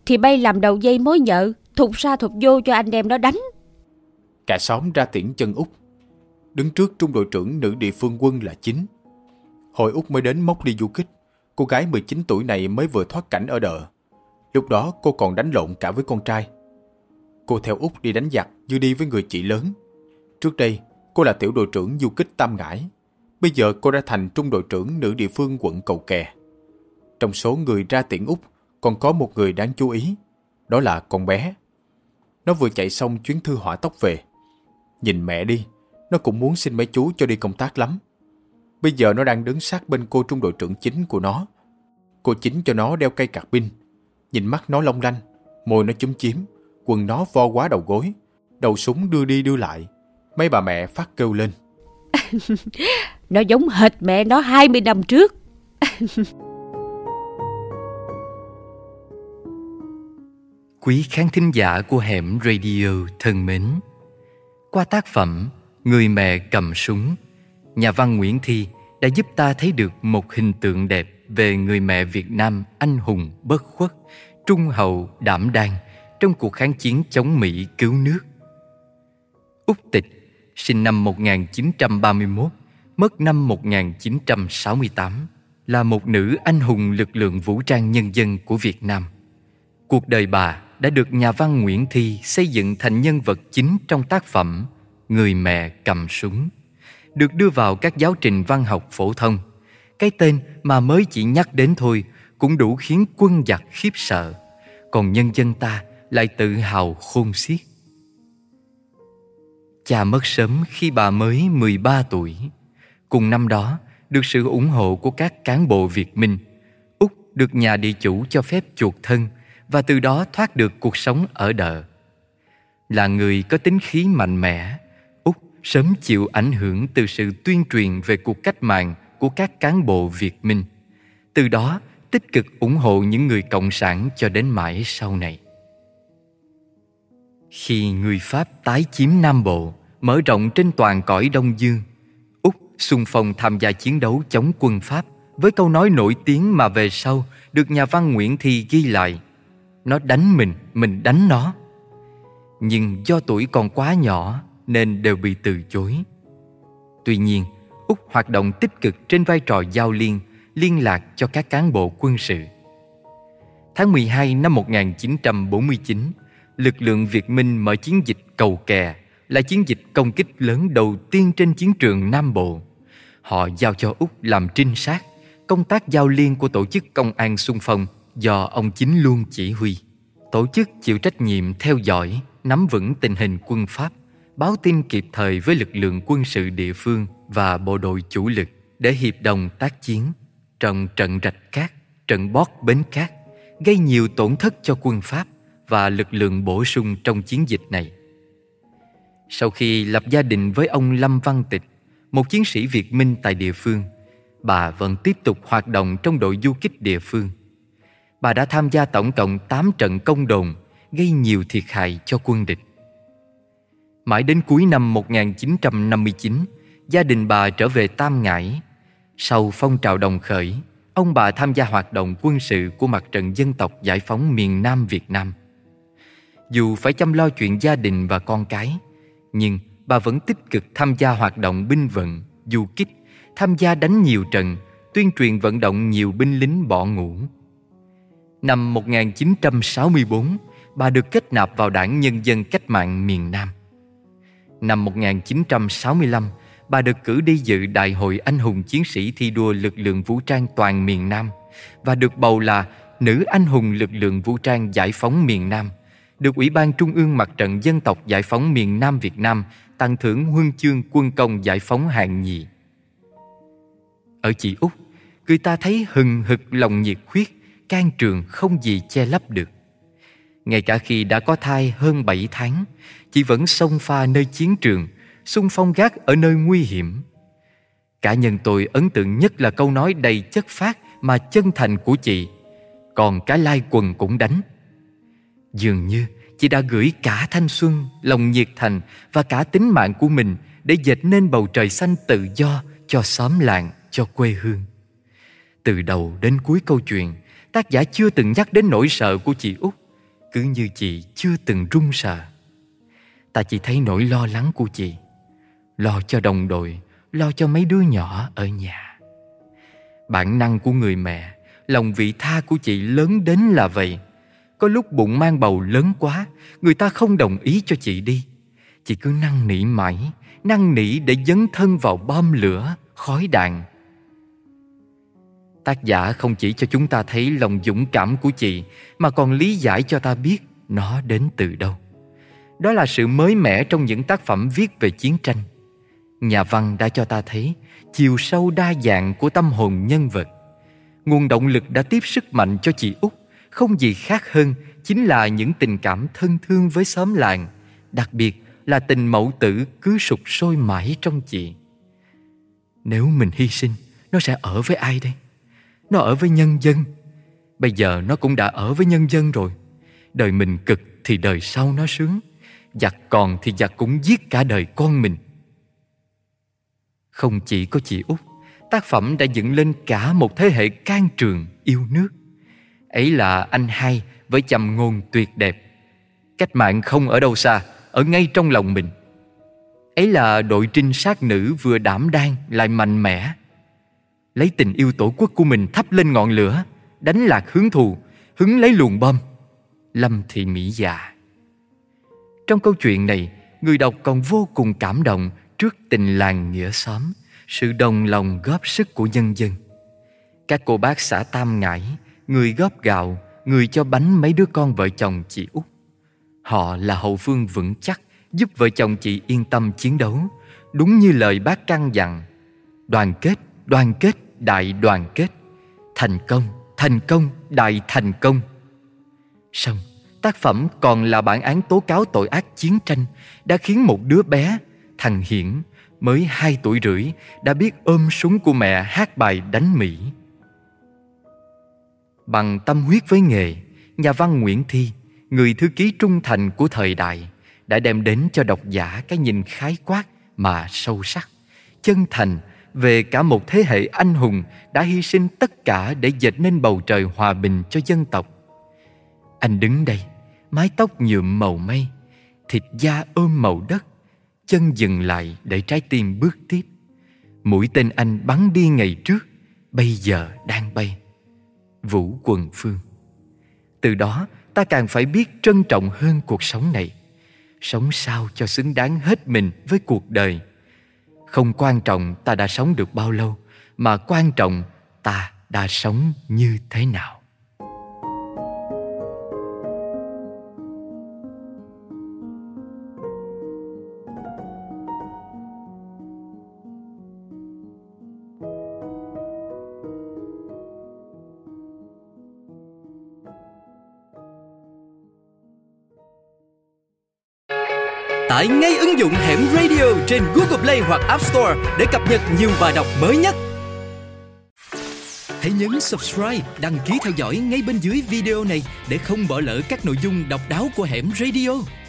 thì bay làm đầu dây mối nhợ, thụt ra thụt vô cho anh em nó đánh. Cả xóm ra tiễn chân Út. Đứng trước trung đội trưởng nữ địa phương quân là Chính. Hồi Út mới đến mốc đi du kích, cô gái 19 tuổi này mới vừa thoát cảnh ở Đợ. Lúc đó cô còn đánh lộn cả với con trai. Cô theo Út đi đánh giặc như đi với người chị lớn. Trước đây, cô là tiểu đội trưởng du kích Tam Ngãi. Bây giờ cô đã thành trung đội trưởng nữ địa phương quận Cầu Kè. Trong số người ra tiễn Út còn có một người đáng chú ý, đó là con bé. Nó vừa chạy xong chuyến thư hỏa tốc về. Nhìn mẹ đi, nó cũng muốn xin mấy chú cho đi công tác lắm. Bây giờ nó đang đứng sát bên cô trung đội trưởng Chính của nó. Cô Chính cho nó đeo cây cạc pin. Nhìn mắt nó long lanh, môi nó chúm chím, quần nó vo quá đầu gối, đầu súng đưa đi đưa lại. Mấy bà mẹ phát kêu lên. Nó giống hệt mẹ nó 20 năm trước. Quý khán thính giả của Hẻm Radio thân mến, qua tác phẩm Người mẹ cầm súng, nhà văn Nguyễn Thi đã giúp ta thấy được một hình tượng đẹp về người mẹ Việt Nam anh hùng bất khuất, trung hậu đảm đang trong cuộc kháng chiến chống Mỹ cứu nước. Út Tịch, sinh năm 1931, mất năm 1968, là một nữ anh hùng lực lượng vũ trang nhân dân của Việt Nam. Cuộc đời bà đã được nhà văn Nguyễn Thi xây dựng thành nhân vật chính trong tác phẩm Người mẹ cầm súng, được đưa vào các giáo trình văn học phổ thông. Cái tên mà mới chỉ nhắc đến thôi cũng đủ khiến quân giặc khiếp sợ, còn nhân dân ta lại tự hào khôn xiết. Cha mất sớm khi bà mới 13 tuổi. Cùng năm đó, được sự ủng hộ của các cán bộ Việt Minh, Út được nhà địa chủ cho phép chuộc thân và từ đó thoát được cuộc sống ở Đợ. Là người có tính khí mạnh mẽ, Út sớm chịu ảnh hưởng từ sự tuyên truyền về cuộc cách mạng của các cán bộ Việt Minh. Từ đó tích cực ủng hộ những người cộng sản cho đến mãi sau này. Khi người Pháp tái chiếm Nam Bộ, mở rộng trên toàn cõi Đông Dương, Út xung phong tham gia chiến đấu chống quân Pháp với câu nói nổi tiếng mà về sau được nhà văn Nguyễn Thi ghi lại: nó đánh mình đánh nó. Nhưng do tuổi còn quá nhỏ nên đều bị từ chối. Tuy nhiên, Út hoạt động tích cực trên vai trò giao liên, liên lạc cho các cán bộ quân sự. Tháng 12 năm 1949, lực lượng Việt Minh mở chiến dịch Cầu Kè, là chiến dịch công kích lớn đầu tiên trên chiến trường Nam Bộ. Họ giao cho Út làm trinh sát, công tác giao liên của tổ chức công an xung phong do ông Chính luôn chỉ huy. Tổ chức chịu trách nhiệm theo dõi, nắm vững tình hình quân Pháp, báo tin kịp thời với lực lượng quân sự địa phương và bộ đội chủ lực để hiệp đồng tác chiến trong trận Rạch Cát, trận Bót Bến Cát, gây nhiều tổn thất cho quân Pháp và lực lượng bổ sung trong chiến dịch này. Sau khi lập gia đình với ông Lâm Văn Tịch, một chiến sĩ Việt Minh tại địa phương, bà vẫn tiếp tục hoạt động trong đội du kích địa phương. Bà đã tham gia tổng cộng 8 trận công đồn, gây nhiều thiệt hại cho quân địch. Mãi đến cuối năm 1959, gia đình bà trở về Tam Ngãi. Sau phong trào đồng khởi, ông bà tham gia hoạt động quân sự của Mặt trận Dân tộc Giải phóng miền Nam Việt Nam. Dù phải chăm lo chuyện gia đình và con cái, nhưng bà vẫn tích cực tham gia hoạt động binh vận, du kích, tham gia đánh nhiều trận, tuyên truyền vận động nhiều binh lính bỏ ngũ. Năm 1964, bà được kết nạp vào Đảng Nhân dân Cách mạng miền Nam. Năm 1965, bà được cử đi dự Đại hội Anh hùng chiến sĩ thi đua lực lượng vũ trang toàn miền Nam và được bầu là Nữ Anh hùng lực lượng vũ trang giải phóng miền Nam, được Ủy ban Trung ương Mặt trận Dân tộc Giải phóng miền Nam Việt Nam tặng thưởng huân chương Quân công giải phóng hạng nhì. Ở chị Út, người ta thấy hừng hực lòng nhiệt huyết, can trường không gì che lấp được. Ngay cả khi đã có thai hơn 7 tháng, chị vẫn xông pha nơi chiến trường, xung phong gác ở nơi nguy hiểm. Cá nhân tôi ấn tượng nhất là câu nói đầy chất phác mà chân thành của chị: còn cả lai quần cũng đánh. Dường như chị đã gửi cả thanh xuân, lòng nhiệt thành và cả tính mạng của mình để dệt nên bầu trời xanh tự do cho xóm làng, cho quê hương. Từ đầu đến cuối câu chuyện, tác giả chưa từng nhắc đến nỗi sợ của chị Út, cứ như chị chưa từng run sợ. Ta chỉ thấy nỗi lo lắng của chị, lo cho đồng đội, lo cho mấy đứa nhỏ ở nhà. Bản năng của người mẹ, lòng vị tha của chị lớn đến là vậy. Có lúc bụng mang bầu lớn quá, người ta không đồng ý cho chị đi. Chị cứ năn nỉ mãi, năn nỉ để dấn thân vào bom lửa, khói đạn. Tác giả không chỉ cho chúng ta thấy lòng dũng cảm của chị, mà còn lý giải cho ta biết nó đến từ đâu. Đó là sự mới mẻ trong những tác phẩm viết về chiến tranh. Nhà văn đã cho ta thấy chiều sâu đa dạng của tâm hồn nhân vật. Nguồn động lực đã tiếp sức mạnh cho chị Út không gì khác hơn chính là những tình cảm thân thương với xóm làng, đặc biệt là tình mẫu tử cứ sục sôi mãi trong chị. Nếu mình hy sinh, nó sẽ ở với ai đây? Nó ở với nhân dân. Bây giờ nó cũng đã ở với nhân dân rồi. Đời mình cực thì đời sau nó sướng. Giặc còn thì giặc cũng giết cả đời con mình. Không chỉ có chị Út, tác phẩm đã dựng lên cả một thế hệ can trường yêu nước. Ấy là anh hai với châm ngôn tuyệt đẹp: cách mạng không ở đâu xa, ở ngay trong lòng mình. Ấy là đội trinh sát nữ vừa đảm đang lại mạnh mẽ, lấy tình yêu tổ quốc của mình thắp lên ngọn lửa, đánh lạc hướng thù, hứng lấy luồng bom. Lâm Thị Mỹ Dạ. Trong câu chuyện này, người đọc còn vô cùng cảm động trước tình làng nghĩa xóm, sự đồng lòng góp sức của nhân dân. Các cô bác xã Tam Ngãi, người góp gạo, người cho bánh mấy đứa con vợ chồng chị Út. Họ là hậu phương vững chắc giúp vợ chồng chị yên tâm chiến đấu, đúng như lời bác căn dặn: đoàn kết, đoàn kết, đại đoàn kết, thành công, thành công, đại thành công. Xong, tác phẩm còn là bản án tố cáo tội ác chiến tranh đã khiến một đứa bé, thằng Hiển, mới 2 tuổi rưỡi, đã biết ôm súng của mẹ hát bài đánh Mỹ. Bằng tâm huyết với nghề, nhà văn Nguyễn Thi, người thư ký trung thành của thời đại, đã đem đến cho độc giả cái nhìn khái quát mà sâu sắc, chân thành về cả một thế hệ anh hùng đã hy sinh tất cả để dệt nên bầu trời hòa bình cho dân tộc. Anh đứng đây, mái tóc nhuộm màu mây, thịt da ôm màu đất, chân dừng lại để trái tim bước tiếp. Mũi tên anh bắn đi ngày trước, bây giờ đang bay. Vũ Quần Phương. Từ đó ta càng phải biết trân trọng hơn cuộc sống này, sống sao cho xứng đáng hết mình với cuộc đời. Không quan trọng ta đã sống được bao lâu, mà quan trọng ta đã sống như thế nào. Tải ngay ứng dụng Hẻm Radio trên Google Play hoặc App Store để cập nhật nhiều bài đọc mới nhất. Hãy nhấn subscribe, đăng ký theo dõi ngay bên dưới video này để không bỏ lỡ các nội dung độc đáo của Hẻm Radio.